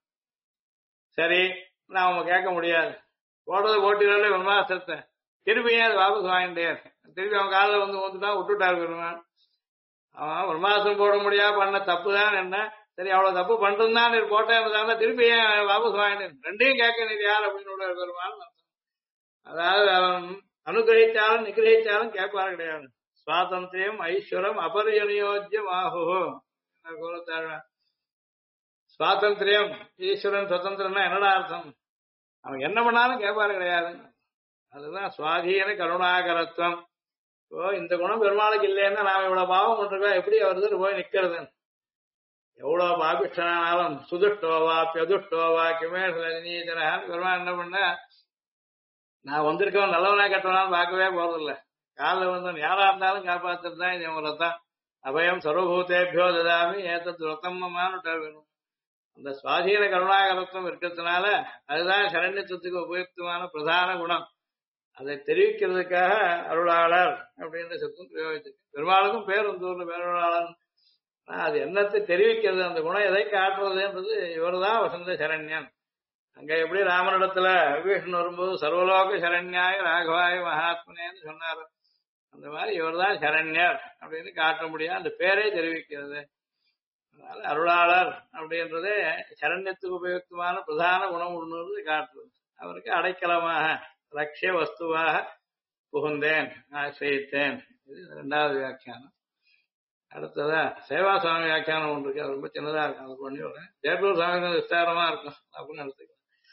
சரி, நான் அவங்க கேட்க முடியாது, போடுறது போட்டிகள பிரம்மாஸ்திரத்தை திருப்பி ஏன் வாபஸ் வாங்கிட்டே, திருப்பி அவன் காலில் வந்து வந்துட்டான், விட்டுட்டார் பெருமாள். அவன் பிரம்மாஸ்திரம் போட முடியாது, பண்ண தப்பு தான் என்ன, சரி அவ்வளவு தப்பு பண்றதுதான் நீ போட்டேன், திருப்பி ஏன் வாபஸ் வாங்கிட்டேன், ரெண்டையும் கேட்க நீர் யார் அப்படின்னு பெருமாள். அதாவது அவன் அனுகிரகிச்சாலும் நிகிரகிச்சாலும் கேட்பாரு கிடையாது. சுவாதந்திரியம் ஐஸ்வரம் அபரியோஜ்யம் ஆஹோ. சுவாதந்திரியம் ஈஸ்வரன் சுதந்திரம்னா என்னடா அர்த்தம்? அவன் என்ன பண்ணாலும் கேட்பாரு கிடையாது. அதுதான் சுவாதீன கருணாகரத்துவம். இப்போ இந்த குணம் பெருமாளுக்கு இல்லைன்னா நாம இவ்வளவு பாவம் பண்றோம், எப்படி வருது போய் நிக்கிறது? எவ்வளவு பாபிஷ்டனாலும் சுதுஷ்டோவா பிரதுஷ்டோவா கிமேஷன் பெருமாள் என்ன பண்ண, நான் வந்திருக்கவன் நல்லவனா கெட்டவனாலும் பார்க்கவே போறதில்ல. காலில் வந்தவன் யாரா இருந்தாலும் காப்பாத்துறது தான் இது ரத்தம். அபயம் சர்வபூதேபியோ ததாமி ஏத்தது ரத்தம்மான்னு வேணும். அந்த சுவாதீன கருணாகரத்துவம் இருக்கிறதுனால அதுதான் சரண்யத்துவத்துக்கு உபயுக்தமான பிரதான குணம். அதை தெரிவிக்கிறதுக்காக அருளாளர் அப்படின்ற சத்தம் பிரயோகிச்சிருக்கு. பெருமாளுக்கும் பேர் வந்து பேரருளாளர். அது என்னத்தை தெரிவிக்கிறது, அந்த குணம் எதை காட்டுறதுன்றது இவர் தான் வசந்த சரண்யன். அங்க எப்படி ராமனிடத்துல விபீஷன் வரும்போது சர்வலோக சரண்யாய ராகவாய மகாத்மனேன்னு சொன்னார், அந்த மாதிரி இவர் தான் சரண்யர் அப்படின்னு காட்ட முடியாது, அந்த பேரே தெரிவிக்கிறது. அதனால அருளாளர் அப்படின்றதே சரண்யத்துக்கு உபயுக்தமான பிரதான குணம் ஒன்று காட்டுறது. அவருக்கு அடைக்கலமாக லட்சிய வஸ்துவாக புகுந்தேன், ஆசிரியத்தேன். இது 2வது வியாக்கியானம். அடுத்ததா சேவா சுவாமி வியாக்கியானம் ஒன்று இருக்கு, அது ரொம்ப சின்னதா இருக்கும், அது பண்ணி வரேன். ஜெயப்பூர் சுவாமி விஸ்தாரமா இருக்கும் அப்படின்னு எடுத்துக்கலாம்.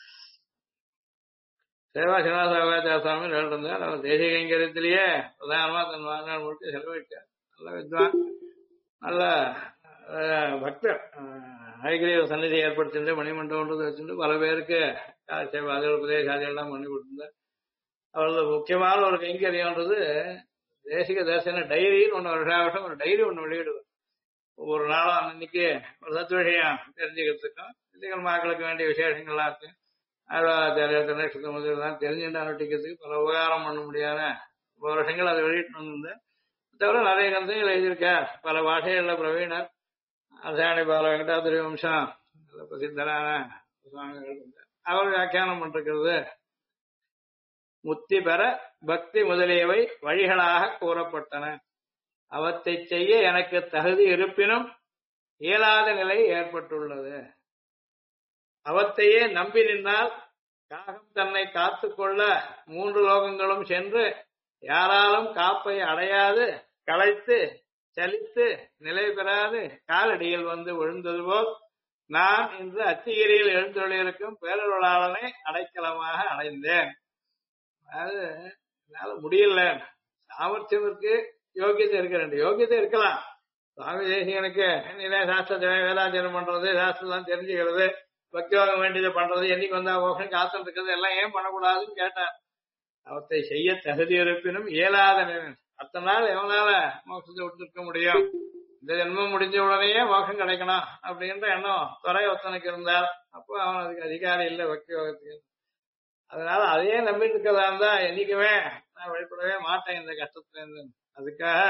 சேவா சிவநாசாச்சார சுவாமி இருந்தார். அவர் தேசிய கைங்கரியத்திலேயே பிரதானமா தன் வாழ்நாள் முழுக்க செலவிட்டார். நல்ல வித்வான், நல்ல பக்தர் ஹயகிரீவ சந்நிதி ஏற்படுத்திட்டு மணிமண்டபம்ன்றது வச்சுட்டு பல பேருக்கு அதோட உபதேசாதிகள்லாம் பண்ணி கொடுத்திருந்தார். அவரது முக்கியமான ஒரு கைங்கரியன்றது தேசிக தரிசன டைரின்னு ஒன்று வருஷம் ஒரு டைரி ஒன்று வெளியிடுவார். ஒவ்வொரு நாளும் அன்னைக்கு ஒரு தத்துவ விஷயம் தெரிஞ்சுக்கிறதுக்கும் இந்துக்கள் மக்களுக்கு வேண்டிய விசேஷங்கள்லாம் இருக்கு. ஆழ்வாச்சாரியர் சுத்தமுதலாம் தெரிஞ்சுட்டு அனுஷ்டிக்கிறதுக்கு பல உபகாரம் பண்ண முடியாத வருஷங்கள் அதை வெளியிட்டு வந்திருந்தேன். தவிர நிறைய கந்தைகள் எழுதியிருக்கார். பல பாஷைகளில் பிரவீணர். அசாணி பால வெங்கடாதிரி வம்சம் பிரசித்தரான சுவாமிகள் அவர் வியாக்கியானம் பண்ணிருக்கிறது. முத்தி பெற பக்தி முதலியவை வழிகளாக கூறப்பட்டன. அவற்றை செய்ய எனக்கு தகுதி இருப்பினும் இயலாத நிலை ஏற்பட்டுள்ளது. அவத்தையே நம்பி நின்றால் காகம் தன்னை காத்துக்கொள்ள 3 லோகங்களும் சென்று யாராலும் காப்பை அடையாது களைத்து சலித்து நிலை பெறாது காலடியில் வந்து விழுந்தது போல் நான் இன்று அத்திகிரியில் எழுந்தொழியிருக்கும் பேரருளாளனை அடைக்கலமாக அடைந்தேன். அதாவது என்னால முடியல, சாமர்த்தியம் இருக்கு, யோகியத்தை இருக்க யோகியத்தை இருக்கலாம். சுவாமி தேசிகனுக்கு நிலை சாஸ்திரத்தை வேதாச்சரம் பண்றது, சாஸ்திரம் தெரிஞ்சுக்கிறது, பக்தியோகம் வேண்டியதை பண்றது, என்னைக்கு வந்தா மோகன் காத்துட்டு இருக்கிறது எல்லாம் ஏன் பண்ணக்கூடாதுன்னு கேட்டார். அவற்றை செய்ய தகுதி இருப்பினும் இயலாத அத்தனை நாள் எவனால மோட்சத்தை விட்டுருக்க முடியும்? இந்த ஜென்மம் முடிஞ்ச உடனேயே மோட்சம் கிடைக்கணும் அப்படின்ற எண்ணம் துறை ஒத்தனுக்கு இருந்தால் அப்போ அவன் அதுக்கு அதிகாரம் இல்லை பக்தி யோகத்துக்கு. அதனால அதையே நம்பிட்டு இருக்கிறதா இருந்தா என்னைக்குமே நான் வெளிப்படவே மாட்டேன் இந்த கஷ்டத்துல இருந்து. அதுக்காக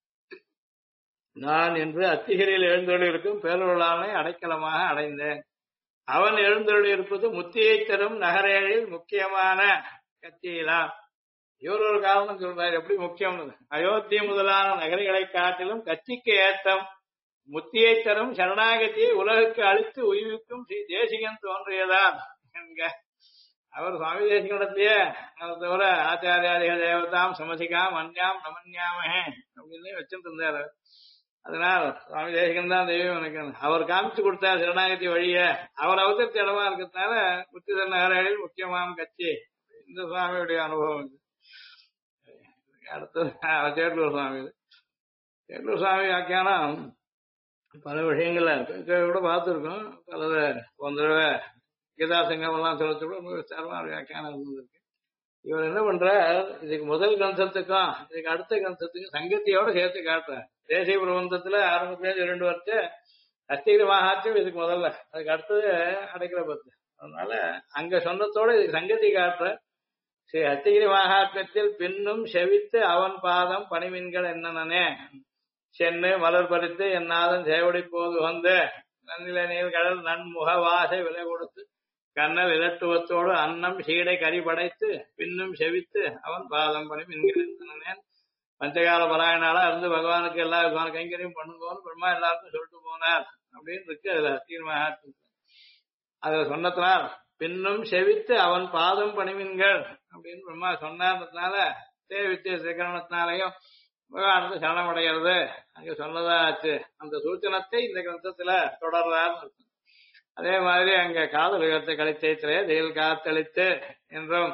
நான் என்று அத்திகிரியில் எழுந்தொழி இருக்கும் பேரொருளானை அடைக்கலமாக அடைந்தேன். அவன் எழுந்தொழி இருப்பது முத்தியை தரும் நகரேழில் முக்கியமான கத்தியிலாம். இவர் ஒரு காரணம் சொல்றாரு எப்படி முக்கியம். அயோத்தி முதலான நகர்களை காட்டிலும் கட்சிக்கு ஏத்தம் முத்தியை தரும் சரணாகதியை உலகுக்கு அளித்து உய்விக்கும் ஸ்ரீ தேசிகன் தோன்றியதான் என்க. அவர் சுவாமி தேசிகனிடத்திலேயே அதை தவிர ஆச்சாரியாதிக தேவதாம் சமசிகாம் அந்யாம் நமன்யாமஹே அப்படின்னு வச்சுட்டு இருந்தாரு. அதனால் சுவாமி தேசிகன் தான் தெய்வம் எனக்கு. அவர் காமிச்சு கொடுத்தார் சரணாகதி வழிய. அவர் அவதரித்த இடமா இருக்கிறதுனால முத்தி தரும் நகரேழில் முக்கியமான கட்சி இந்த சுவாமியுடைய அனுபவம். அடுத்தது சேட்டூர் சுவாமி. சேட்டூர் சுவாமி வியாக்கியானம் பல விஷயங்கள்ல கூட பார்த்துருக்கோம். பல போன தடவை கீதா சங்கம் எல்லாம் சொல்லக்கூட விஸ்தாரமான வியாக்கியானம் இருந்திருக்கு. இவர் என்ன பண்றார், இதுக்கு முதல் கிரந்தத்துக்கும் இதுக்கு அடுத்த கிரந்தத்துக்கும் சங்கத்தியோட சேர்த்து காட்டுறார். தேசிய பிரபந்தத்துல ஆரம்பத்துல 2 வருஷம் அஸ்திகிரி மகாத்தியம் இதுக்கு முதல்ல, அதுக்கு அடுத்தது அடைக்கிற 10. அதனால அங்க சொன்னதோட இதுக்கு சங்கத்தி காட்டுற. ஸ்ரீ அத்திகிரி மகாத்மியத்தில் பின்னும் செவித்து அவன் பாதம் பணிமீன்கள் என்னனே சென்னு மலர் பறித்து என் நாதன் சேவடி போது வந்து நன்னில நீர் கடல் நன்முக வாசை விலை கொடுத்து கண்ணல் இலட்டுவத்தோடு அன்னம் சீடை கறி படைத்து பின்னும் செவித்து அவன் பாதம் பணிமீன்கள் என்னனே. பஞ்சகால பராயணாலா இருந்து பகவானுக்கு எல்லா விதமான கைங்கரியும் பண்ணுங்கன்னு பிரம்மா எல்லாருக்கும் சொல்லிட்டு போனார் அப்படின்னு இருக்கு அதுல அத்திகிரி மகாத்மியத்தில். அதுல சொன்னதுனால் பின்னும் செவித்து அவன் பாதம் பணிமீன்கள் அப்படின்னு பிரம்மா சொன்னார்ன்றதுனால சேவித்து சிகரணத்தினாலையும் பகவானுக்கு சரணம் அடைகிறது அங்க சொன்னதா ஆச்சு. அந்த சூச்சனத்தை இந்த கிரந்தத்துல தொடர்றான்னு இருக்கு. அதே மாதிரி அங்க காதல் யுகத்தை கழித்தே தெயில் காத்தளித்து என்றும்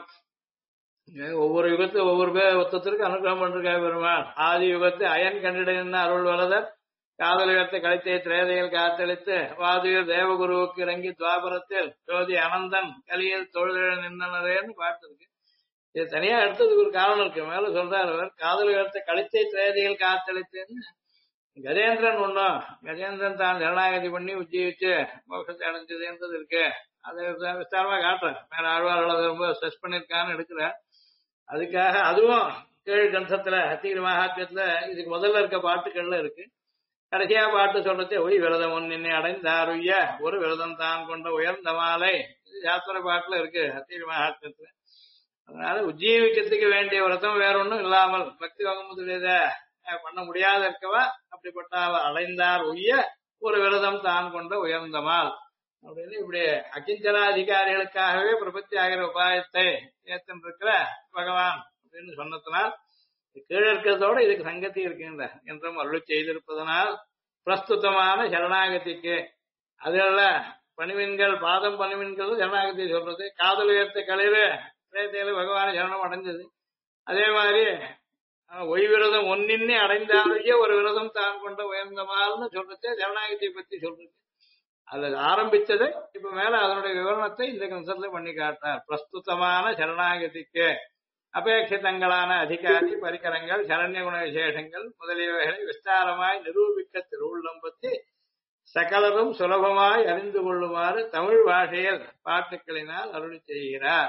ஒவ்வொரு யுகத்து ஒவ்வொரு பேர் ஒத்தத்திற்கு அனுகிரகம் பண்ணிருக்காரு பெருமாள். ஆதி யுகத்து அயன் கண்டிட அருள் வலதர் காதலியத்தை கழித்தே திரேதையில் காத்தளித்து வாதுயர் தேவகுருவுக்கு இறங்கி துவாபரத்தில் ஜோதி அனந்தன் கலியில் தொழில நின்றனரேன்னு பாட்டு இருக்கு. இது தனியா எடுத்ததுக்கு ஒரு காரணம் இருக்கு. மேல சொல்றாரு அவர் காதலியத்தை கழித்தே திரேதையில் காத்தளித்துன்னு. கஜேந்திரன் ஒண்ணும் கஜேந்திரன் தான் ஜனநாயகதி பண்ணி உஜ்ஜீவிச்சு மோட்சத்தை அடைஞ்சதுன்றது இருக்கு. அதை விஸ்தாரமா காட்டுறேன். மேல ஆழ்வார்கள் ரொம்ப ஸ்ட்ரெஸ் பண்ணிருக்கான்னு எடுக்கிறார். அதுக்காக அதுவும் கீழ் கந்தத்துல அத்திகிரி மகாத்மியத்துல இதுக்கு முதல்ல இருக்க பாட்டுகள்ல இருக்கு. கடைசியா பாட்டு சொல்றது ஒய் விரதம் ஒன்னினை அடைந்தார் உய்ய ஒரு விரதம் தான் கொண்ட உயர்ந்த மாலை. இது சாஸ்திர பாட்டுல இருக்கு அத்திகிரி மகாத்மியத்துல. அதனால உஜ்ஜீவிக்கிறதுக்கு வேண்டிய விரதம் வேற ஒன்றும் இல்லாமல் பக்தி யோகம் முதலியத பண்ண முடியாத இருக்கவா அப்படிப்பட்ட அடைந்தார் உய்ய ஒரு விரதம் தான் கொண்ட உயர்ந்த மால் அப்படின்னு இப்படி அகிஞ்சனாதிகாரிகளுக்காகவே பிரபத்தி ஆகிற உபாயத்தை ஏற்றிருக்கிற பகவான் அப்படின்னு சொன்னதுனால் கீழே இருக்கிறதோட இதுக்கு சங்கத்தி இருக்கின்ற என்றும் அருள் செய்திருப்பதனால் பிரஸ்துதமான சரணாகதிக்கு அதுல பணிமீன்கள் பாதம் பணிமீன்கள் சரணாகதி சொல்றது. காதல் உயர்த்த களிறு பகவான சரணம் அடைஞ்சது. அதே மாதிரி ஒய்விரதம் ஒன்னின்னே அடைந்தாலேயே ஒரு விரதம் தான் கொண்ட உயர்ந்தமால்னு சொல்றது சரணாகதியை பத்தி சொல்றது. அதுல ஆரம்பிச்சது இப்ப மேல அதனுடைய விவரணத்தை இந்த கம்சத்துல பண்ணி காட்டார். பிரஸ்துதமான சரணாகதிக்கு அபேட்சிதங்களான அதிகாரி பரிகரங்கள் சரண்ய குண விசேஷங்கள் முதலியவைகளை விஸ்தாரமாய் நிரூபிக்க திருவுள்ளம் பற்றி சகலரும் சுலபமாய் அறிந்து கொள்ளுமாறு தமிழ் பாஷையில் பாட்டுக்களினால் அருளி செய்கிறார்.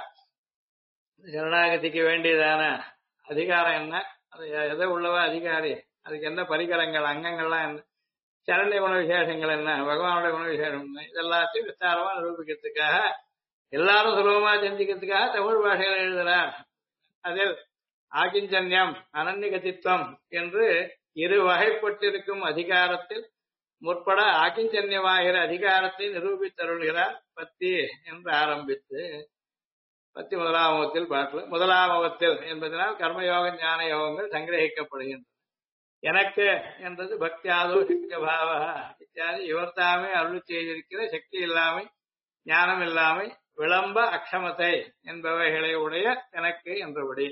சரணாகதிக்கு வேண்டியதான அதிகாரம் என்ன, அது எதை உள்ளவா அதிகாரி, அதுக்கு என்ன பரிகரங்கள் அங்கங்கள்லாம் என்ன, சரண்ய குண விசேஷங்கள் என்ன, பகவானுடைய குண விசேஷம் என்ன, இதெல்லாத்தையும் விஸ்தாரமா நிரூபிக்கிறதுக்காக எல்லாரும் சுலபமா தெரிஞ்சுக்கிறதுக்காக தமிழ் பாஷையில் எழுதுறார். அதில் ஆகிஞ்சன்யம் அனன்யகதித்வம் என்று இரு வகைப்பட்டிருக்கும் அதிகாரத்தில் முற்பட ஆகிஞ்சன்யமாகிற அதிகாரத்தை நிரூபித்தருள்கிறார் பத்தி என்று ஆரம்பித்து பத்தி முதலாமத்தில் பாட்டில் முதலாமத்தில் என்பதனால் கர்மயோக ஞான யோகங்கள் சங்கிரகிக்கப்படுகின்றன. எனக்கு என்றது பக்தியாதோ சக்தி பாவ இத்தியாதி இவர் தாமே அருள் செய்திருக்கிற சக்தி இல்லாமை ஞானம் இல்லாமை விளம்ப அக்ஷமத்தை என்பவைகளை உடைய எனக்கு என்றபடி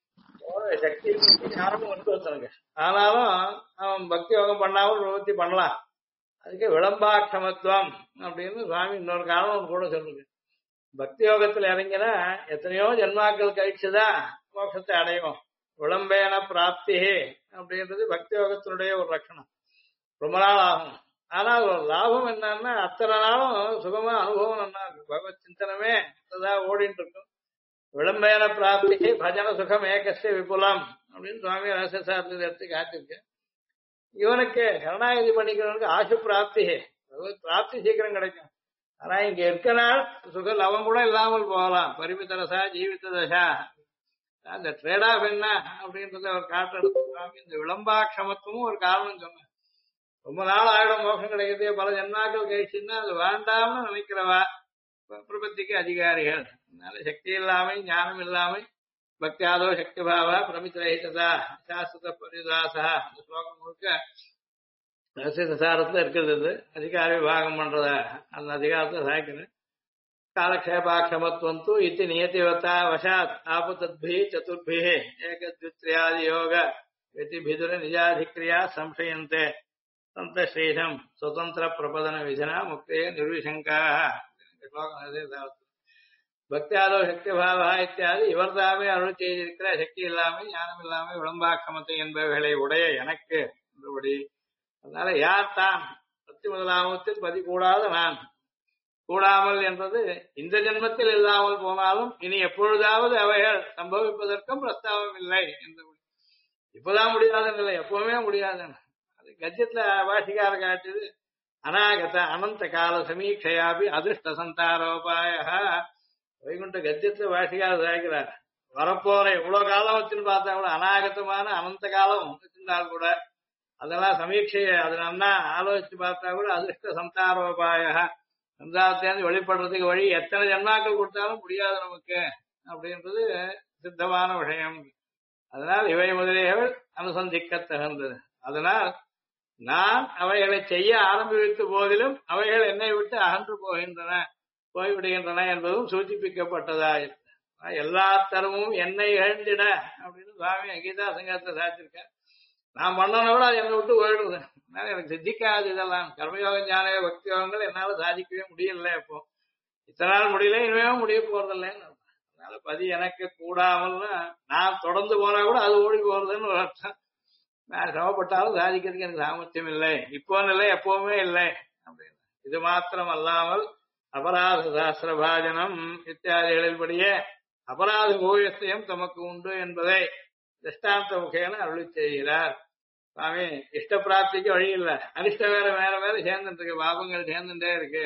சக்தி ஞானமும் வந்து வந்தாங்க. ஆனாலும் அவன் பக்தி யோகம் பண்ணாமல் பிரவர்த்தி பண்ணலாம். அதுக்கு விளம்பாட்சமத்துவம் அப்படின்னு சுவாமி இன்னொரு காரணம் கூட சொல்லுங்க. பக்தி யோகத்துல இறங்கினா எத்தனையோ ஜென்மாக்கள் கழிச்சுதான் மோட்சத்தை அடையும். விளம்பேன பிராப்தி அப்படின்றது பக்தி யோகத்தினுடைய ஒரு லட்சணம். ரொம்ப நாள் ஆகும். ஆனால் ஒரு லாபம் என்னன்னா அத்தனை நாளும் சுகமா அனுபவம் நல்லா இருக்கும். பகவத் சிந்தனமே அதான் ஓடிட்டு இருக்கும். விளம்பேன பிராப்தி பஜன சுகம் ஏகஸ்ய விபுலம் அப்படின்னு சுவாமி ரகசியசாரத்தில் எடுத்து காட்டிருக்கேன். இவனுக்கு சரணாகதி பண்ணிக்கிறவனுக்கு ஆசு பிராப்தி பகவத் பிராப்தி சீக்கிரம் கிடைக்கும். ஆனா இங்க இருக்க நாள் சுக லவம் கூட இல்லாமல் போகலாம். பரிமித ரசா ஜீவித தசா அந்த ட்ரேட் ஆஃப் என்ன அப்படின்றத அவர் காட்டெடுத்து இந்த விளம்பாட்சமத்துவம் ஒரு காரணம் சொன்ன. ரொம்ப நாள் ஆயிடும் மோசம் கிடைக்கிறது, பல ஜென்மாக்கள் கழிச்சுன்னா அது வேண்டாம்னு நினைக்கிறவா பிரபத்திக்கு அதிகாரிகள். அதனால சக்தி இல்லாமை ஞானம் இல்லாமை பக்தியாதோ சக்தி பாவா பிரமித்ரஹிதா சாஸ்திர பரிதாசா இந்த ஸ்லோகம் முழுக்க ரகசியசாரத்துல இருக்கிறது. அதிகாரி விபாகம் பண்றத அந்த அதிகாரத்தை சாய்க்கிறேன். காலக்ஷேபாட்சமத்வந்து இத்தி நியதிவதா வசாத் ஆபதத்பி சதுர்பி ஏகத்வித்ரியாதி யோக யதிபிதுர நிஜாதிக்ரியா சம்சயந்தே சந்த ஸ்ரீஷம் சுதந்திர பிரபதன விதனா முக்தே நிர்விசங்கா. பக்தியாதோ சக்தி பாவா இத்தியாதி இவர் தாமே அருள் செய்திருக்கிற சக்தி இல்லாமை ஞானம் இல்லாமை விளம்பாக்கமத்தை என்பவைகளை உடைய எனக்கு என்றபடி. அதனால யார் தான் பத்தி முதலாமத்தில் பதி கூடாத நான் கூடாமல் என்பது இந்த ஜென்மத்தில் இல்லாமல் போனாலும் இனி எப்பொழுதாவது அவைகள் சம்பவிப்பதற்கும் பிரஸ்தாபம் இல்லை என்றபடி. இப்பதான் முடியாதுன்னு இல்லை, எப்பவுமே முடியாதுன்னு. அது கஜ்யத்துல வாசிக்கார காட்டுது. அநாகத அனந்த கால சமீட்சையாபி அதிர்ஷ்ட சந்தாரோபாய வைகுண்ட கஜ்யத்துல வாசிக்கார சாய்க்கிறார். வரப்போற எவ்வளவு காலம் வச்சுன்னு பார்த்தா கூட அநாகதமான அனந்த காலம் வச்சிருந்தால் கூட அதெல்லாம் சமீட்சையை அது நல்லா ஆலோசிச்சு பார்த்தா கூட அதிர்ஷ்ட சந்தாரோபாய சந்தாரத்தேர்ந்து வெளிப்படுறதுக்கு வழி எத்தனை ஜன்மாக்கள் கொடுத்தாலும் முடியாது நமக்கு அப்படின்றது சித்தமான விஷயம். அதனால் இவை முதலியவள் அனுசந்திக்க தகுந்தது. அதனால் நான் அவைகளை செய்ய ஆரம்பித்த போதிலும் அவைகள் என்னை விட்டு அகன்று போய்விடுகின்றன என்பதும் சூச்சிப்பிக்கப்பட்டதாய் எல்லா தரமும் என்னை இழந்திட அப்படின்னு சுவாமி கீதா சங்கத்தை சாத்திருக்க. நான் பண்ணனோட அது என்னை விட்டு போயிடுது. அதனால எனக்கு சித்திக்காது. இதெல்லாம் கர்மயோக ஞான பக்தி யோகங்கள் என்னால சாதிக்கவே முடியல. இப்போ இத்தனை நாள் முடியல, இனிமே முடிய போறதில்லைன்னு. அதனால பதி எனக்கு கூடாமல்னா நான் தொடர்ந்து போனா கூட அது ஓடி போறதுன்னு ஒரு அர்த்தம். நான் சிரமப்பட்டாலும் சாதிக்கிறதுக்கு எனக்கு சாமர்த்தியம் இல்லை, இப்போன்னு இல்லை, எப்பவுமே இல்லை அப்படின்னு. இது மாத்திரம் அல்லாமல் அபராத சாஸ்திர பாஜனம் இத்தியாதிகளின்படியே அபராத கோயத்தையும் தமக்கு உண்டு என்பதை திருஷ்டாந்த முகேன அருளி செய்கிறார். சுவாமி இஷ்ட பிராப்திக்கு வழி இல்லை, அனிஷ்ட வேற வேற சேர்ந்துட்டு இருக்கு, பாபங்கள் சேர்ந்துட்டே இருக்கு.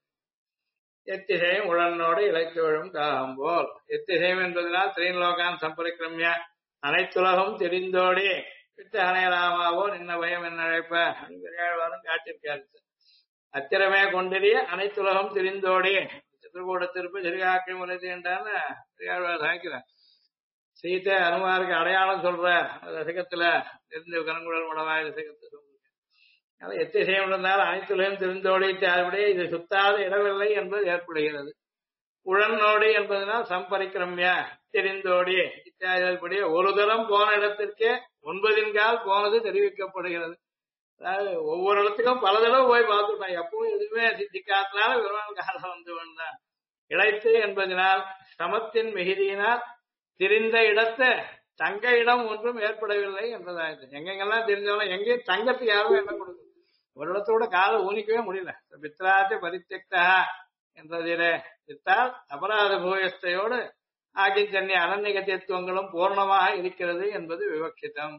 எத்திசையும் உடனோடு இலக்கியம் காகம் போல். எத்திசையம் என்பதனால் திரீன்லோகான் சம்பரிக்கிரமிய அனைத்துலகம் தெரிந்தோடி விட்டு அணையலாமாவோ நின்ன பயம் என்ன அழைப்ப அப்படின்னு காட்டியிருக்காரு. அத்திரமே கொண்டிரிய அனைத்துலகம் தெரிந்தோடி சித்திரக்கூட திருப்பி சிறுகாக்கை முறைது என்றான்னு சாய்க்கிறார். சீத்தை அனுமாருக்கு அடையாளம் சொல்ற ரசிகத்துல தெரிஞ்ச கனங்குழல் மடவாய் ரசிகத்தை சொல்ற. அதனால எத்திசையம் இருந்தாலும் அனைத்துலகம் தெரிந்தோடி அதுபடியே இது சுத்தாத இடமில்லை என்பது ஏற்படுகிறது. உழன்னோடி என்பதனால் சம்பரிக்கிரமிய தெரிந்தோடி இத்தியாதிபடி ஒரு தரம் போன இடத்திற்கே 9 கால் போனது தெரிவிக்கப்படுகிறது. அதாவது ஒவ்வொரு இடத்துக்கும் பல தடவை போய் பார்த்துட்டோம், எப்பவும் எதுவுமே சித்திக்காதனால பெருமாள் காலம் வந்து வந்தான். இழைத்து என்பதனால் சமத்தின் மிகுதியினால் திரிந்த இடத்தை தங்க இடம் ஒன்றும் ஏற்படவில்லை என்பதாயிடுது. எங்கெங்கெல்லாம் தெரிஞ்சவங்க எங்கேயும் தங்கத்துக்கு யாருமே இடம் கொடுக்கும், ஒரு இடத்தோட காலை ஊனிக்கவே முடியல. பித்ராத்தி பரித்தெக்தா என்றதிலே வித்தால் அபராத பூயஸ்தையோடு ஆகிஞ்சன்ய அனநிகத்தியத்துவங்களும் பூர்ணமாக இருக்கிறது என்பது விவக்ஷிதம்.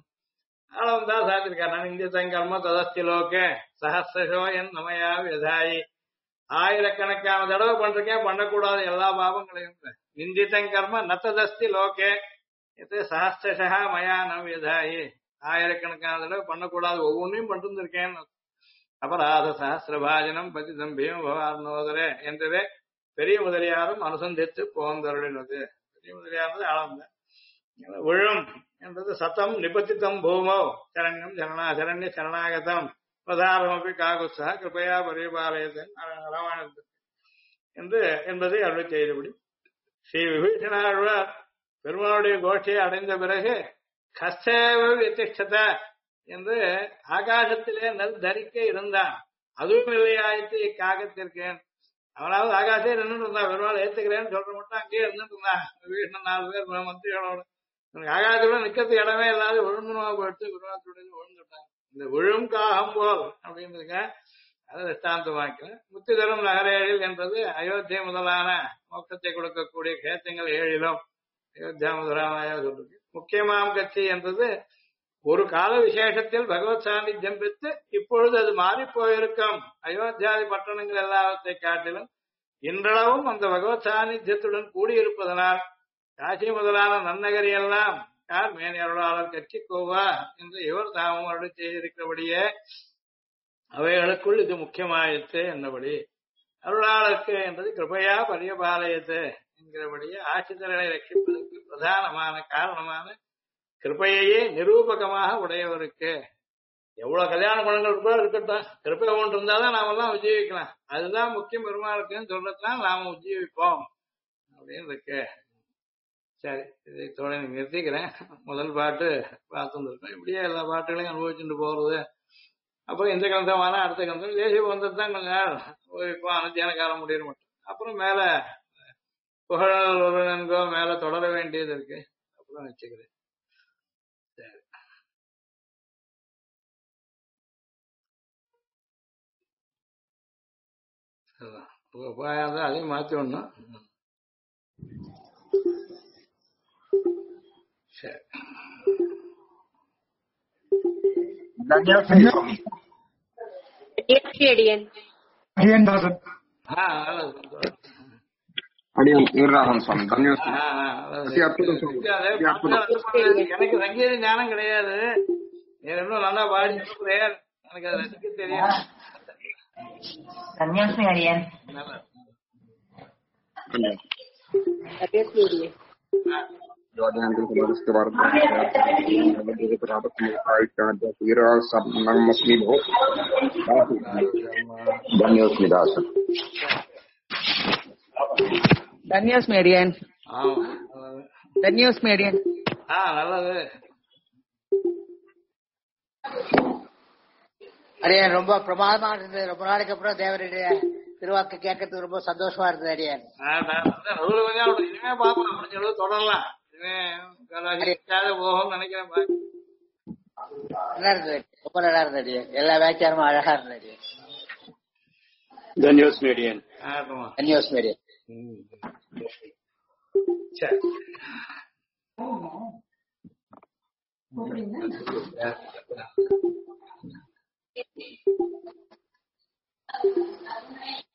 தான் சாத்திருக்காரு. இந்திய தங்கர்ம ததஸ்திலோக சஹசிரோ என் நமையா விதாயி. ஆயிரக்கணக்கான தடவை பண்றேன், பண்ணக்கூடாது எல்லா பாவங்களையும். நிந்தித்தங்கர்ம நத்ததஸ்தி லோகே இது சஹசிரஷா மயா நவிதாயி. ஆயிரக்கணக்கான தடவை பண்ணக்கூடாது, ஒவ்வொன்றையும் பண்ணிருந்திருக்கேன். அபராத சஹசிரபாஜனம் பதிதம் பீம பவார்னோதரே என்றதே பெரிய முதலியாரும் அனுசந்தித்து போந்தருளினது. பெரிய முதலியார் ஆழந்த விழும் என்றது சத்தம் நிபத்தித்தம் பூமோ சரண்யம் சரண்ய சரணாகதம் பிரதாரமப்பி காகுத்சா கிருப்பையா பரிபாலயத்தன் ராமாயணத்துக்கு என்று என்பதை அருள் செய்தபடி ஸ்ரீ விபீஷணாழ்வார் பெருமானுடைய கோஷ்டியை அடைந்த பிறகு கஸ்தேவ வியதிஷ்டத என்று ஆகாசத்திலே நல் தரிக்க இருந்தான். அதுவும் இல்லையாயிட்டு இக்காகத்திற்கு. அவனாவது ஆகாசே நின்றுட்டு இருந்தான், பெருமாள் ஏத்துக்கிறேன்னு சொல்ற மட்டும் அங்கேயே இருந்துட்டு இருந்தான். விபீஷணன் 4 பேர் மந்திரிகளோட ஆகாசத்துல நிக்கிறதுக்கு இடமே இல்லாத விழுந்துமா போயிட்டு பெருமாள் விழுந்துட்டான். இந்த விழும் காகம் போல் அப்படின்றதுக்க அதை திஷ்டாந்தமாக்கிறேன். முத்திதரும் நகரேழில் என்பது அயோத்தியை முதலான மோட்சத்தை கொடுக்கக்கூடிய கேத்தங்கள் 7லும் அயோத்தியா முதலான சொல்றது. முக்கியமாம் கட்சி என்றது ஒரு கால விசேஷத்தில் பகவத் சாநித்தியம் பெற்று இப்பொழுது அது மாறி போயிருக்கும் அயோத்தியாதி பட்டணங்கள் எல்லாவற்றை காட்டிலும் இன்றளவும் அந்த பகவத் சாநித்தியத்துடன் கூடியிருப்பதனால் காசி முதலான நன்னகரி எல்லாம் யார் மேனி அருளாளர் கட்சி கோவா என்று இவர் தாமும் அருள் செய்திருக்கிறபடியே அவைகளுக்குள் இது முக்கியமாயிற்று என்னபடி அருளாளருக்கு என்பது கிருபையா பரியபாலயத்து என்கிறபடியே ஆட்சித்தரனை ரட்சிப்பதற்கு பிரதானமான காரணமான கிருபையையே நிரூபகமாக உடையவருக்கு. எவ்வளவு கல்யாண குணங்கள் கூட இருக்கட்டும், கிருப்பை ஒன்று இருந்தாதான் நாமெல்லாம் உஜ்ஜீவிக்கலாம். அதுதான் முக்கியம் பெருமாளுக்குன்னு சொல்றதுதான் நாம உஜ்ஜீவிப்போம் அப்படின்னு இருக்கு. சரி, இதை தோட நிறுத்திக்கிறேன். முதல் பாட்டு பார்த்துருக்கோம், இப்படியே எல்லா பாட்டுகளையும் அனுபவிச்சுட்டு போறது. அப்புறம் இந்த கிரந்தமான அடுத்த கிரந்தம் தேசிய பந்தம் தான் கொஞ்ச நாள் இப்போ அனுத்தியான காலம் முடிய மட்டும். அப்புறம் மேல புகழ் ஒரு நன்கோ மேல தொடர வேண்டியது இருக்கு. அப்புறம் வச்சுக்கிறேன். சரி, உபாயம் தான் அதையும் மாற்றி ஒண்ணும். சரி, எனக்கு சங்கீத ஞானம் கிடையாது. இன்னும் நல்லா பாடி எனக்கு அதை ரசிக்க தெரியும். நல்லது. அரியன் ரொம்ப பிரமாதமா இருந்தது. ரொம்ப நாளைக்கு அப்புறம் தேவருடைய திருவாக்கு கேட்கறதுக்கு ரொம்ப சந்தோஷமா இருந்தது அரியன். இனிமே பாப்போம், முடிஞ்ச அளவு தொடரலாம். போகும் நினைக்கிறேன். நல்லா இருந்தது, ரொம்ப நல்லா இருந்தது அரியன். எல்லா வியாக்கியானமும் அழகா இருந்தது அரியன். தன்யோஸ்மி அரியன். தன்யோஸ்மி அரியன். சரி.